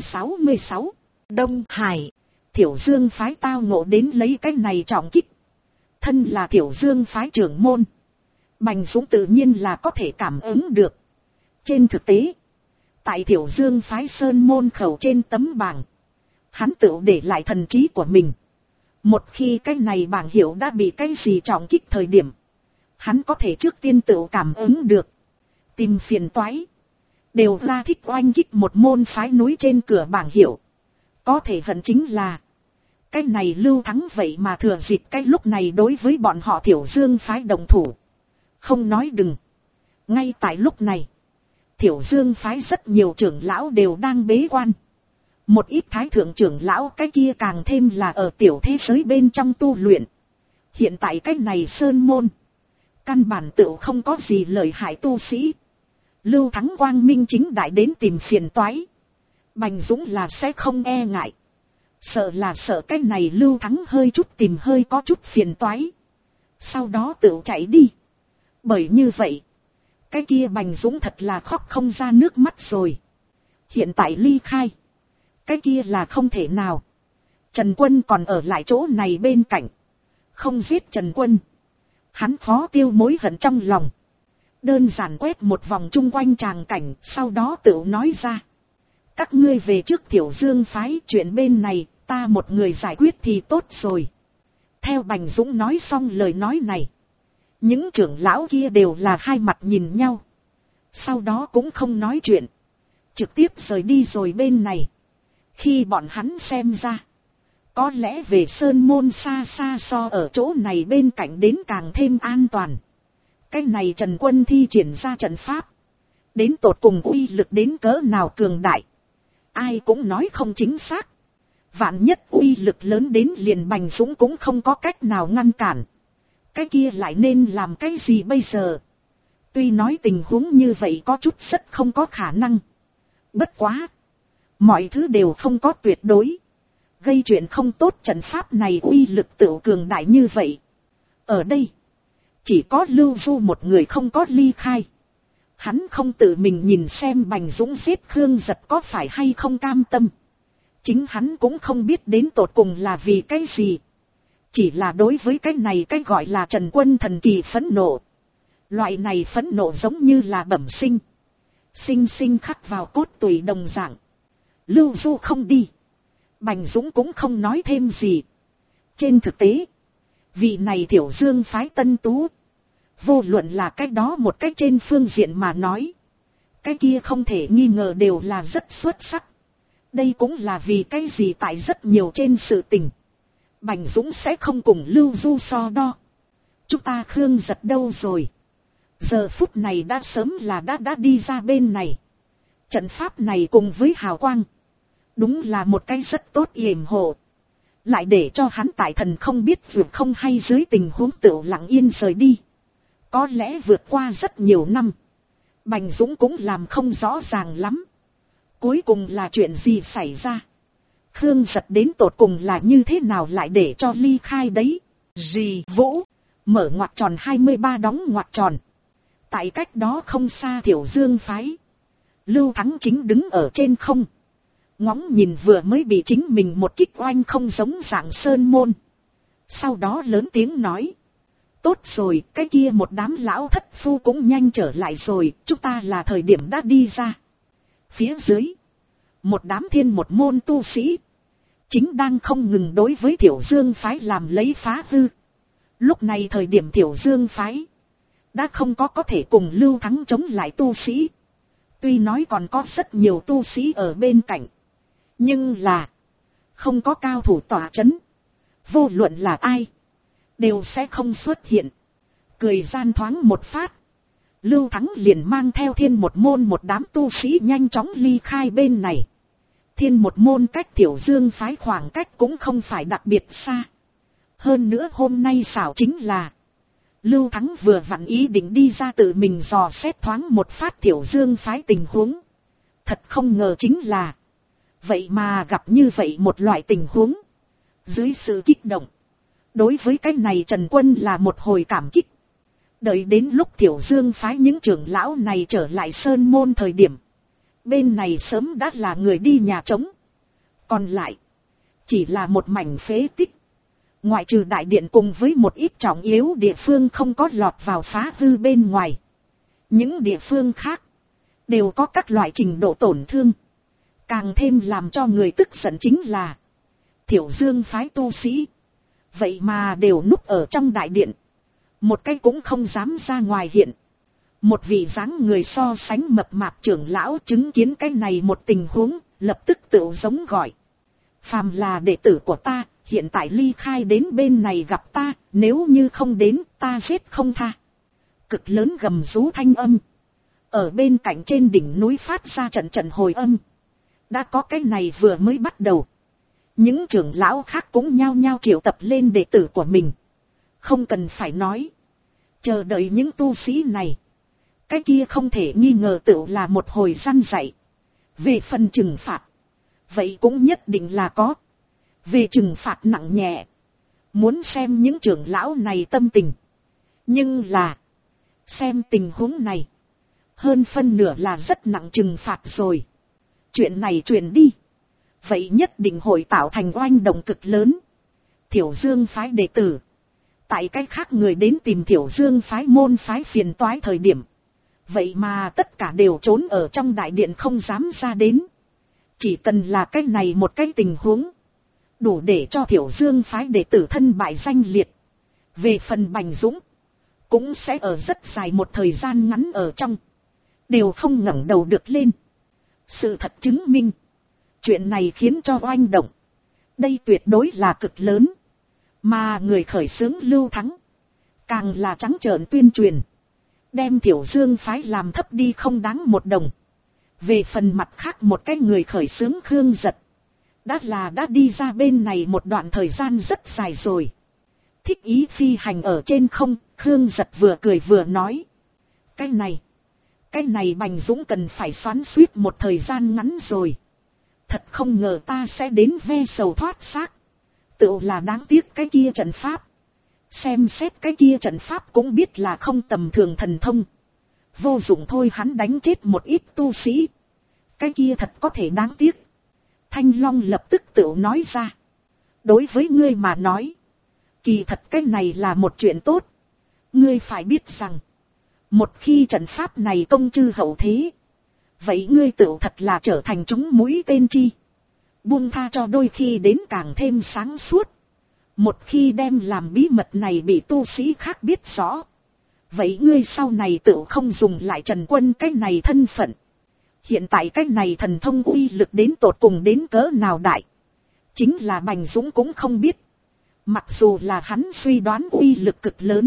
366, Đông Hải. Thiểu Dương phái tao ngộ đến lấy cái này trọng kích. Thân là Thiểu Dương phái trưởng môn, Bành Dũng tự nhiên là có thể cảm ứng được. Trên thực tế, tại Thiểu Dương phái Sơn Môn khẩu trên tấm bảng, hắn tự để lại thần trí của mình. Một khi cái này bảng hiệu đã bị cái gì trọng kích thời điểm, hắn có thể trước tiên tự cảm ứng được. Tìm phiền toái, đều ra thích oanh kích một môn phái núi trên cửa bảng hiệu. Có thể hận chính là, cái này Lưu Thắng vậy mà thừa dịp cái lúc này đối với bọn họ Thiểu Dương phái đồng thủ. Không nói đừng, ngay tại lúc này, Thiểu Dương phái rất nhiều trưởng lão đều đang bế quan. Một ít thái thượng trưởng lão cái kia càng thêm là ở tiểu thế giới bên trong tu luyện. Hiện tại cái này Sơn Môn, căn bản tự không có gì lợi hại tu sĩ. Lưu Thắng quang minh chính đại đến tìm phiền toái, Bành Dũng là sẽ không e ngại. Sợ là sợ cái này Lưu Thắng hơi chút tìm hơi có chút phiền toái, sau đó tự chạy đi. Bởi như vậy, cái kia Bành Dũng thật là khóc không ra nước mắt rồi. Hiện tại ly khai, cái kia là không thể nào. Trần Quân còn ở lại chỗ này bên cạnh. Không giết Trần Quân, hắn khó tiêu mối hận trong lòng. Đơn giản quét một vòng chung quanh tràng cảnh, sau đó tự nói ra. Các ngươi về trước Thiểu Dương phái, chuyện bên này, ta một người giải quyết thì tốt rồi. Theo Bành Dũng nói xong lời nói này, những trưởng lão kia đều là hai mặt nhìn nhau. Sau đó cũng không nói chuyện, trực tiếp rời đi rồi bên này. Khi bọn hắn xem ra, có lẽ về Sơn Môn xa xa so ở chỗ này bên cạnh đến càng thêm an toàn. Cái này Trần Quân thi triển ra trận pháp, đến tột cùng uy lực đến cỡ nào cường đại, ai cũng nói không chính xác. Vạn nhất uy lực lớn đến liền Bành Dũng cũng không có cách nào ngăn cản. Cái kia lại nên làm cái gì bây giờ? Tuy nói tình huống như vậy có chút rất không có khả năng. Bất quá, mọi thứ đều không có tuyệt đối. Gây chuyện không tốt, trận pháp này uy lực tự cường đại như vậy. Ở đây, chỉ có Lưu Du một người không có ly khai. Hắn không tự mình nhìn xem Bành Dũng giết Khương Giật có phải hay không cam tâm. Chính hắn cũng không biết đến tột cùng là vì cái gì. Chỉ là đối với cái này cái gọi là Trần Quân thần kỳ phẫn nộ. Loại này phẫn nộ giống như là bẩm sinh. Sinh sinh khắc vào cốt tủy đồng dạng. Lưu Du không đi, Bành Dũng cũng không nói thêm gì. Trên thực tế, Vị này Thiểu Dương phái tân tú. Vô luận là cái đó một cách trên phương diện mà nói. Cái kia không thể nghi ngờ đều là rất xuất sắc. Đây cũng là vì cái gì tại rất nhiều trên sự tình. Bành Dũng sẽ không cùng Lưu Du so đo. Chúng ta Khương Giật đâu rồi? Giờ phút này đã sớm là đã đi ra bên này. Trận pháp này cùng với hào quang. Đúng là một cái rất tốt yểm hộ. Lại để cho hắn tại thần không biết vượt không hay dưới tình huống tựu lặng yên rời đi. Có lẽ vượt qua rất nhiều năm. Bành Dũng cũng làm không rõ ràng lắm. Cuối cùng là chuyện gì xảy ra? Khương Giật đến tột cùng là như thế nào lại để cho ly khai đấy? Dì Vũ, mở ngoặc tròn 23 đóng ngoặc tròn. Tại cách đó không xa Thiểu Dương phái. Lưu Thắng Chính đứng ở trên không. Ngóng nhìn vừa mới bị chính mình một kích oanh không giống dạng sơn môn. Sau đó lớn tiếng nói. Tốt rồi, cái kia một đám lão thất phu cũng nhanh trở lại rồi, chúng ta là thời điểm đã đi ra. Phía dưới, một đám thiên một môn tu sĩ, chính đang không ngừng đối với Thiểu Dương phái làm lấy phá hư. Lúc này thời điểm Thiểu Dương phái, đã không có thể cùng Lưu Thắng chống lại tu sĩ. Tuy nói còn có rất nhiều tu sĩ ở bên cạnh, nhưng là không có cao thủ tỏa chấn. Vô luận là ai, đều sẽ không xuất hiện. Cười gian thoáng một phát, Lưu Thắng liền mang theo thiên một môn một đám tu sĩ nhanh chóng ly khai bên này. Thiên một môn cách Thiểu Dương phái khoảng cách cũng không phải đặc biệt xa. Hơn nữa hôm nay xảo chính là Lưu Thắng vừa vặn ý định đi ra tự mình dò xét thoáng một phát Thiểu Dương phái tình huống. Thật không ngờ chính là vậy mà gặp như vậy một loại tình huống. Dưới sự kích động, đối với cái này Trần Quân là một hồi cảm kích. Đợi đến lúc Thiểu Dương phái những trưởng lão này trở lại sơn môn thời điểm, bên này sớm đã là người đi nhà trống. Còn lại chỉ là một mảnh phế tích. Ngoại trừ đại điện cùng với một ít trọng yếu địa phương không có lọt vào phá hư bên ngoài. Những địa phương khác đều có các loại trình độ tổn thương. Càng thêm làm cho người tức giận chính là Thiểu Dương phái tu sĩ vậy mà đều núp ở trong đại điện. Một cái cũng không dám ra ngoài hiện. Một vị dáng người so sánh mập mạp trưởng lão chứng kiến cái này một tình huống, lập tức tự giống gọi. Phàm là đệ tử của ta, hiện tại ly khai đến bên này gặp ta, nếu như không đến ta giết không tha. Cực lớn gầm rú thanh âm. Ở bên cạnh trên đỉnh núi phát ra trận trận hồi âm. Đã có cái này vừa mới bắt đầu. Những trưởng lão khác cũng nhao nhao triệu tập lên đệ tử của mình. Không cần phải nói. Chờ đợi những tu sĩ này. Cái kia không thể nghi ngờ tự là một hồi săn dạy. Về phần trừng phạt, vậy cũng nhất định là có. Về trừng phạt nặng nhẹ, muốn xem những trưởng lão này tâm tình. Nhưng là, xem tình huống này, hơn phân nửa là rất nặng trừng phạt rồi. Chuyện này truyền đi, vậy nhất định hội tạo thành oanh động cực lớn. Thiểu Dương phái đệ tử, tại cách khác người đến tìm Thiểu Dương phái môn phái phiền toái thời điểm, vậy mà tất cả đều trốn ở trong đại điện không dám ra đến. Chỉ cần là cái này một cái tình huống, đủ để cho Thiểu Dương phái đệ tử thân bại danh liệt. Về phần Bành Dũng, cũng sẽ ở rất dài một thời gian ngắn ở trong, đều không ngẩng đầu được lên. Sự thật chứng minh, chuyện này khiến cho oanh động. Đây tuyệt đối là cực lớn. Mà người khởi xướng Lưu Thắng, càng là trắng trợn tuyên truyền, đem Thiểu Dương phái làm thấp đi không đáng một đồng. Về phần mặt khác một cái người khởi xướng Khương Giật, đã đi ra bên này một đoạn thời gian rất dài rồi. Thích ý phi hành ở trên không, Khương Giật vừa cười vừa nói. Cái này Bành Dũng cần phải xoắn suýt một thời gian ngắn rồi. Thật không ngờ ta sẽ đến ve sầu thoát xác. Tự là đáng tiếc cái kia trận pháp. Xem xét cái kia trận pháp cũng biết là không tầm thường thần thông. Vô dụng thôi, hắn đánh chết một ít tu sĩ. Cái kia thật có thể đáng tiếc. Thanh Long lập tức tự nói ra. Đối với ngươi mà nói, kỳ thật cái này là một chuyện tốt. Ngươi phải biết rằng, một khi trận pháp này công chư hậu thế, vậy ngươi tự thật là trở thành chúng mũi tên chi. Buông tha cho đôi khi đến càng thêm sáng suốt. Một khi đem làm bí mật này bị tu sĩ khác biết rõ, vậy ngươi sau này tự không dùng lại Trần Quân cái này thân phận. Hiện tại cái này thần thông uy lực đến tột cùng đến cỡ nào đại, chính là Bành Dũng cũng không biết. Mặc dù là hắn suy đoán uy lực cực lớn,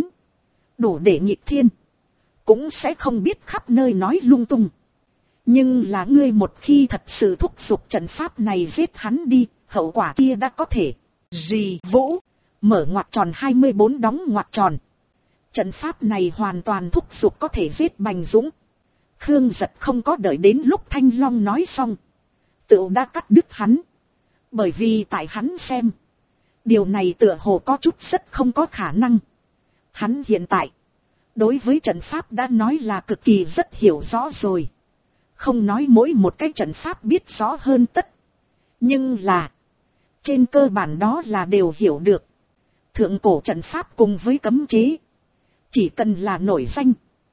đủ để nghịch thiên, cũng sẽ không biết khắp nơi nói lung tung. Nhưng là ngươi một khi thật sự thúc giục trận pháp này giết hắn đi, hậu quả kia đã có thể. Rì Vũ, mở ngoặc tròn 24 đóng ngoặc tròn. Trận pháp này hoàn toàn thúc giục có thể giết Bành Dũng. Khương Giật không có đợi đến lúc Thanh Long nói xong, tựu đã cắt đứt hắn. Bởi vì tại hắn xem, điều này tựa hồ có chút rất không có khả năng. Hắn hiện tại, đối với trận pháp đã nói là cực kỳ rất hiểu rõ rồi. Không nói mỗi một cái trận pháp biết rõ hơn tất. Nhưng là, trên cơ bản đó là đều hiểu được. Thượng cổ trận pháp cùng với cấm chế, chỉ cần là nổi danh,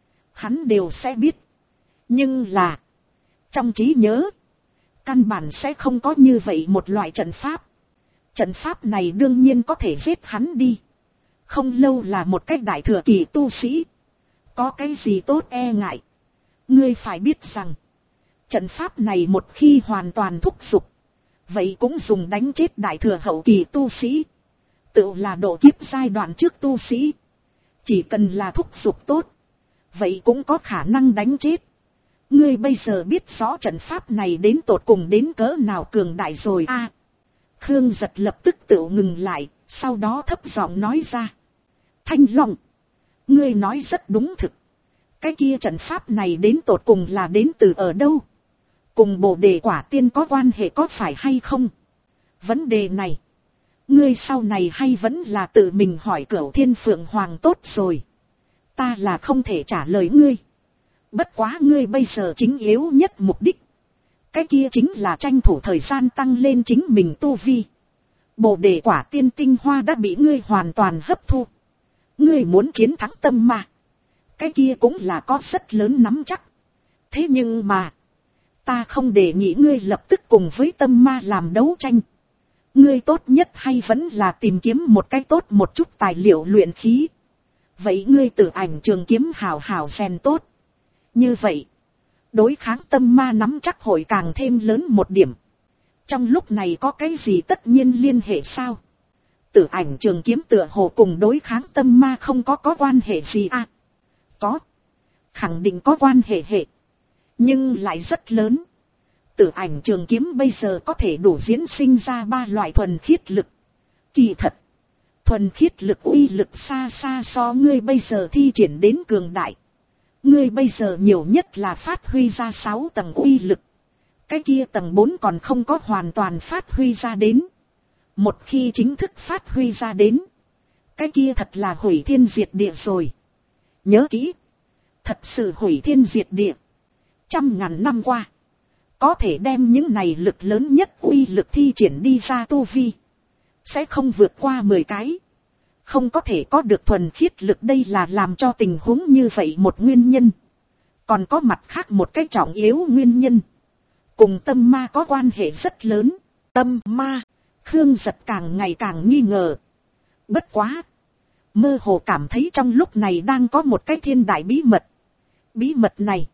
hắn đều sẽ biết. Nhưng là, trong trí nhớ, căn bản sẽ không có như vậy một loại trận pháp. Trận pháp này đương nhiên có thể giết hắn đi. Không lâu là một cái đại thừa kỳ tu sĩ. Có cái gì tốt e ngại. Ngươi phải biết rằng, trận pháp này một khi hoàn toàn thúc giục, vậy cũng dùng đánh chết đại thừa hậu kỳ tu sĩ. Tự là độ kiếp giai đoạn trước tu sĩ. Chỉ cần là thúc giục tốt, vậy cũng có khả năng đánh chết. Ngươi bây giờ biết rõ trận pháp này đến tột cùng đến cỡ nào cường đại rồi a. Khương Giật lập tức tự ngừng lại, sau đó thấp giọng nói ra. Thanh Long, ngươi nói rất đúng thực. Cái kia trận pháp này đến tột cùng là đến từ ở đâu? Cùng Bồ Đề Quả Tiên có quan hệ có phải hay không? Vấn đề này, ngươi sau này hay vẫn là tự mình hỏi Cửu Thiên Phượng Hoàng tốt rồi. Ta là không thể trả lời ngươi. Bất quá ngươi bây giờ chính yếu nhất mục đích, cái kia chính là tranh thủ thời gian tăng lên chính mình tu vi. Bồ Đề Quả Tiên tinh hoa đã bị ngươi hoàn toàn hấp thu. Ngươi muốn chiến thắng tâm ma, cái kia cũng là có rất lớn nắm chắc. Thế nhưng mà, ta không đề nghị ngươi lập tức cùng với tâm ma làm đấu tranh. Ngươi tốt nhất hay vẫn là tìm kiếm một cái tốt một chút tài liệu luyện khí. Vậy ngươi Tử Ảnh Trường Kiếm hào hào rèn tốt. Như vậy, đối kháng tâm ma nắm chắc hội càng thêm lớn một điểm. Trong lúc này có cái gì tất nhiên liên hệ sao? Tử Ảnh Trường Kiếm tựa hồ cùng đối kháng tâm ma không có quan hệ gì à? Có. Khẳng định có quan hệ. Nhưng lại rất lớn. Tử Ảnh Trường Kiếm bây giờ có thể đủ diễn sinh ra 3 loại thuần khiết lực. Kỳ thật, thuần khiết lực uy lực xa xa so ngươi bây giờ thi triển đến cường đại. Ngươi bây giờ nhiều nhất là phát huy ra 6 tầng uy lực. Cái kia tầng 4 còn không có hoàn toàn phát huy ra đến. Một khi chính thức phát huy ra đến, cái kia thật là hủy thiên diệt địa rồi. Nhớ kỹ, thật sự hủy thiên diệt địa. 100.000 năm qua, có thể đem những này lực lớn nhất uy lực thi triển đi ra tu vi, sẽ không vượt qua 10 cái. Không có thể có được thuần khiết lực, đây là làm cho tình huống như vậy một nguyên nhân. Còn có mặt khác một cái trọng yếu nguyên nhân. Cùng tâm ma có quan hệ rất lớn. Tâm ma, Khương Giật càng ngày càng nghi ngờ. Bất quá, mơ hồ cảm thấy trong lúc này đang có một cái thiên đại bí mật. Bí mật này,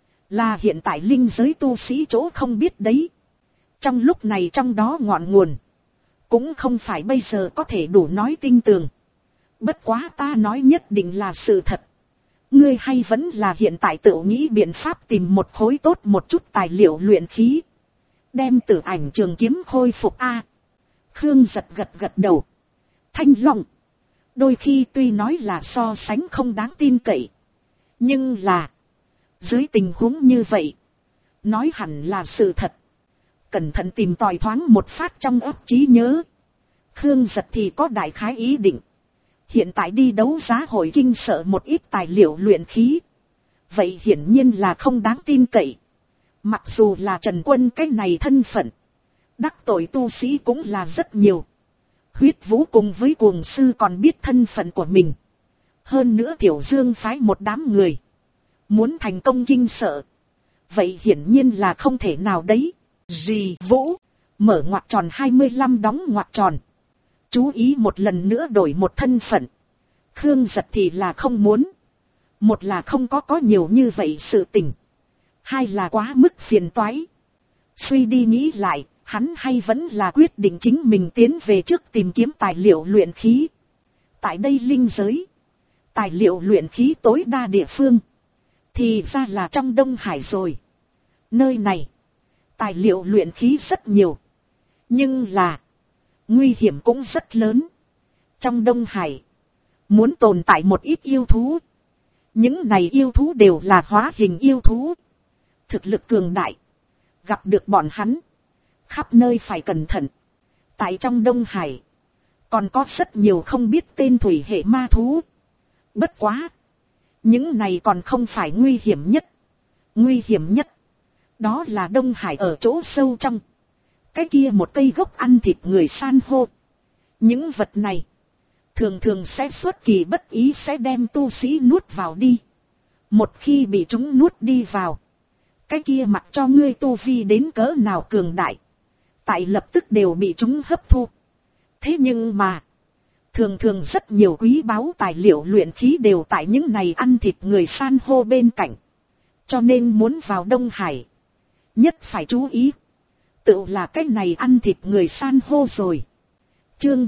là hiện tại linh giới tu sĩ chỗ không biết đấy. Trong lúc này trong đó ngọn nguồn, cũng không phải bây giờ có thể đủ nói tinh tường. Bất quá ta nói nhất định là sự thật. Ngươi hay vẫn là hiện tại tự nghĩ biện pháp tìm một khối tốt một chút tài liệu luyện khí. Đem Tử Ảnh Trường Kiếm khôi phục a. Khương Giật gật đầu. Thanh Long, đôi khi tuy nói là so sánh không đáng tin cậy. Nhưng là, dưới tình huống như vậy, nói hẳn là sự thật. Cẩn thận tìm tòi thoáng một phát trong óc trí nhớ. Khương Giật thì có đại khái ý định. Hiện tại đi đấu giá hội kinh sợ một ít tài liệu luyện khí. Vậy hiển nhiên là không đáng tin cậy. Mặc dù là Trần Quân cái này thân phận, đắc tội tu sĩ cũng là rất nhiều. Huyết Vũ cùng với Cuồng Sư còn biết thân phận của mình. Hơn nữa Tiểu Dương phái một đám người, muốn thành công kinh sợ, vậy hiển nhiên là không thể nào đấy. Rì Vũ, mở ngoặc tròn 25 đóng ngoặc tròn. Chú ý một lần nữa đổi một thân phận. Khương Giật thì là không muốn. Một là không có nhiều như vậy sự tình. Hai là quá mức phiền toái. Suy đi nghĩ lại, hắn hay vẫn là quyết định chính mình tiến về trước tìm kiếm tài liệu luyện khí. Tại đây linh giới, tài liệu luyện khí tối đa địa phương thì ra là trong Đông Hải rồi. Nơi này, tài liệu luyện khí rất nhiều. Nhưng là, nguy hiểm cũng rất lớn. Trong Đông Hải, muốn tồn tại một ít yêu thú. Những này yêu thú đều là hóa hình yêu thú. Thực lực cường đại. Gặp được bọn hắn, khắp nơi phải cẩn thận. Tại trong Đông Hải, còn có rất nhiều không biết tên thủy hệ ma thú. Bất quá, những này còn không phải nguy hiểm nhất. Nguy hiểm nhất, đó là Đông Hải ở chỗ sâu trong. Cái kia một cây gốc ăn thịt người san hô. Những vật này, thường thường sẽ xuất kỳ bất ý sẽ đem tu sĩ nuốt vào đi. Một khi bị chúng nuốt đi vào, cái kia mặc cho ngươi tu vi đến cỡ nào cường đại, tại lập tức đều bị chúng hấp thu. Thế nhưng mà, thường thường rất nhiều quý báu tài liệu luyện khí đều tại những này ăn thịt người san hô bên cạnh. Cho nên muốn vào Đông Hải, nhất phải chú ý. Tự là cái này ăn thịt người san hô rồi. Chương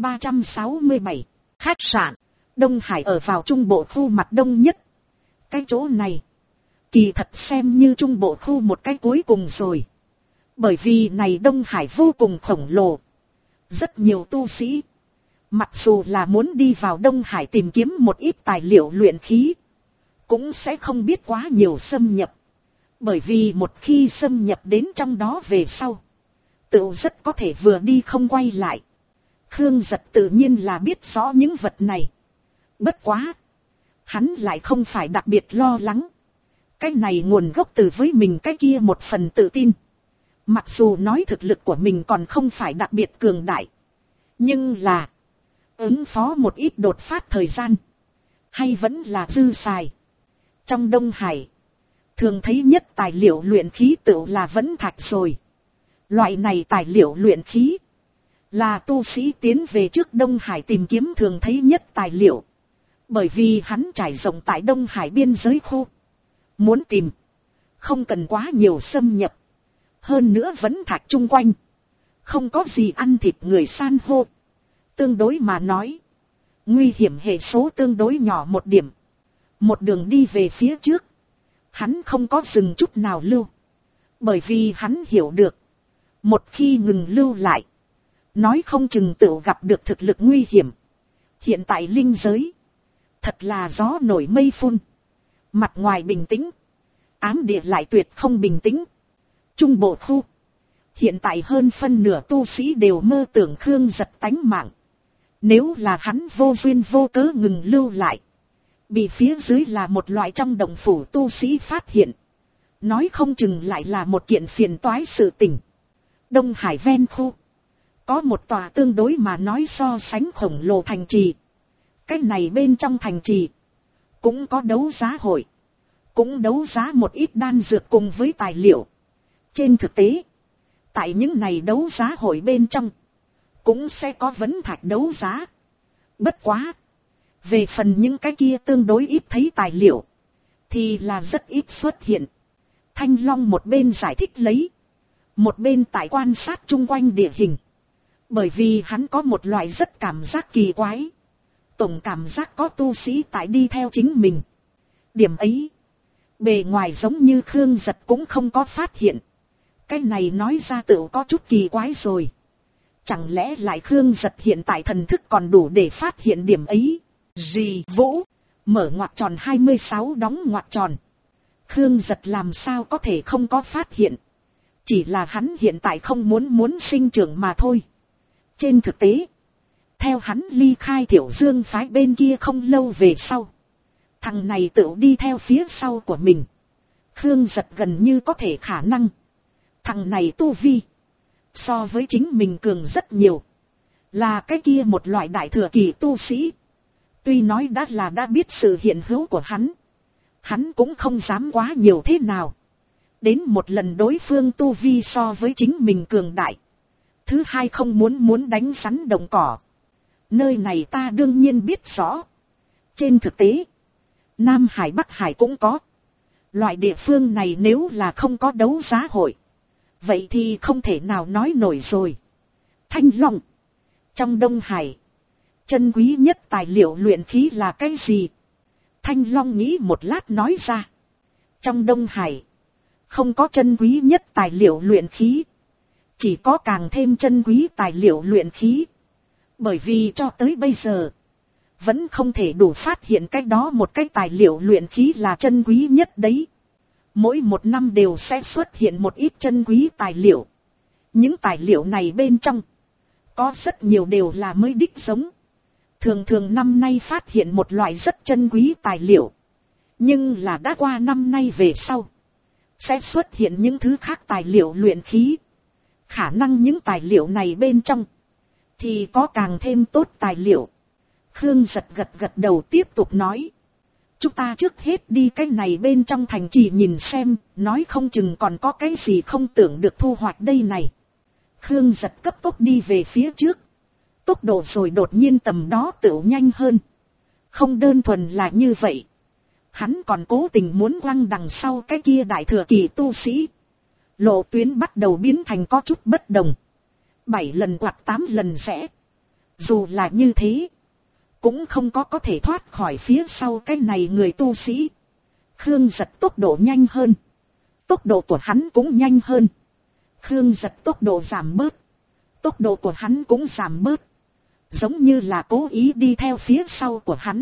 367, khách sạn. Đông Hải ở vào trung bộ khu mặt đông nhất. Cái chỗ này, kỳ thật xem như trung bộ khu một cái cuối cùng rồi. Bởi vì này Đông Hải vô cùng khổng lồ. Rất nhiều tu sĩ, mặc dù là muốn đi vào Đông Hải tìm kiếm một ít tài liệu luyện khí, cũng sẽ không biết quá nhiều xâm nhập. Bởi vì một khi xâm nhập đến trong đó về sau, tự rất có thể vừa đi không quay lại. Khương Giật tự nhiên là biết rõ những vật này. Bất quá, hắn lại không phải đặc biệt lo lắng. Cái này nguồn gốc từ với mình cái kia một phần tự tin. Mặc dù nói thực lực của mình còn không phải đặc biệt cường đại, nhưng là ứng phó một ít đột phát thời gian, hay vẫn là dư xài. Trong Đông Hải, thường thấy nhất tài liệu luyện khí tựu là vẫn thạch rồi. Loại này tài liệu luyện khí là tu sĩ tiến về trước Đông Hải tìm kiếm thường thấy nhất tài liệu. Bởi vì hắn trải rộng tại Đông Hải biên giới khu. Muốn tìm, không cần quá nhiều xâm nhập. Hơn nữa vẫn thạch chung quanh, không có gì ăn thịt người san hô. Tương đối mà nói, nguy hiểm hệ số tương đối nhỏ một điểm. Một đường đi về phía trước, hắn không có dừng chút nào lưu. Bởi vì hắn hiểu được, một khi ngừng lưu lại, nói không chừng tự gặp được thực lực nguy hiểm. Hiện tại linh giới, thật là gió nổi mây phun. Mặt ngoài bình tĩnh, ám địa lại tuyệt không bình tĩnh. Trung bộ khu, hiện tại hơn phân nửa tu sĩ đều mơ tưởng Khương Giật tánh mạng. Nếu là hắn vô duyên vô cớ ngừng lưu lại, bị phía dưới là một loại trong động phủ tu sĩ phát hiện, nói không chừng lại là một kiện phiền toái sự tình. Đông Hải ven khu, có một tòa tương đối mà nói so sánh khổng lồ thành trì. Cái này bên trong thành trì, cũng có đấu giá hội, cũng đấu giá một ít đan dược cùng với tài liệu. Trên thực tế, tại những này đấu giá hội bên trong, cũng sẽ có vấn thạch đấu giá. Bất quá, về phần những cái kia tương đối ít thấy tài liệu, thì là rất ít xuất hiện. Thanh Long một bên giải thích lấy, một bên tại quan sát chung quanh địa hình. Bởi vì hắn có một loại rất cảm giác kỳ quái. Tổng cảm giác có tu sĩ tại đi theo chính mình. Điểm ấy, bề ngoài giống như Khương Giật cũng không có phát hiện. Cái này nói ra tự có chút kỳ quái rồi. Chẳng lẽ lại Khương Giật hiện tại thần thức còn đủ để phát hiện điểm ấy? Gì Vũ, mở ngoặc tròn 26 đóng ngoặc tròn. Khương Giật làm sao có thể không có phát hiện. Chỉ là hắn hiện tại không muốn sinh trưởng mà thôi. Trên thực tế, theo hắn ly khai Thiểu Dương phái bên kia không lâu về sau, thằng này tự đi theo phía sau của mình. Khương Giật gần như có thể khả năng, thằng này tu vi so với chính mình cường rất nhiều, là cái kia một loại đại thừa kỳ tu sĩ. Tuy nói đã biết sự hiện hữu của hắn cũng không dám quá nhiều thế nào. Đến một lần đối phương tu vi so với chính mình cường đại. Thứ hai không muốn đánh rắn động cỏ. Nơi này ta đương nhiên biết rõ. Trên thực tế, Nam Hải Bắc Hải cũng có. Loại địa phương này nếu là không có đấu giá hội, vậy thì không thể nào nói nổi rồi. Thanh Long, trong Đông Hải, chân quý nhất tài liệu luyện khí là cái gì? Thanh Long nghĩ một lát nói ra. Trong Đông Hải, không có chân quý nhất tài liệu luyện khí. Chỉ có càng thêm chân quý tài liệu luyện khí. Bởi vì cho tới bây giờ, vẫn không thể đủ phát hiện cái đó một cái tài liệu luyện khí là chân quý nhất đấy. Mỗi một năm đều sẽ xuất hiện một ít chân quý tài liệu. Những tài liệu này bên trong, có rất nhiều đều là mới đích giống. Thường thường năm nay phát hiện một loại rất chân quý tài liệu. Nhưng là đã qua năm nay về sau, sẽ xuất hiện những thứ khác tài liệu luyện khí. Khả năng những tài liệu này bên trong, thì có càng thêm tốt tài liệu. Khương Giật gật đầu tiếp tục nói. Chúng ta trước hết đi cái này bên trong thành trì nhìn xem, nói không chừng còn có cái gì không tưởng được thu hoạch đây này. Khương Giật cấp tốc đi về phía trước. Tốc độ rồi đột nhiên tầm đó tựu nhanh hơn. Không đơn thuần là như vậy. Hắn còn cố tình muốn quăng đằng sau cái kia đại thừa kỳ tu sĩ. Lộ tuyến bắt đầu biến thành có chút bất đồng. 7 lần quạt 8 lần rẽ. Dù là như thế, cũng không có thể thoát khỏi phía sau cái này người tu sĩ. Khương Giật tốc độ nhanh hơn. Tốc độ của hắn cũng nhanh hơn. Khương Giật tốc độ giảm bớt. Tốc độ của hắn cũng giảm bớt. Giống như là cố ý đi theo phía sau của hắn.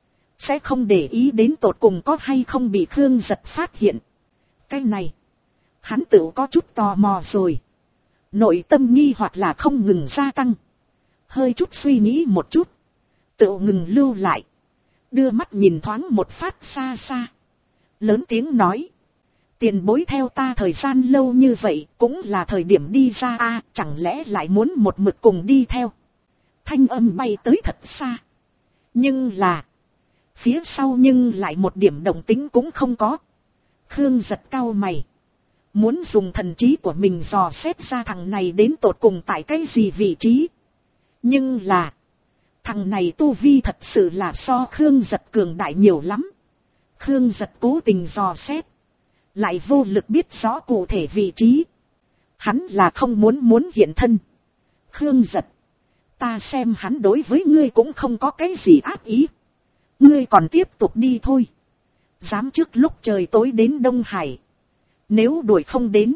Sẽ không để ý đến tột cùng có hay không bị Khương Giật phát hiện. Cái này, hắn tự có chút tò mò rồi. Nội tâm nghi hoặc là không ngừng gia tăng. Hơi chút suy nghĩ một chút, tự ngừng lưu lại. Đưa mắt nhìn thoáng một phát xa xa. Lớn tiếng nói. Tiền bối theo ta thời gian lâu như vậy cũng là thời điểm đi ra a, chẳng lẽ lại muốn một mực cùng đi theo. Thanh âm bay tới thật xa. Nhưng là, phía sau nhưng lại một điểm động tính cũng không có. Khương Giật cau mày. Muốn dùng thần trí của mình dò xét ra thằng này đến tột cùng tại cái gì vị trí. Nhưng là, thằng này tu vi thật sự là so Khương Giật cường đại nhiều lắm. Khương Giật cố tình dò xét, lại vô lực biết rõ cụ thể vị trí. Hắn là không muốn hiện thân. Khương Giật, ta xem hắn đối với ngươi cũng không có cái gì ác ý. Ngươi còn tiếp tục đi thôi. Dám trước lúc trời tối đến Đông Hải. Nếu đuổi không đến,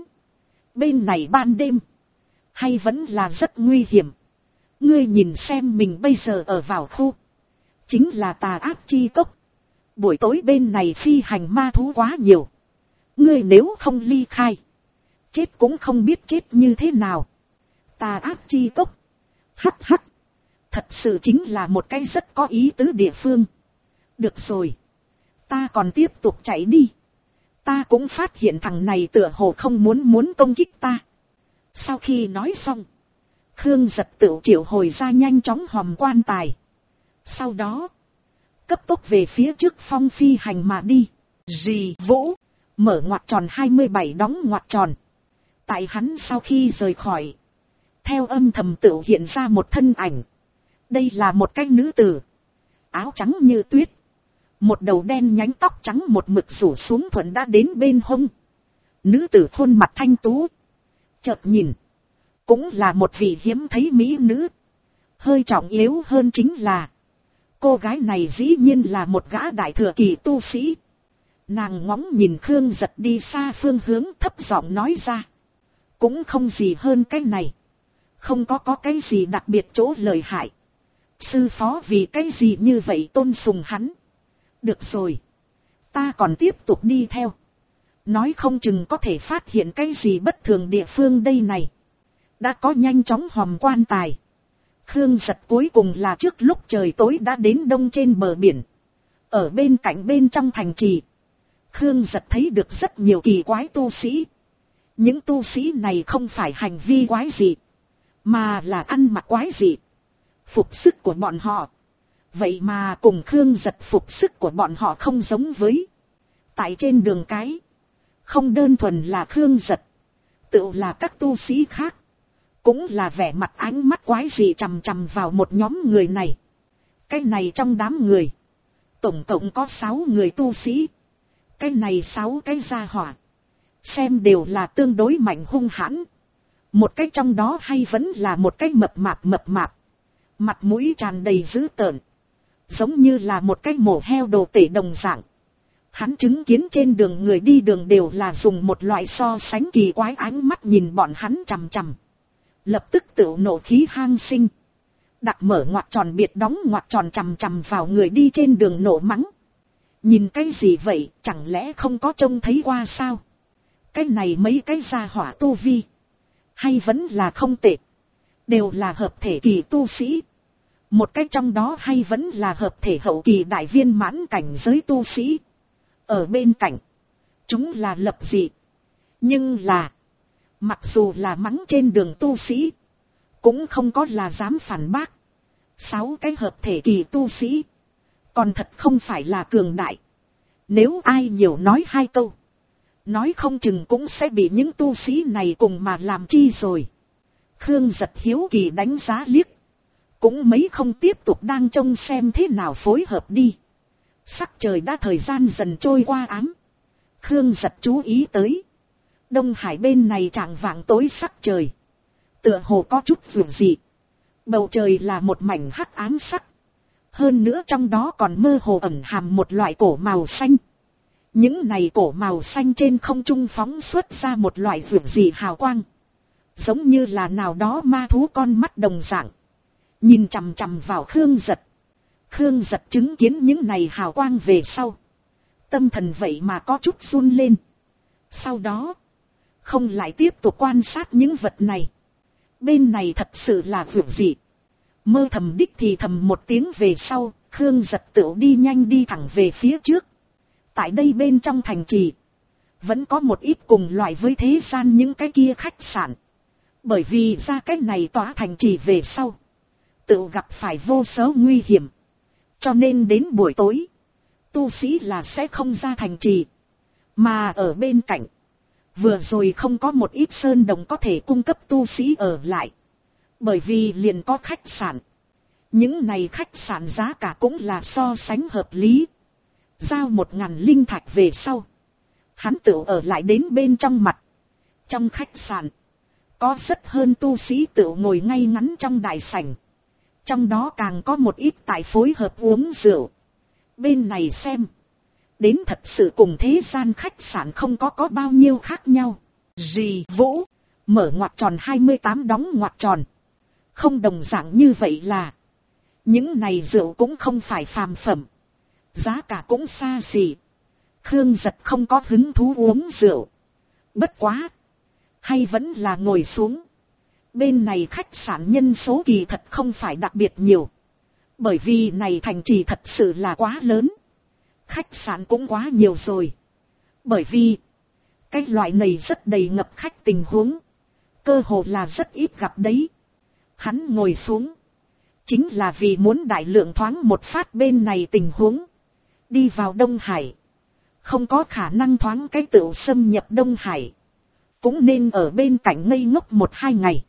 bên này ban đêm, hay vẫn là rất nguy hiểm. Ngươi nhìn xem mình bây giờ ở vào khu, chính là Tà Ác Chi Cốc. Buổi tối bên này phi hành ma thú quá nhiều. Ngươi nếu không ly khai, chết cũng không biết chết như thế nào. Tà Ác Chi Cốc. Hắc hắc. Thật sự chính là một cái rất có ý tứ địa phương. Được rồi, ta còn tiếp tục chạy đi. Ta cũng phát hiện thằng này tựa hồ không muốn công kích ta. Sau khi nói xong, Khương Giật tự triệu hồi ra nhanh chóng hòm quan tài. Sau đó, cấp tốc về phía trước phong phi hành mà đi. Rì Vũ, mở ngoặc tròn 27 đóng ngoặc tròn. Tại hắn sau khi rời khỏi, theo âm thầm tự hiện ra một thân ảnh. Đây là một cái nữ tử, áo trắng như tuyết, một đầu đen nhánh tóc trắng một mực rủ xuống thuận đã đến bên hông. Nữ tử khuôn mặt thanh tú, chợt nhìn, cũng là một vị hiếm thấy mỹ nữ. Hơi trọng yếu hơn chính là, cô gái này dĩ nhiên là một gã đại thừa kỳ tu sĩ. Nàng ngóng nhìn Khương Giật đi xa phương hướng, thấp giọng nói ra. Cũng không gì hơn cái này. Không có cái gì đặc biệt chỗ lợi hại. Sư phó vì cái gì như vậy tôn sùng hắn. Được rồi, ta còn tiếp tục đi theo. Nói không chừng có thể phát hiện cái gì bất thường địa phương đây này. Đã có nhanh chóng hòm quan tài. Khương Giật cuối cùng là trước lúc trời tối đã đến đông trên bờ biển. Ở bên cạnh bên trong thành trì, Khương Giật thấy được rất nhiều kỳ quái tu sĩ. Những tu sĩ này không phải hành vi quái dị, mà là ăn mặc quái dị. Phục sức của bọn họ, vậy mà cùng Khương Giật phục sức của bọn họ không giống với. Tại trên đường cái, không đơn thuần là Khương Giật, tự là các tu sĩ khác, cũng là vẻ mặt ánh mắt quái dị chằm chằm vào một nhóm người này. Cái này trong đám người, tổng cộng có 6 người tu sĩ. Cái này 6 cái gia hỏa, xem đều là tương đối mạnh hung hãn. Một cái trong đó hay vẫn là một cái mập mạp, mặt mũi tràn đầy dữ tợn, giống như là một cái mổ heo đồ tể đồng dạng. Hắn chứng kiến trên đường người đi đường đều là dùng một loại so sánh kỳ quái ánh mắt nhìn bọn hắn chằm chằm. Lập tức tự nộ khí hang sinh, đặt mở ngoặc tròn biệt đóng ngoặc tròn chằm chằm vào người đi trên đường nộ mắng. Nhìn cái gì vậy, chẳng lẽ không có trông thấy qua sao? Cái này mấy cái gia hỏa tu vi, hay vẫn là không tệ, đều là hợp thể kỳ tu sĩ. Một cái trong đó hay vẫn là hợp thể hậu kỳ đại viên mãn cảnh giới tu sĩ. Ở bên cạnh, chúng là lập dị. Nhưng là, mặc dù là mắng trên đường tu sĩ, cũng không có là dám phản bác. 6 cái hợp thể kỳ tu sĩ, còn thật không phải là cường đại. Nếu ai nhiều nói 2 câu, nói không chừng cũng sẽ bị những tu sĩ này cùng mà làm chi rồi. Khương Giật hiếu kỳ đánh giá liếc, cũng mấy không tiếp tục đang trông xem thế nào phối hợp đi. Sắc trời đã thời gian dần trôi qua ám. Khương Giật chú ý tới, Đông Hải bên này chạng vạng tối sắc trời, tựa hồ có chút vượng dị. Bầu trời là một mảnh hắc ám sắc, hơn nữa trong đó còn mơ hồ ẩn hàm một loại cổ màu xanh. Những này cổ màu xanh trên không trung phóng xuất ra một loại vượng dị hào quang, giống như là nào đó ma thú con mắt đồng dạng, nhìn chằm chằm vào Khương Giật. Khương Giật chứng kiến những này hào quang về sau, tâm thần vậy mà có chút run lên. Sau đó, không lại tiếp tục quan sát những vật này. Bên này thật sự là vượng dị. Mơ thầm đích thì thầm một tiếng về sau, Khương Giật tựu đi nhanh đi thẳng về phía trước. Tại đây bên trong thành trì, vẫn có một ít cùng loại với thế gian những cái kia khách sạn. Bởi vì ra cái này tỏa thành trì về sau, tựu gặp phải vô số nguy hiểm. Cho nên đến buổi tối, tu sĩ là sẽ không ra thành trì. Mà ở bên cạnh, vừa rồi không có một ít sơn đồng có thể cung cấp tu sĩ ở lại. Bởi vì liền có khách sạn. Những này khách sạn giá cả cũng là so sánh hợp lý. Giao 1000 linh thạch về sau, hắn tự ở lại đến bên trong mặt. Trong khách sạn, có rất hơn tu sĩ tự ngồi ngay ngắn trong đại sảnh. Trong đó càng có một ít tại phối hợp uống rượu. Bên này xem, đến thật sự cùng thế gian khách sạn không có bao nhiêu khác nhau. Rì Vũ, mở ngoặc tròn 28 đóng ngoặc tròn. Không đồng dạng như vậy là, những này rượu cũng không phải phàm phẩm, giá cả cũng xa xỉ. Khương Giật không có hứng thú uống rượu. Bất quá, hay vẫn là ngồi xuống. Bên này khách sạn nhân số kỳ thật không phải đặc biệt nhiều. Bởi vì này thành trì thật sự là quá lớn. Khách sạn cũng quá nhiều rồi. Bởi vì, cái loại này rất đầy ngập khách tình huống, cơ hồ là rất ít gặp đấy. Hắn ngồi xuống, chính là vì muốn đại lượng thoáng một phát bên này tình huống. Đi vào Đông Hải, không có khả năng thoáng cái tựu xâm nhập Đông Hải. Cũng nên ở bên cạnh ngây ngốc 1-2 ngày.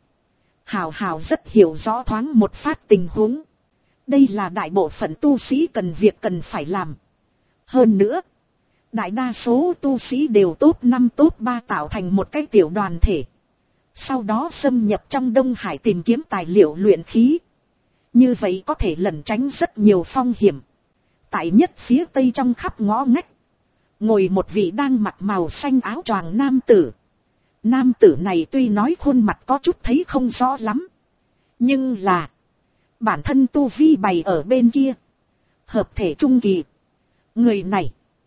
Hào rất hiểu rõ thoáng một phát tình huống. Đây là đại bộ phận tu sĩ cần việc cần phải làm. Hơn nữa, đại đa số tu sĩ đều top 5 top 3 tạo thành một cái tiểu đoàn thể. Sau đó xâm nhập trong Đông Hải tìm kiếm tài liệu luyện khí. Như vậy có thể lẩn tránh rất nhiều phong hiểm. Tại nhất phía tây trong khắp ngõ ngách, ngồi một vị đang mặc màu xanh áo choàng nam tử. Nam tử này tuy nói khuôn mặt có chút thấy không rõ lắm, nhưng là bản thân tu vi bày ở bên kia, hợp thể trung kỳ. Người này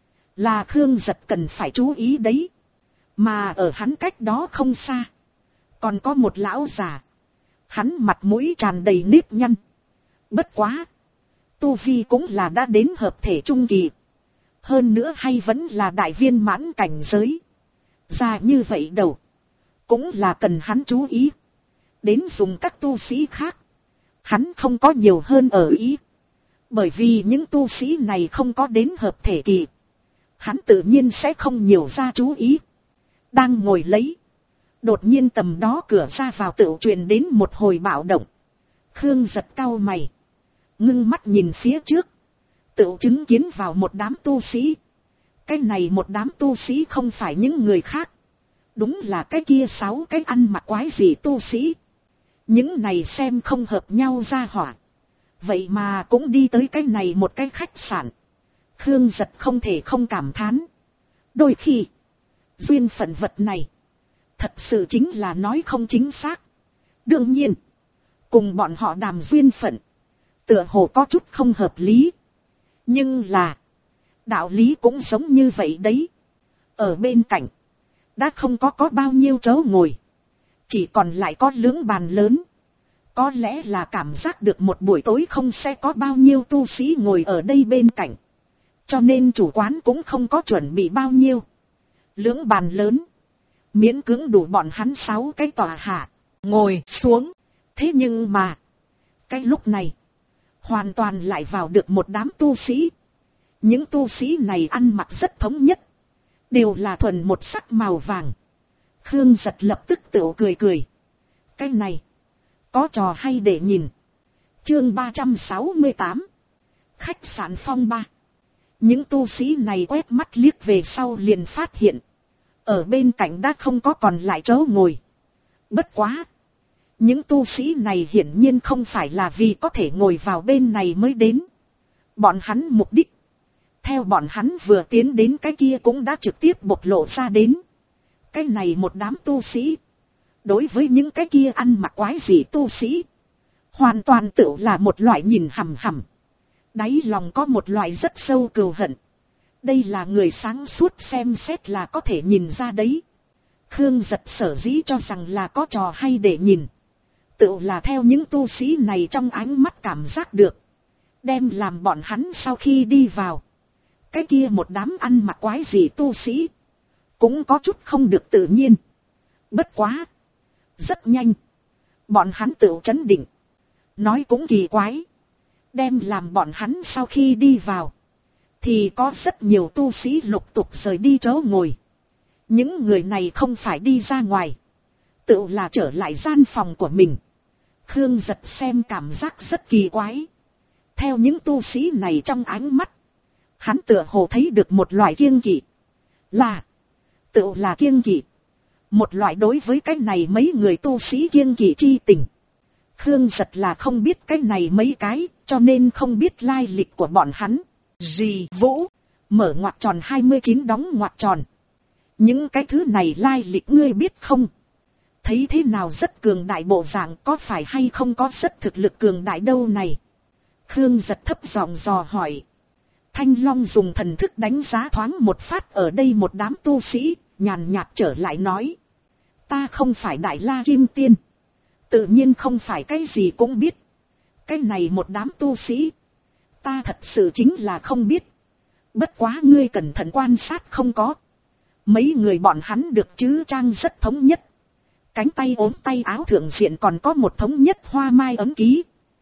là Khương Giật cần phải chú ý đấy. Mà ở hắn cách đó không xa, còn có một lão già. Hắn mặt mũi tràn đầy nếp nhăn. Bất quá, tu vi cũng là đã đến hợp thể trung kỳ. Hơn nữa hay vẫn là đại viên mãn cảnh giới. Già như vậy đầu, cũng là cần hắn chú ý. Đến dùng các tu sĩ khác, hắn không có nhiều hơn ở ý. Bởi vì những tu sĩ này không có đến hợp thể kỳ, hắn tự nhiên sẽ không nhiều ra chú ý. Đang ngồi lấy, Đột nhiên tầm đó cửa ra vào tựu truyền đến một hồi bạo động. Khương giật cau mày, ngưng mắt nhìn phía trước, tựu chứng kiến vào một đám tu sĩ. Cái này một đám tu sĩ không phải những người khác, đúng là cái kia 6 cái ăn mặc quái gì tu sĩ. Những này xem không hợp nhau ra hỏa, vậy mà cũng đi tới cái này một cái khách sạn. Khương giật không thể không cảm thán, đôi khi duyên phận vật này thật sự chính là nói không chính xác. Đương nhiên, cùng bọn họ đàm duyên phận, tựa hồ có chút không hợp lý. Nhưng là, đạo lý cũng giống như vậy đấy. Ở bên cạnh, đã không có bao nhiêu chỗ ngồi, chỉ còn lại có lưỡng bàn lớn. Có lẽ là cảm giác được một buổi tối không sẽ có bao nhiêu tu sĩ ngồi ở đây bên cạnh, cho nên chủ quán cũng không có chuẩn bị bao nhiêu. Lưỡng bàn lớn, miễn cưỡng đủ bọn hắn 6 cái tòa hạ, ngồi xuống. Thế nhưng mà, cái lúc này, hoàn toàn lại vào được một đám tu sĩ. Những tu sĩ này ăn mặc rất thống nhất, đều là thuần một sắc màu vàng. Khương giật lập tức tự cười cười. Cái này, có trò hay để nhìn. Chương 368, khách sạn phong ba. Những tu sĩ này quét mắt liếc về sau liền phát hiện, ở bên cạnh đã không có còn lại chỗ ngồi. Bất quá, những tu sĩ này hiển nhiên không phải là vì có thể ngồi vào bên này mới đến. Bọn hắn mục đích, theo bọn hắn vừa tiến đến cái kia cũng đã trực tiếp bộc lộ ra đến. Cái này một đám tu sĩ, đối với những cái kia ăn mặc quái gì tu sĩ, hoàn toàn tự là một loại nhìn hằm hằm. Đáy lòng có một loại rất sâu cừu hận. Đây là người sáng suốt xem xét là có thể nhìn ra đấy. Khương giật sở dĩ cho rằng là có trò hay để nhìn, tự là theo những tu sĩ này trong ánh mắt cảm giác được, đem làm bọn hắn sau khi đi vào, cái kia một đám ăn mặc quái gì tu sĩ, cũng có chút không được tự nhiên. Bất quá, rất nhanh, bọn hắn tự chấn định, nói cũng kỳ quái, đem làm bọn hắn sau khi đi vào, thì có rất nhiều tu sĩ lục tục rời đi chỗ ngồi. Những người này không phải đi ra ngoài, tự là trở lại gian phòng của mình. Khương giật xem cảm giác rất kỳ quái. Theo những tu sĩ này trong ánh mắt, hắn tựa hồ thấy được một loại kiêng kỵ. Tự là kiêng kỵ. Một loại đối với cái này mấy người tu sĩ kiêng kỵ chi tình. Khương giật là không biết cái này mấy cái, cho nên không biết lai lịch của bọn hắn. Dì Vũ, mở ngoặc tròn 29 đóng ngoặc tròn. Những cái thứ này lai lịch ngươi biết không? Thấy thế nào rất cường đại bộ dạng, có phải hay không có rất thực lực cường đại đâu này? Khương giật thấp giọng dò hỏi. Thanh Long dùng thần thức đánh giá thoáng một phát ở đây một đám tu sĩ, nhàn nhạt trở lại nói. Ta không phải Đại La Kim Tiên, tự nhiên không phải cái gì cũng biết. Cái này một đám tu sĩ, ta thật sự chính là không biết. Bất quá ngươi cẩn thận quan sát không có. Mấy người bọn hắn được chứ trang rất thống nhất. Cánh tay ốm tay áo thượng diện còn có một thống nhất hoa mai ấm ký.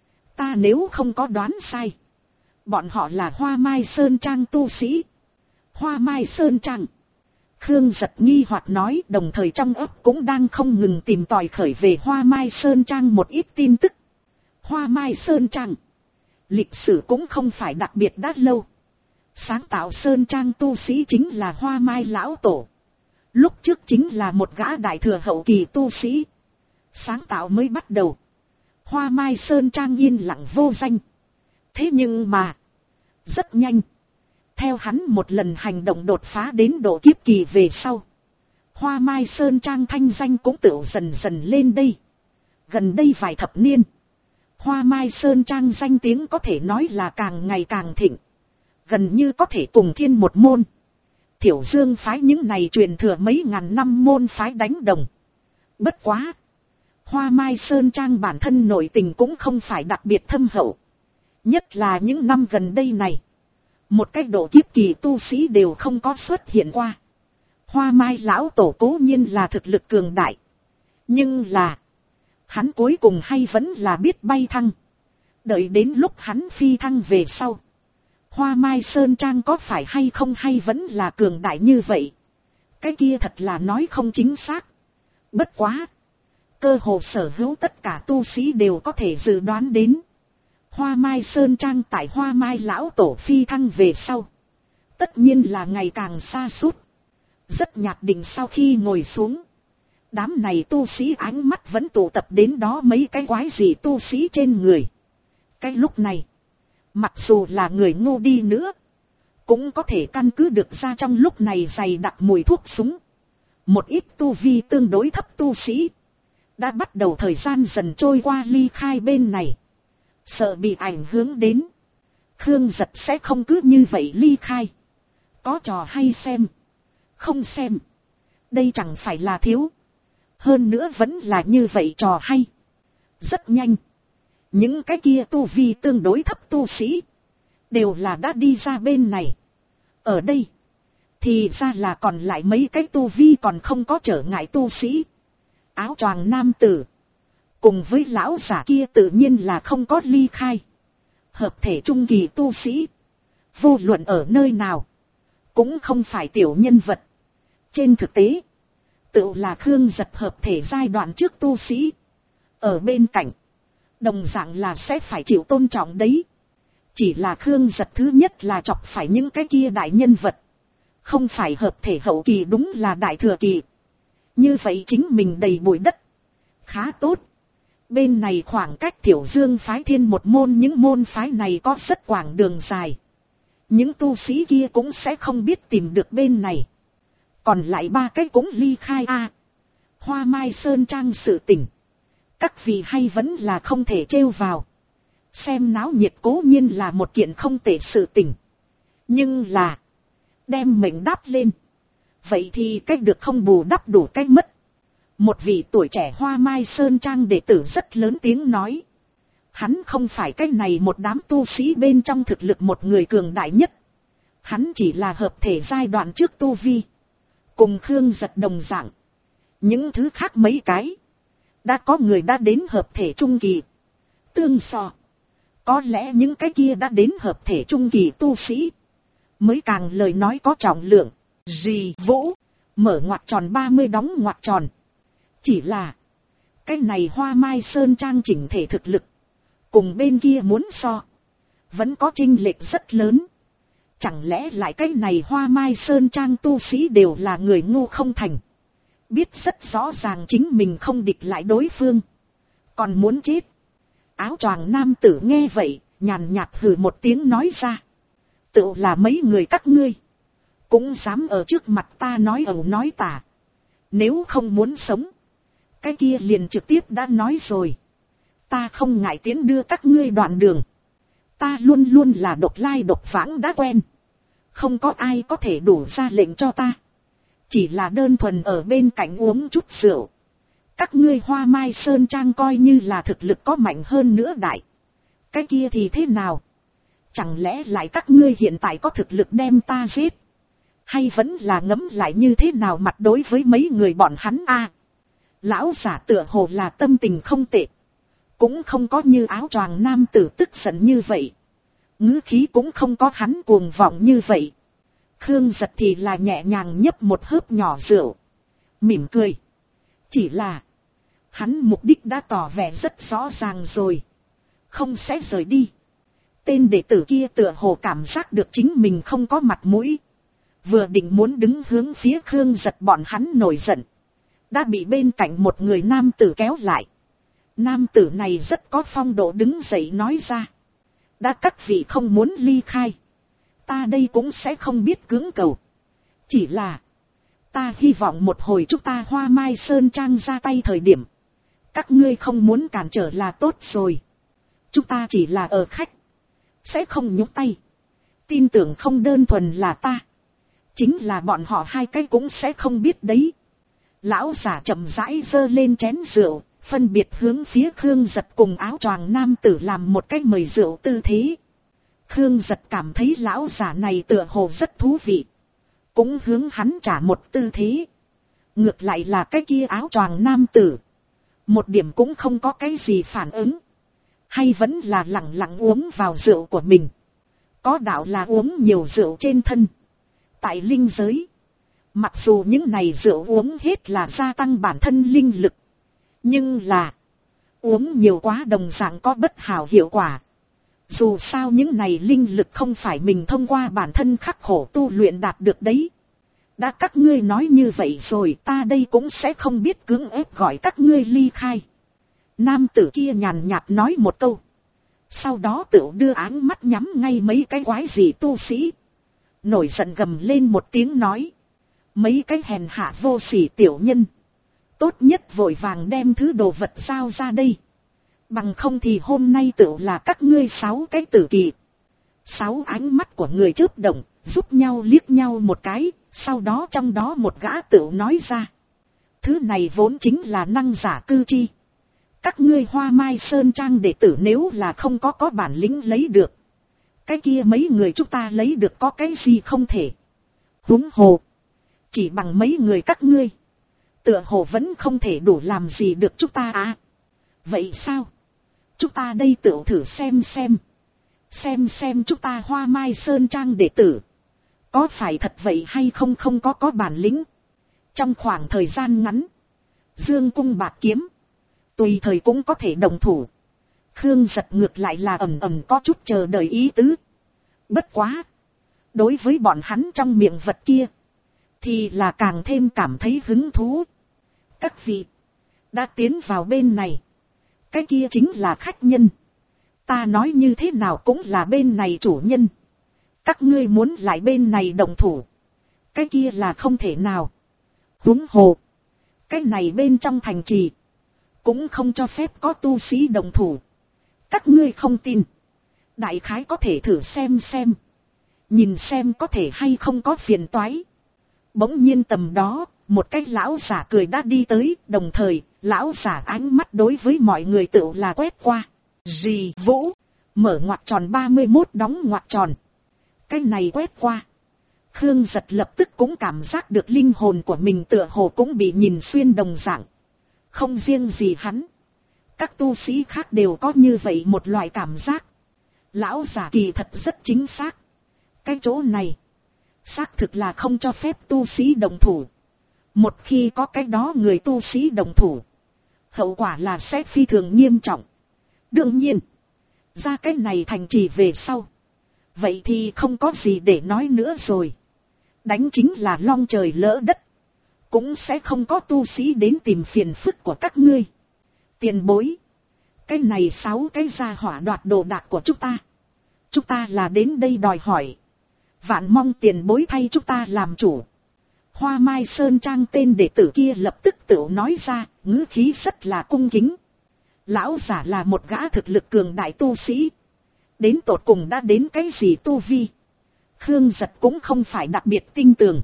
Ta nếu không có đoán sai, bọn họ là Hoa Mai Sơn Trang tu sĩ. Hoa Mai Sơn Trang. Khương giật nghi hoặc nói, đồng thời trong ấp cũng đang không ngừng tìm tòi khởi về Hoa Mai Sơn Trang một ít tin tức. Hoa Mai Sơn Trang, lịch sử cũng không phải đặc biệt đã lâu. Sáng tạo Sơn Trang tu sĩ chính là Hoa Mai Lão Tổ. Lúc trước chính là một gã đại thừa hậu kỳ tu sĩ. Sáng tạo mới bắt đầu, Hoa Mai Sơn Trang yên lặng vô danh. Thế nhưng mà, rất nhanh, theo hắn một lần hành động đột phá đến độ kiếp kỳ về sau, Hoa Mai Sơn Trang thanh danh cũng tự dần dần lên đây. Gần đây vài thập niên, Hoa Mai Sơn Trang danh tiếng có thể nói là càng ngày càng thịnh. Gần như có thể cùng Thiên một môn, Thiểu Dương phái những này truyền thừa mấy ngàn năm môn phái đánh đồng. Bất quá, Hoa Mai Sơn Trang bản thân nội tình cũng không phải đặc biệt thâm hậu. Nhất là những năm gần đây này, một cách độ kiếp kỳ tu sĩ đều không có xuất hiện qua. Hoa Mai Lão Tổ cố nhiên là thực lực cường đại, nhưng là hắn cuối cùng hay vẫn là biết bay thăng. Đợi đến lúc hắn phi thăng về sau, Hoa Mai Sơn Trang có phải hay không hay vẫn là cường đại như vậy, cái kia thật là nói không chính xác. Bất quá, cơ hồ sở hữu tất cả tu sĩ đều có thể dự đoán đến. Hoa Mai Sơn Trang tại Hoa Mai lão tổ phi thăng về sau, tất nhiên là ngày càng xa suốt. Rất nhạt định sau khi ngồi xuống, đám này tu sĩ ánh mắt vẫn tụ tập đến đó mấy cái quái gì tu sĩ trên người. Cái lúc này, mặc dù là người ngu đi nữa, cũng có thể căn cứ được ra trong lúc này dày đặc mùi thuốc súng. Một ít tu vi tương đối thấp tu sĩ đã bắt đầu thời gian dần trôi qua ly khai bên này, sợ bị ảnh hưởng đến. Khương Giật sẽ không cứ như vậy ly khai. Có trò hay xem, không xem, đây chẳng phải là thiếu. Hơn nữa vẫn là như vậy trò hay. Rất nhanh, những cái kia tu vi tương đối thấp tu sĩ đều là đã đi ra bên này. Ở đây thì ra là còn lại mấy cái tu vi còn không có trở ngại tu sĩ. Áo choàng nam tử cùng với lão giả kia tự nhiên là không có ly khai. Hợp thể trung kỳ tu sĩ, vô luận ở nơi nào, cũng không phải tiểu nhân vật. Trên thực tế, tự là Khương Giật hợp thể giai đoạn trước tu sĩ. Ở bên cạnh, đồng dạng là sẽ phải chịu tôn trọng đấy. Chỉ là Khương Giật thứ nhất là chọc phải những cái kia đại nhân vật. Không phải hợp thể hậu kỳ, đúng là đại thừa kỳ. Như vậy chính mình đầy bụi đất. Khá tốt. Bên này khoảng cách Thiểu Dương phái Thiên một môn, những môn phái này có rất quảng đường dài. Những tu sĩ kia cũng sẽ không biết tìm được bên này. Còn lại ba cái cũng ly khai a. Hoa Mai Sơn Trang sự tình, các vị hay vẫn là không thể trêu vào. Xem náo nhiệt cố nhiên là một kiện không tệ sự tình. Nhưng là đem mệnh đắp lên, vậy thì cách được không bù đắp đủ cách mất. Một vị tuổi trẻ Hoa Mai Sơn Trang đệ tử rất lớn tiếng nói. Hắn không phải cái này một đám tu sĩ bên trong thực lực một người cường đại nhất. Hắn chỉ là hợp thể giai đoạn trước tu vi, cùng Khương Giật đồng dạng. Những thứ khác mấy cái, đã có người đã đến hợp thể trung kỳ. Tương so, có lẽ những cái kia đã đến hợp thể trung kỳ tu sĩ mới càng lời nói có trọng lượng. Dì Vũ mở ngoặc tròn 30 đóng ngoặc tròn. Chỉ là cái này Hoa Mai Sơn Trang chỉnh thể thực lực cùng bên kia muốn so, vẫn có chênh lệch rất lớn. Chẳng lẽ lại cái này Hoa Mai Sơn Trang tu sĩ đều là người ngu không thành, biết rất rõ ràng chính mình không địch lại đối phương, còn muốn chết. Áo choàng nam tử nghe vậy, nhàn nhạt hừ một tiếng nói ra. Tự là mấy người các ngươi cũng dám ở trước mặt ta nói ẩu nói tả. Nếu không muốn sống, cái kia liền trực tiếp đã nói rồi. Ta không ngại tiến đưa các ngươi đoạn đường. Ta luôn luôn là độc lai độc vãng đã quen. Không có ai có thể đủ ra lệnh cho ta. Chỉ là đơn thuần ở bên cạnh uống chút rượu. Các ngươi Hoa Mai Sơn Trang coi như là thực lực có mạnh hơn nữa đại. Cái kia thì thế nào? Chẳng lẽ lại các ngươi hiện tại có thực lực đem ta giết? Hay vẫn là ngẫm lại như thế nào mặt đối với mấy người bọn hắn a? Lão giả tựa hồ là tâm tình không tệ. Cũng không có như áo choàng nam tử tức giận như vậy. Ngữ khí cũng không có hắn cuồng vọng như vậy. Khương Giật thì là nhẹ nhàng nhấp một hớp nhỏ rượu, mỉm cười. Chỉ là hắn mục đích đã tỏ vẻ rất rõ ràng rồi, không sẽ rời đi. Tên đệ tử kia tựa hồ cảm giác được chính mình không có mặt mũi, vừa định muốn đứng hướng phía Khương Giật bọn hắn nổi giận, đã bị bên cạnh một người nam tử kéo lại. Nam tử này rất có phong độ đứng dậy nói ra. Đã các vị không muốn ly khai, ta đây cũng sẽ không biết cưỡng cầu. Chỉ là ta hy vọng một hồi chúng ta Hoa Mai Sơn Trang ra tay thời điểm, các ngươi không muốn cản trở là tốt rồi. Chúng ta chỉ là ở khách, sẽ không nhúc tay. Tin tưởng không đơn thuần là ta, chính là bọn họ hai cái cũng sẽ không biết đấy. Lão giả chậm rãi giơ lên chén rượu, phân biệt hướng phía Khương Giật cùng áo choàng nam tử làm một cái mời rượu tư thế. Khương Giật cảm thấy lão giả này tựa hồ rất thú vị, cũng hướng hắn trả một tư thế. Ngược lại là cái kia áo choàng nam tử, một điểm cũng không có cái gì phản ứng, hay vẫn là lặng lặng uống vào rượu của mình. Có đạo là uống nhiều rượu trên thân. Tại linh giới, Mặc dù những này rượu uống hết là gia tăng bản thân linh lực, nhưng là uống nhiều quá đồng dạng có bất hảo hiệu quả. Dù sao những này linh lực không phải mình thông qua bản thân khắc khổ tu luyện đạt được đấy. Đã các ngươi nói như vậy rồi, ta đây cũng sẽ không biết cưỡng ép gọi các ngươi ly khai. Nam tử kia nhàn nhạt nói một câu. Sau đó tựu đưa áng mắt nhắm ngay mấy cái quái gì tu sĩ. Nổi giận gầm lên một tiếng nói. Mấy cái hèn hạ vô sỉ tiểu nhân. Tốt nhất vội vàng đem thứ đồ vật giao ra đây. Bằng không thì hôm nay tựu là các ngươi 6 cái tử kỳ. 6 ánh mắt của người chớp động, giúp nhau liếc nhau một cái, sau đó trong đó một gã tựu nói ra. Thứ này vốn chính là năng giả cư chi. Các ngươi Hoa Mai Sơn Trang đệ tử nếu là không có bản lĩnh lấy được. Cái kia mấy người chúng ta lấy được có cái gì không thể. Huống hồ. Chỉ bằng mấy người các ngươi. Tựa hồ vẫn không thể đủ làm gì được chúng ta à. Vậy sao? Chúng ta đây tựu thử xem. Xem chúng ta Hoa Mai Sơn Trang đệ tử. Có phải thật vậy hay không có bản lĩnh. Trong khoảng thời gian ngắn. Dương cung bạc kiếm. Tùy thời cũng có thể đồng thủ. Khương Giật ngược lại là ầm có chút chờ đợi ý tứ. Bất quá. Đối với bọn hắn trong miệng vật kia. Thì là càng thêm cảm thấy hứng thú. Các vị. Đã tiến vào bên này. Cái kia chính là khách nhân. Ta nói như thế nào cũng là bên này chủ nhân. Các ngươi muốn lại bên này đồng thủ. Cái kia là không thể nào. Huống hồ. Cái này bên trong thành trì. Cũng không cho phép có tu sĩ đồng thủ. Các ngươi không tin. Đại khái có thể thử xem. Nhìn xem có thể hay không có phiền toái. Bỗng nhiên tầm đó, một cái lão giả cười đã đi tới, đồng thời, lão giả ánh mắt đối với mọi người tự là quét qua. Dì Vũ, mở ngoặc tròn 31 đóng ngoặc tròn. Cái này quét qua. Khương Giật lập tức cũng cảm giác được linh hồn của mình tựa hồ cũng bị nhìn xuyên đồng dạng. Không riêng gì hắn. Các tu sĩ khác đều có như vậy một loại cảm giác. Lão giả kỳ thật rất chính xác. Cái chỗ này. Xác thực là không cho phép tu sĩ đồng thủ. Một khi có cái đó người tu sĩ đồng thủ. Hậu quả là sẽ phi thường nghiêm trọng. Đương nhiên. Ra cái này thành trì về sau. Vậy thì không có gì để nói nữa rồi. Đánh chính là long trời lỡ đất. Cũng sẽ không có tu sĩ đến tìm phiền phức của các ngươi. Tiền bối. Cái này 6 cái gia hỏa đoạt đồ đạc của chúng ta. Chúng ta là đến đây đòi hỏi. Vạn mong tiền bối thay chúng ta làm chủ. Hoa Mai Sơn Trang tên đệ tử kia lập tức tự nói ra, ngữ khí rất là cung kính. Lão giả là một gã thực lực cường đại tu sĩ. Đến tột cùng đã đến cái gì tu vi. Khương Giật cũng không phải đặc biệt tinh tường.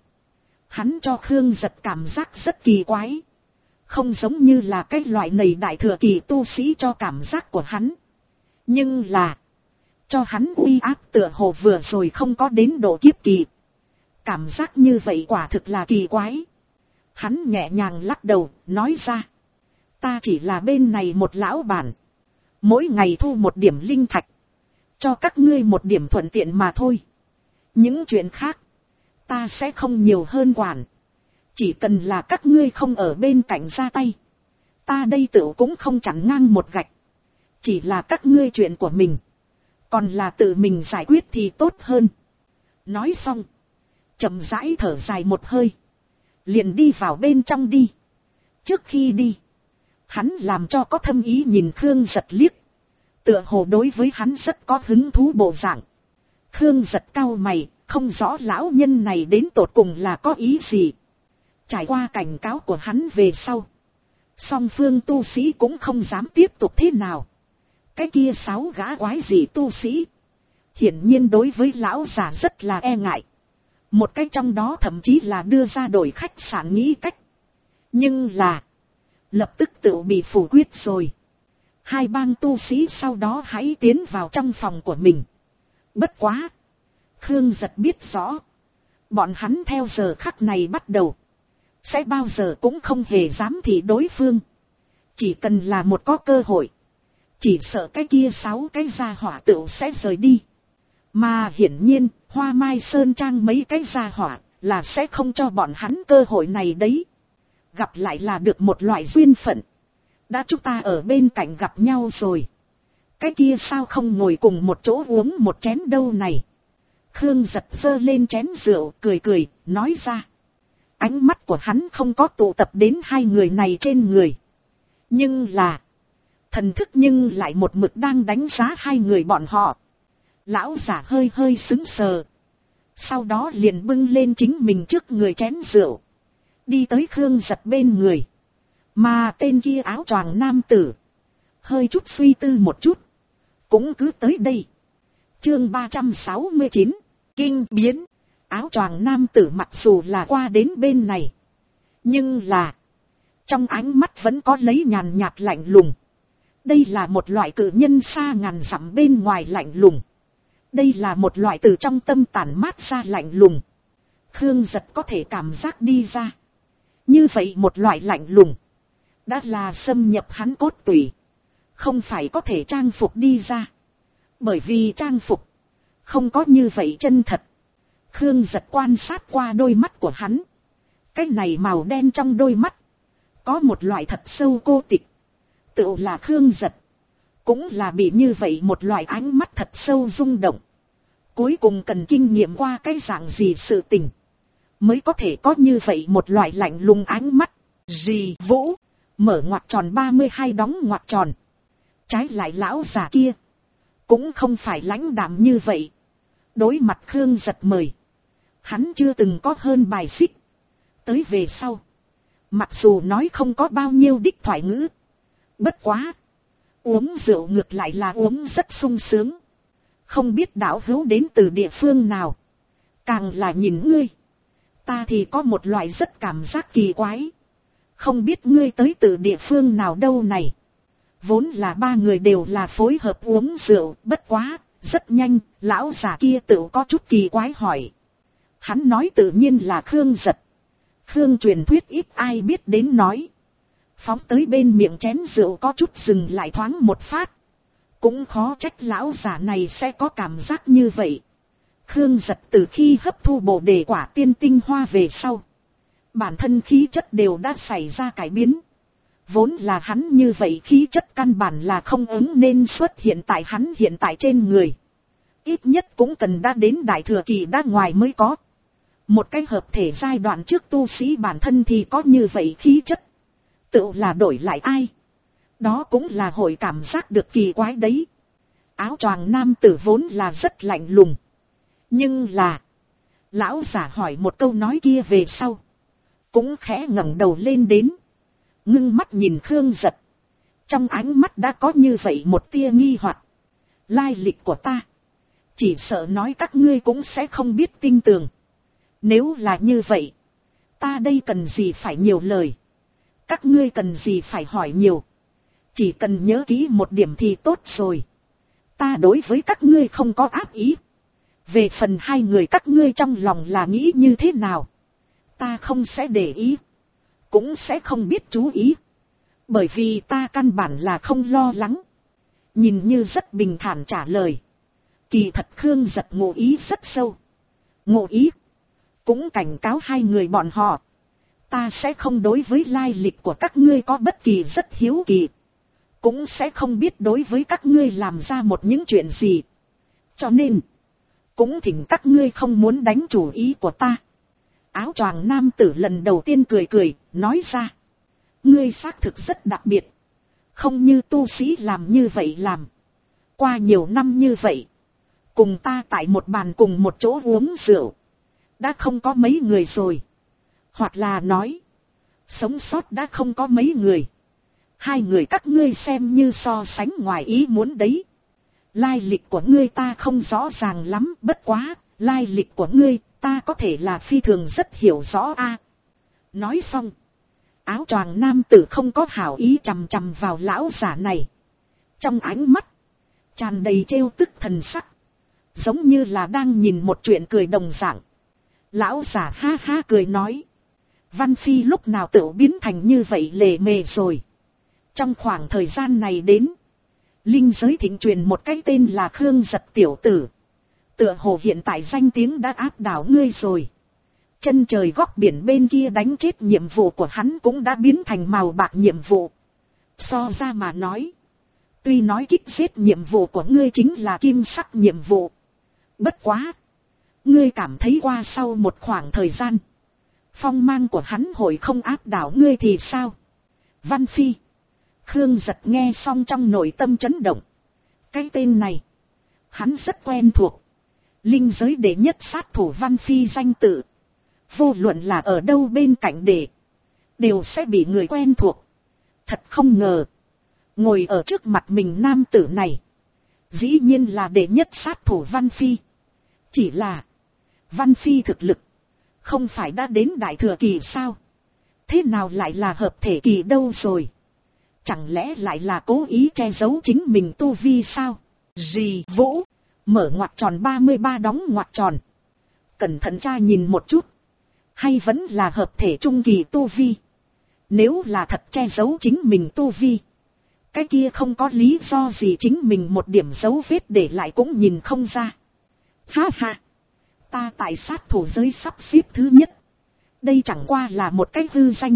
Hắn cho Khương Giật cảm giác rất kỳ quái. Không giống như là cái loại này đại thừa kỳ tu sĩ cho cảm giác của hắn. Nhưng là. Cho hắn uy áp tựa hồ vừa rồi không có đến độ kiếp kỳ. Cảm giác như vậy quả thực là kỳ quái. Hắn nhẹ nhàng lắc đầu, nói ra. Ta chỉ là bên này một lão bản. Mỗi ngày thu một điểm linh thạch. Cho các ngươi một điểm thuận tiện mà thôi. Những chuyện khác. Ta sẽ không nhiều hơn quản. Chỉ cần là các ngươi không ở bên cạnh ra tay. Ta đây tự cũng không chặn ngang một gạch. Chỉ là các ngươi chuyện của mình. Còn là tự mình giải quyết thì tốt hơn. Nói xong. Chậm rãi thở dài một hơi. Liền đi vào bên trong đi. Trước khi đi. Hắn làm cho có thâm ý nhìn Khương Giật liếc. Tựa hồ đối với hắn rất có hứng thú bộ dạng. Khương Giật cau mày. Không rõ lão nhân này đến tột cùng là có ý gì. Trải qua cảnh cáo của hắn về sau. Song phương tu sĩ cũng không dám tiếp tục thế nào. Cái kia 6 gã quái gì tu sĩ. Hiển nhiên đối với lão già rất là e ngại. Một cái trong đó thậm chí là đưa ra đổi khách sạn nghĩ cách. Nhưng là. Lập tức tự bị phủ quyết rồi. Hai bang tu sĩ sau đó hãy tiến vào trong phòng của mình. Bất quá. Khương Giật biết rõ. Bọn hắn theo giờ khắc này bắt đầu. Sẽ bao giờ cũng không hề dám thị đối phương. Chỉ cần là một có cơ hội. Chỉ sợ cái kia 6 cái gia hỏa tựu sẽ rời đi. Mà hiển nhiên, Hoa Mai Sơn Trang mấy cái gia hỏa, là sẽ không cho bọn hắn cơ hội này đấy. Gặp lại là được một loại duyên phận. Đã chúng ta ở bên cạnh gặp nhau rồi. Cái kia sao không ngồi cùng một chỗ uống một chén đâu này. Khương Giật giơ lên chén rượu cười cười, nói ra. Ánh mắt của hắn không có tụ tập đến hai người này trên người. Nhưng là, thần thức nhưng lại một mực đang đánh giá hai người bọn họ. Lão giả hơi hơi sững sờ. Sau đó liền bưng lên chính mình trước người chén rượu. Đi tới Khương Giật bên người. Mà tên kia áo choàng nam tử. Hơi chút suy tư một chút. Cũng cứ tới đây. Chương 369. Kinh biến. Áo choàng nam tử mặc dù là qua đến bên này. Nhưng là, trong ánh mắt vẫn có lấy nhàn nhạt lạnh lùng. Đây là một loại cự nhân xa ngàn dặm bên ngoài lạnh lùng. Đây là một loại từ trong tâm tản mát ra lạnh lùng. Khương Giật có thể cảm giác đi ra. Như vậy một loại lạnh lùng. Đã là xâm nhập hắn cốt tủy. Không phải có thể trang phục đi ra. Bởi vì trang phục không có như vậy chân thật. Khương Giật quan sát qua đôi mắt của hắn. Cái này màu đen trong đôi mắt. Có một loại thật sâu cô tịch. Tựu là Khương Giật. Cũng là bị như vậy một loại ánh mắt thật sâu rung động. Cuối cùng cần kinh nghiệm qua cái dạng gì sự tình. Mới có thể có như vậy một loại lạnh lùng ánh mắt. Dì Vũ. Mở ngoặc tròn 32 đóng ngoặc tròn. Trái lại lão già kia. Cũng không phải lãnh đạm như vậy. Đối mặt Khương Giật mời. Hắn chưa từng có hơn bài xích. Tới về sau. Mặc dù nói không có bao nhiêu đích thoại ngữ. Bất quá. Uống rượu ngược lại là uống rất sung sướng. Không biết đạo hữu đến từ địa phương nào. Càng là nhìn ngươi. Ta thì có một loại rất cảm giác kỳ quái. Không biết ngươi tới từ địa phương nào đâu này. Vốn là ba người đều là phối hợp uống rượu. Bất quá, rất nhanh, lão già kia tự có chút kỳ quái hỏi. Hắn nói tự nhiên là Khương Giật. Khương truyền thuyết ít ai biết đến nói. Phóng tới bên miệng chén rượu có chút dừng lại thoáng một phát. Cũng khó trách lão già này sẽ có cảm giác như vậy. Khương Giật từ khi hấp thu bồ đề quả tiên tinh hoa về sau. Bản thân khí chất đều đã xảy ra cải biến. Vốn là hắn như vậy khí chất căn bản là không ứng nên xuất hiện tại hắn hiện tại trên người. Ít nhất cũng cần đã đến đại thừa kỳ đã ngoài mới có. Một cái hợp thể giai đoạn trước tu sĩ bản thân thì có như vậy khí chất. Tự là đổi lại ai. Đó cũng là hội cảm giác được kỳ quái đấy. Áo choàng nam tử vốn là rất lạnh lùng. Nhưng là. Lão giả hỏi một câu nói kia về sau. Cũng khẽ ngẩng đầu lên đến. Ngưng mắt nhìn Khương Giật. Trong ánh mắt đã có như vậy một tia nghi hoặc. Lai lịch của ta. Chỉ sợ nói các ngươi cũng sẽ không biết tinh tường. Nếu là như vậy. Ta đây cần gì phải nhiều lời. Các ngươi cần gì phải hỏi nhiều. Chỉ cần nhớ kỹ một điểm thì tốt rồi. Ta đối với các ngươi không có ác ý. Về phần hai người các ngươi trong lòng là nghĩ như thế nào. Ta không sẽ để ý. Cũng sẽ không biết chú ý. Bởi vì ta căn bản là không lo lắng. Nhìn như rất bình thản trả lời. Kỳ thật Khương Giật ngụ ý rất sâu. Ngụ ý. Cũng cảnh cáo hai người bọn họ. Ta sẽ không đối với lai lịch của các ngươi có bất kỳ rất hiếu kỳ. Cũng sẽ không biết đối với các ngươi làm ra một những chuyện gì. Cho nên. Cũng thỉnh các ngươi không muốn đánh chủ ý của ta. Áo choàng nam tử lần đầu tiên cười cười, nói ra. Ngươi xác thực rất đặc biệt. Không như tu sĩ làm như vậy làm. Qua nhiều năm như vậy. Cùng ta tại một bàn cùng một chỗ uống rượu. Đã không có mấy người rồi. Hoặc là nói. Sống sót đã không có mấy người. Hai người các ngươi xem như so sánh ngoài ý muốn đấy. Lai lịch của ngươi ta không rõ ràng lắm. Bất quá, lai lịch của ngươi ta có thể là phi thường rất hiểu rõ a. Nói xong. Áo choàng nam tử không có hảo ý chằm chằm vào lão giả này. Trong ánh mắt. Tràn đầy trêu tức thần sắc. Giống như là đang nhìn một chuyện cười đồng dạng. Lão giả ha ha cười nói. Văn Phi lúc nào tự biến thành như vậy lề mề rồi. Trong khoảng thời gian này đến. Linh giới thịnh truyền một cái tên là Khương Giật tiểu tử. Tựa hồ hiện tại danh tiếng đã áp đảo ngươi rồi. Chân trời góc biển bên kia đánh chết nhiệm vụ của hắn cũng đã biến thành màu bạc nhiệm vụ. So ra mà nói, tuy nói kích giết nhiệm vụ của ngươi chính là kim sắc nhiệm vụ. Bất quá, ngươi cảm thấy qua sau một khoảng thời gian, phong mang của hắn hội không áp đảo ngươi thì sao? Văn Phi. Khương Giật nghe xong trong nội tâm chấn động. Cái tên này, hắn rất quen thuộc. Linh giới đệ nhất sát thủ Văn Phi danh tự. Vô luận là ở đâu bên cạnh đều sẽ bị người quen thuộc. Thật không ngờ, ngồi ở trước mặt mình nam tử này, dĩ nhiên là đệ nhất sát thủ Văn Phi. Chỉ là, Văn Phi thực lực, không phải đã đến đại thừa kỳ sao? Thế nào lại là hợp thể kỳ đâu rồi? Chẳng lẽ lại là cố ý che giấu chính mình tu vi sao? Dì Vũ, mở ngoặc tròn 33 đóng ngoặc tròn. Cẩn thận tra nhìn một chút. Hay vẫn là hợp thể trung kỳ tu vi? Nếu là thật che giấu chính mình tu vi, cái kia không có lý do gì chính mình một điểm dấu vết để lại cũng nhìn không ra. Ha ha! Ta tại sát thủ giới sắp xếp thứ nhất. Đây chẳng qua là một cái hư danh.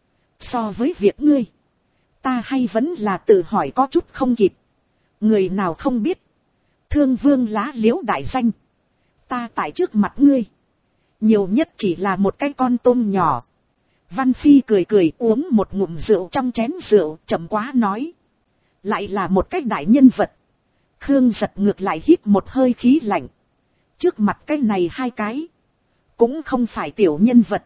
So với việc ngươi, ta hay vẫn là tự hỏi có chút không kịp. Người nào không biết, Thương Vương Lá Liễu đại danh, ta tại trước mặt ngươi, nhiều nhất chỉ là một cái con tôm nhỏ. Văn Phi cười cười uống một ngụm rượu trong chén rượu, chậm quá nói. Lại là một cái đại nhân vật. Khương Giật ngược lại hít một hơi khí lạnh. Trước mặt cái này hai cái, cũng không phải tiểu nhân vật.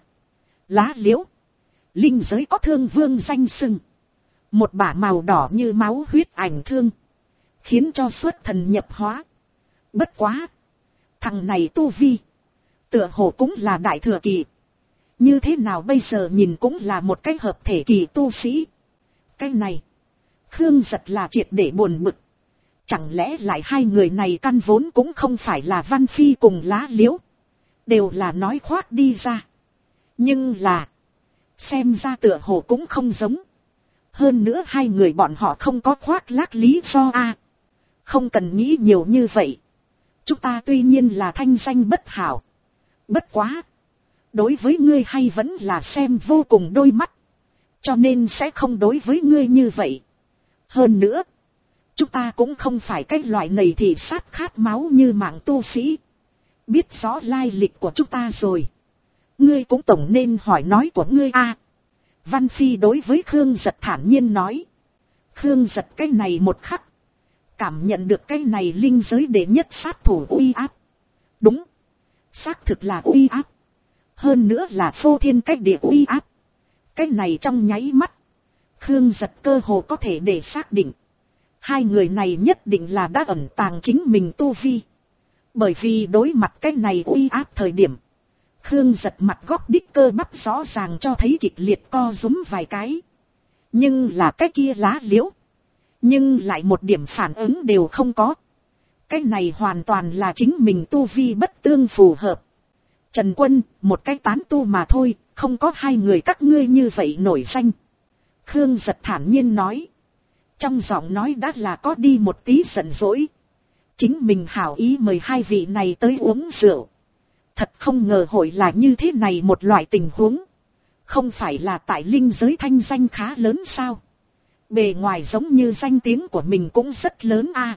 Lá Liễu, linh giới có Thương Vương danh xưng. Một bả màu đỏ như máu huyết ảnh thương, khiến cho xuất thần nhập hóa. Bất quá, thằng này tu vi, tựa hồ cũng là đại thừa kỳ. Như thế nào bây giờ nhìn cũng là một cái hợp thể kỳ tu sĩ. Cái này, Khương Giật là triệt để buồn bực. Chẳng lẽ lại hai người này căn vốn cũng không phải là Văn Phi cùng Lá Liễu, đều là nói khoác đi ra. Nhưng là, xem ra tựa hồ cũng không giống. Hơn nữa hai người bọn họ không có khoác lác lý do a. Không cần nghĩ nhiều như vậy. Chúng ta tuy nhiên là thanh danh bất hảo. Bất quá, đối với ngươi hay vẫn là xem vô cùng đôi mắt. Cho nên sẽ không đối với ngươi như vậy. Hơn nữa, chúng ta cũng không phải cái loại này thì sát khát máu như mạng tu sĩ. Biết rõ lai lịch của chúng ta rồi, ngươi cũng tổng nên hỏi nói của ngươi a. Văn Phi đối với Khương Giật thản nhiên nói. Khương Giật cái này một khắc, cảm nhận được cái này linh giới đệ nhất sát thủ uy áp. Đúng, xác thực là uy áp. Hơn nữa là phô thiên cách địa uy áp. Cái này trong nháy mắt, Khương Giật cơ hồ có thể để xác định, hai người này nhất định là đã ẩn tàng chính mình tu vi. Bởi vì đối mặt cái này uy áp thời điểm, Khương Giật mặt góc đích cơ bắp rõ ràng cho thấy kịch liệt co rúm vài cái. Nhưng là cái kia Lá Liễu, nhưng lại một điểm phản ứng đều không có. Cái này hoàn toàn là chính mình tu vi bất tương phù hợp. Trần Quân, một cái tán tu mà thôi, không có hai người các ngươi như vậy nổi danh. Khương Giật thản nhiên nói. Trong giọng nói đã là có đi một tí giận dỗi. Chính mình hảo ý mời hai vị này tới uống rượu. Thật không ngờ hội là như thế này một loại tình huống. Không phải là tại linh giới thanh danh khá lớn sao? Bề ngoài giống như danh tiếng của mình cũng rất lớn a.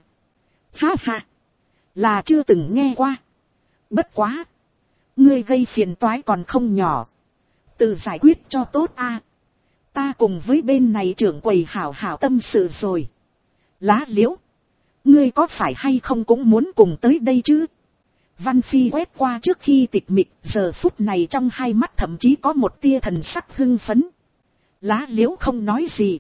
Ha ha, là chưa từng nghe qua. Bất quá, ngươi gây phiền toái còn không nhỏ, tự giải quyết cho tốt a. Ta cùng với bên này trưởng quầy hảo hảo tâm sự rồi. Lá Liễu, ngươi có phải hay không cũng muốn cùng tới đây chứ? Văn Phi quét qua trước khi tịch mịch, giờ phút này trong hai mắt thậm chí có một tia thần sắc hưng phấn. Lá Liễu không nói gì,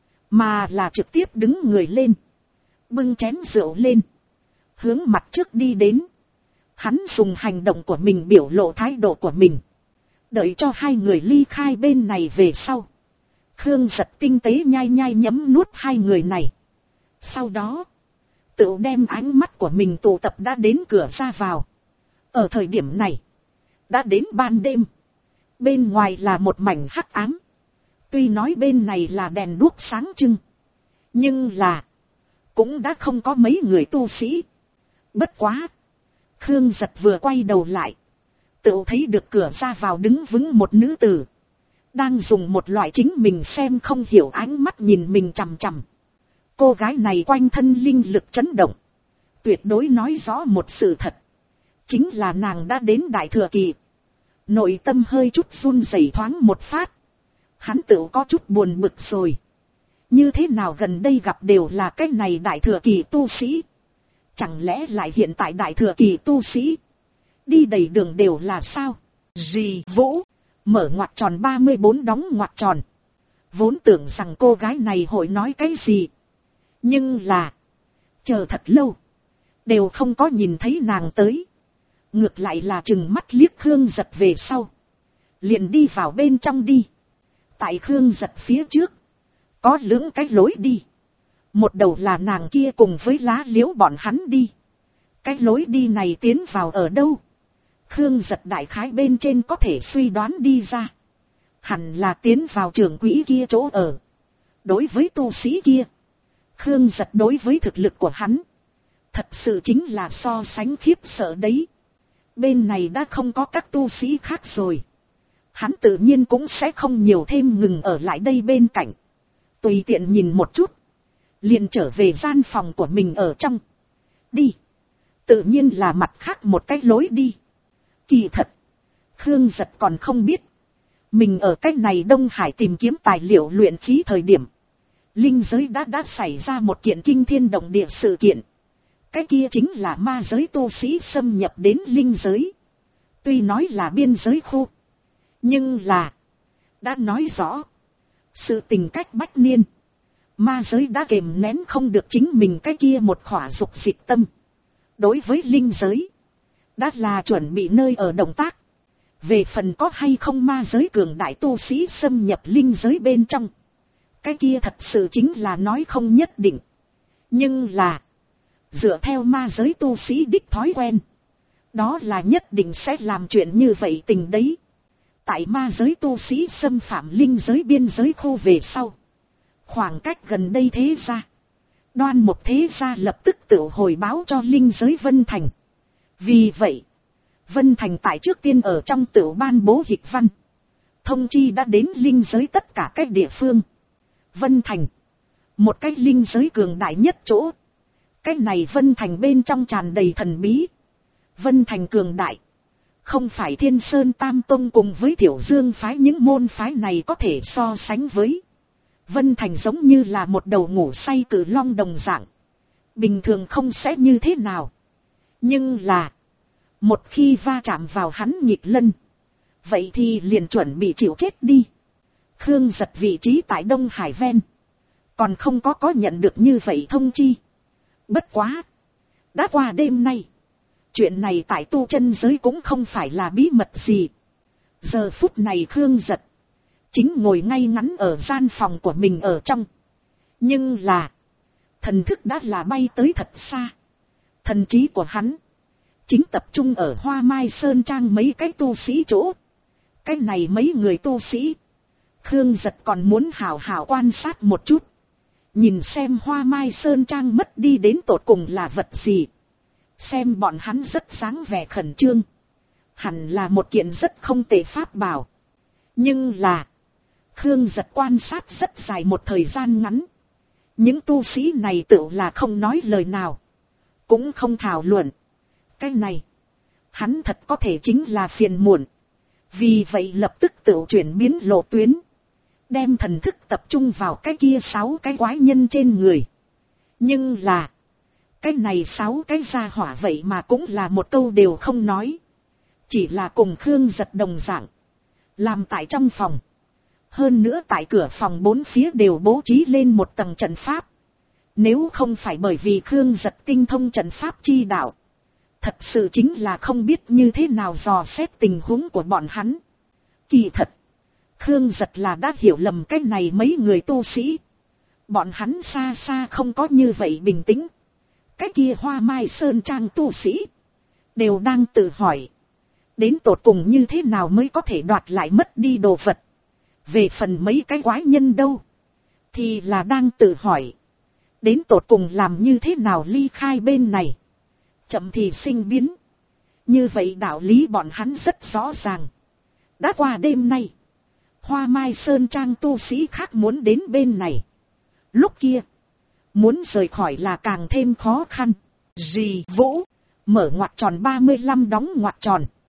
mà là trực tiếp đứng người lên, bưng chén rượu lên, hướng mặt trước đi đến. Hắn dùng hành động của mình biểu lộ thái độ của mình. Đợi cho hai người ly khai bên này về sau, Khương Giật tinh tế nhai nhai nhấm nuốt hai người này. Sau đó, tự đem ánh mắt của mình tụ tập đã đến cửa ra vào. Ở thời điểm này, đã đến ban đêm. Bên ngoài là một mảnh hắc ám. Tuy nói bên này là đèn đuốc sáng trưng, nhưng là cũng đã không có mấy người tu sĩ. Bất quá, Khương Giật vừa quay đầu lại, Tựu thấy được cửa ra vào đứng vững một nữ tử. Đang dùng một loại chính mình xem không hiểu ánh mắt nhìn mình chằm chằm. Cô gái này quanh thân linh lực chấn động. Tuyệt đối nói rõ một sự thật. Chính là nàng đã đến đại thừa kỳ. Nội tâm hơi chút run rẩy thoáng một phát. Hắn tự có chút buồn bực rồi. Như thế nào gần đây gặp đều là cái này đại thừa kỳ tu sĩ. Chẳng lẽ lại hiện tại đại thừa kỳ tu sĩ đi đầy đường đều là sao? Dì Vũ mở ngoặc tròn 34 đóng ngoặc tròn. Vốn tưởng rằng cô gái này hội nói cái gì. Nhưng là chờ thật lâu đều không có nhìn thấy nàng tới. Ngược lại là chừng mắt liếc Khương Giật về sau. Liền đi vào bên trong đi. Tại Khương Giật phía trước có lưỡng cái lối đi. Một đầu là nàng kia cùng với Lá Liễu bọn hắn đi. Cái lối đi này tiến vào ở đâu? Khương Giật đại khái bên trên có thể suy đoán đi ra. Hẳn là tiến vào trưởng quỹ kia chỗ ở. Đối với tu sĩ kia, Khương Giật đối với thực lực của hắn thật sự chính là so sánh khiếp sợ đấy. Bên này đã không có các tu sĩ khác rồi. Hắn tự nhiên cũng sẽ không nhiều thêm ngừng ở lại đây bên cạnh. Tùy tiện nhìn một chút, liền trở về gian phòng của mình ở trong. Đi. Tự nhiên là mặt khác một cái lối đi. Kỳ thật, Khương Giật còn không biết. Mình ở cách này Đông Hải tìm kiếm tài liệu luyện khí thời điểm. Linh giới đã xảy ra một kiện kinh thiên động địa sự kiện. Cái kia chính là ma giới tu sĩ xâm nhập đến linh giới. Tuy nói là biên giới khu, nhưng là đã nói rõ sự tình cách bách niên. Ma giới đã kềm nén không được chính mình cái kia một khỏa dục dịch tâm. Đối với linh giới đã là chuẩn bị nơi ở động tác. Về phần có hay không ma giới cường đại tu sĩ xâm nhập linh giới bên trong, cái kia thật sự chính là nói không nhất định. Nhưng là dựa theo ma giới tu sĩ đích thói quen, đó là nhất định sẽ làm chuyện như vậy tình đấy. Tại ma giới tu sĩ xâm phạm linh giới biên giới khu về sau, khoảng cách gần đây thế gia, Đoan Mục thế gia lập tức tự hồi báo cho linh giới Vân Thành. Vì vậy, Vân Thành tại trước tiên ở trong tự ban bố hịch văn. Thông chi đã đến linh giới tất cả các địa phương. Vân Thành, một cái linh giới cường đại nhất chỗ. Cái này Vân Thành bên trong tràn đầy thần bí. Vân Thành cường đại, không phải Thiên Sơn Tam Tông cùng với Tiểu Dương phái những môn phái này có thể so sánh với. Vân Thành giống như là một đầu ngủ say cử long đồng dạng. Bình thường không sẽ như thế nào. Nhưng là một khi va chạm vào hắn nhịp lân, vậy thì liền chuẩn bị chịu chết đi. Khương Giật vị trí tại Đông Hải ven, còn không có nhận được như vậy thông chi. Bất quá, đã qua đêm nay, chuyện này tại tu chân giới cũng không phải là bí mật gì. Giờ phút này Khương Giật chính ngồi ngay ngắn ở gian phòng của mình ở trong. Nhưng là thần thức đã là bay tới thật xa. Thần trí của hắn chính tập trung ở Hoa Mai Sơn Trang mấy cái tu sĩ chỗ. Cái này mấy người tu sĩ, Khương Giật còn muốn hào hào quan sát một chút. Nhìn xem Hoa Mai Sơn Trang mất đi đến tột cùng là vật gì. Xem bọn hắn rất sáng vẻ khẩn trương. Hẳn là một kiện rất không tệ pháp bảo. Nhưng là Khương Giật quan sát rất dài một thời gian ngắn. Những tu sĩ này tự là không nói lời nào, cũng không thảo luận. Cái này hắn thật có thể chính là phiền muộn. Vì vậy lập tức tự chuyển biến lộ tuyến, đem thần thức tập trung vào cái kia 6 cái quái nhân trên người. Nhưng là cái này 6 cái gia hỏa vậy mà cũng là một câu đều không nói. Chỉ là cùng Khương Giật đồng dạng, làm tại trong phòng. Hơn nữa tại cửa phòng 4 phía đều bố trí lên một tầng trận pháp. Nếu không phải bởi vì Khương Giật tinh thông trận pháp chi đạo, thật sự chính là không biết như thế nào dò xét tình huống của bọn hắn. Kỳ thật, Khương Giật là đã hiểu lầm cái này mấy người tu sĩ. Bọn hắn xa xa không có như vậy bình tĩnh. Cái kia Hoa Mai Sơn Trang tu sĩ đều đang tự hỏi, đến tột cùng như thế nào mới có thể đoạt lại mất đi đồ vật. Về phần mấy cái quái nhân đâu, thì là đang tự hỏi, đến tột cùng làm như thế nào ly khai bên này. Chậm thì sinh biến, Như vậy đạo lý bọn hắn rất rõ ràng. Đã qua đêm nay, Hoa Mai Sơn Trang tu sĩ khác muốn đến bên này. Lúc kia, muốn rời khỏi là càng thêm khó khăn. Dì Vũ, mở ngoặc tròn 35 đóng ngoặc tròn.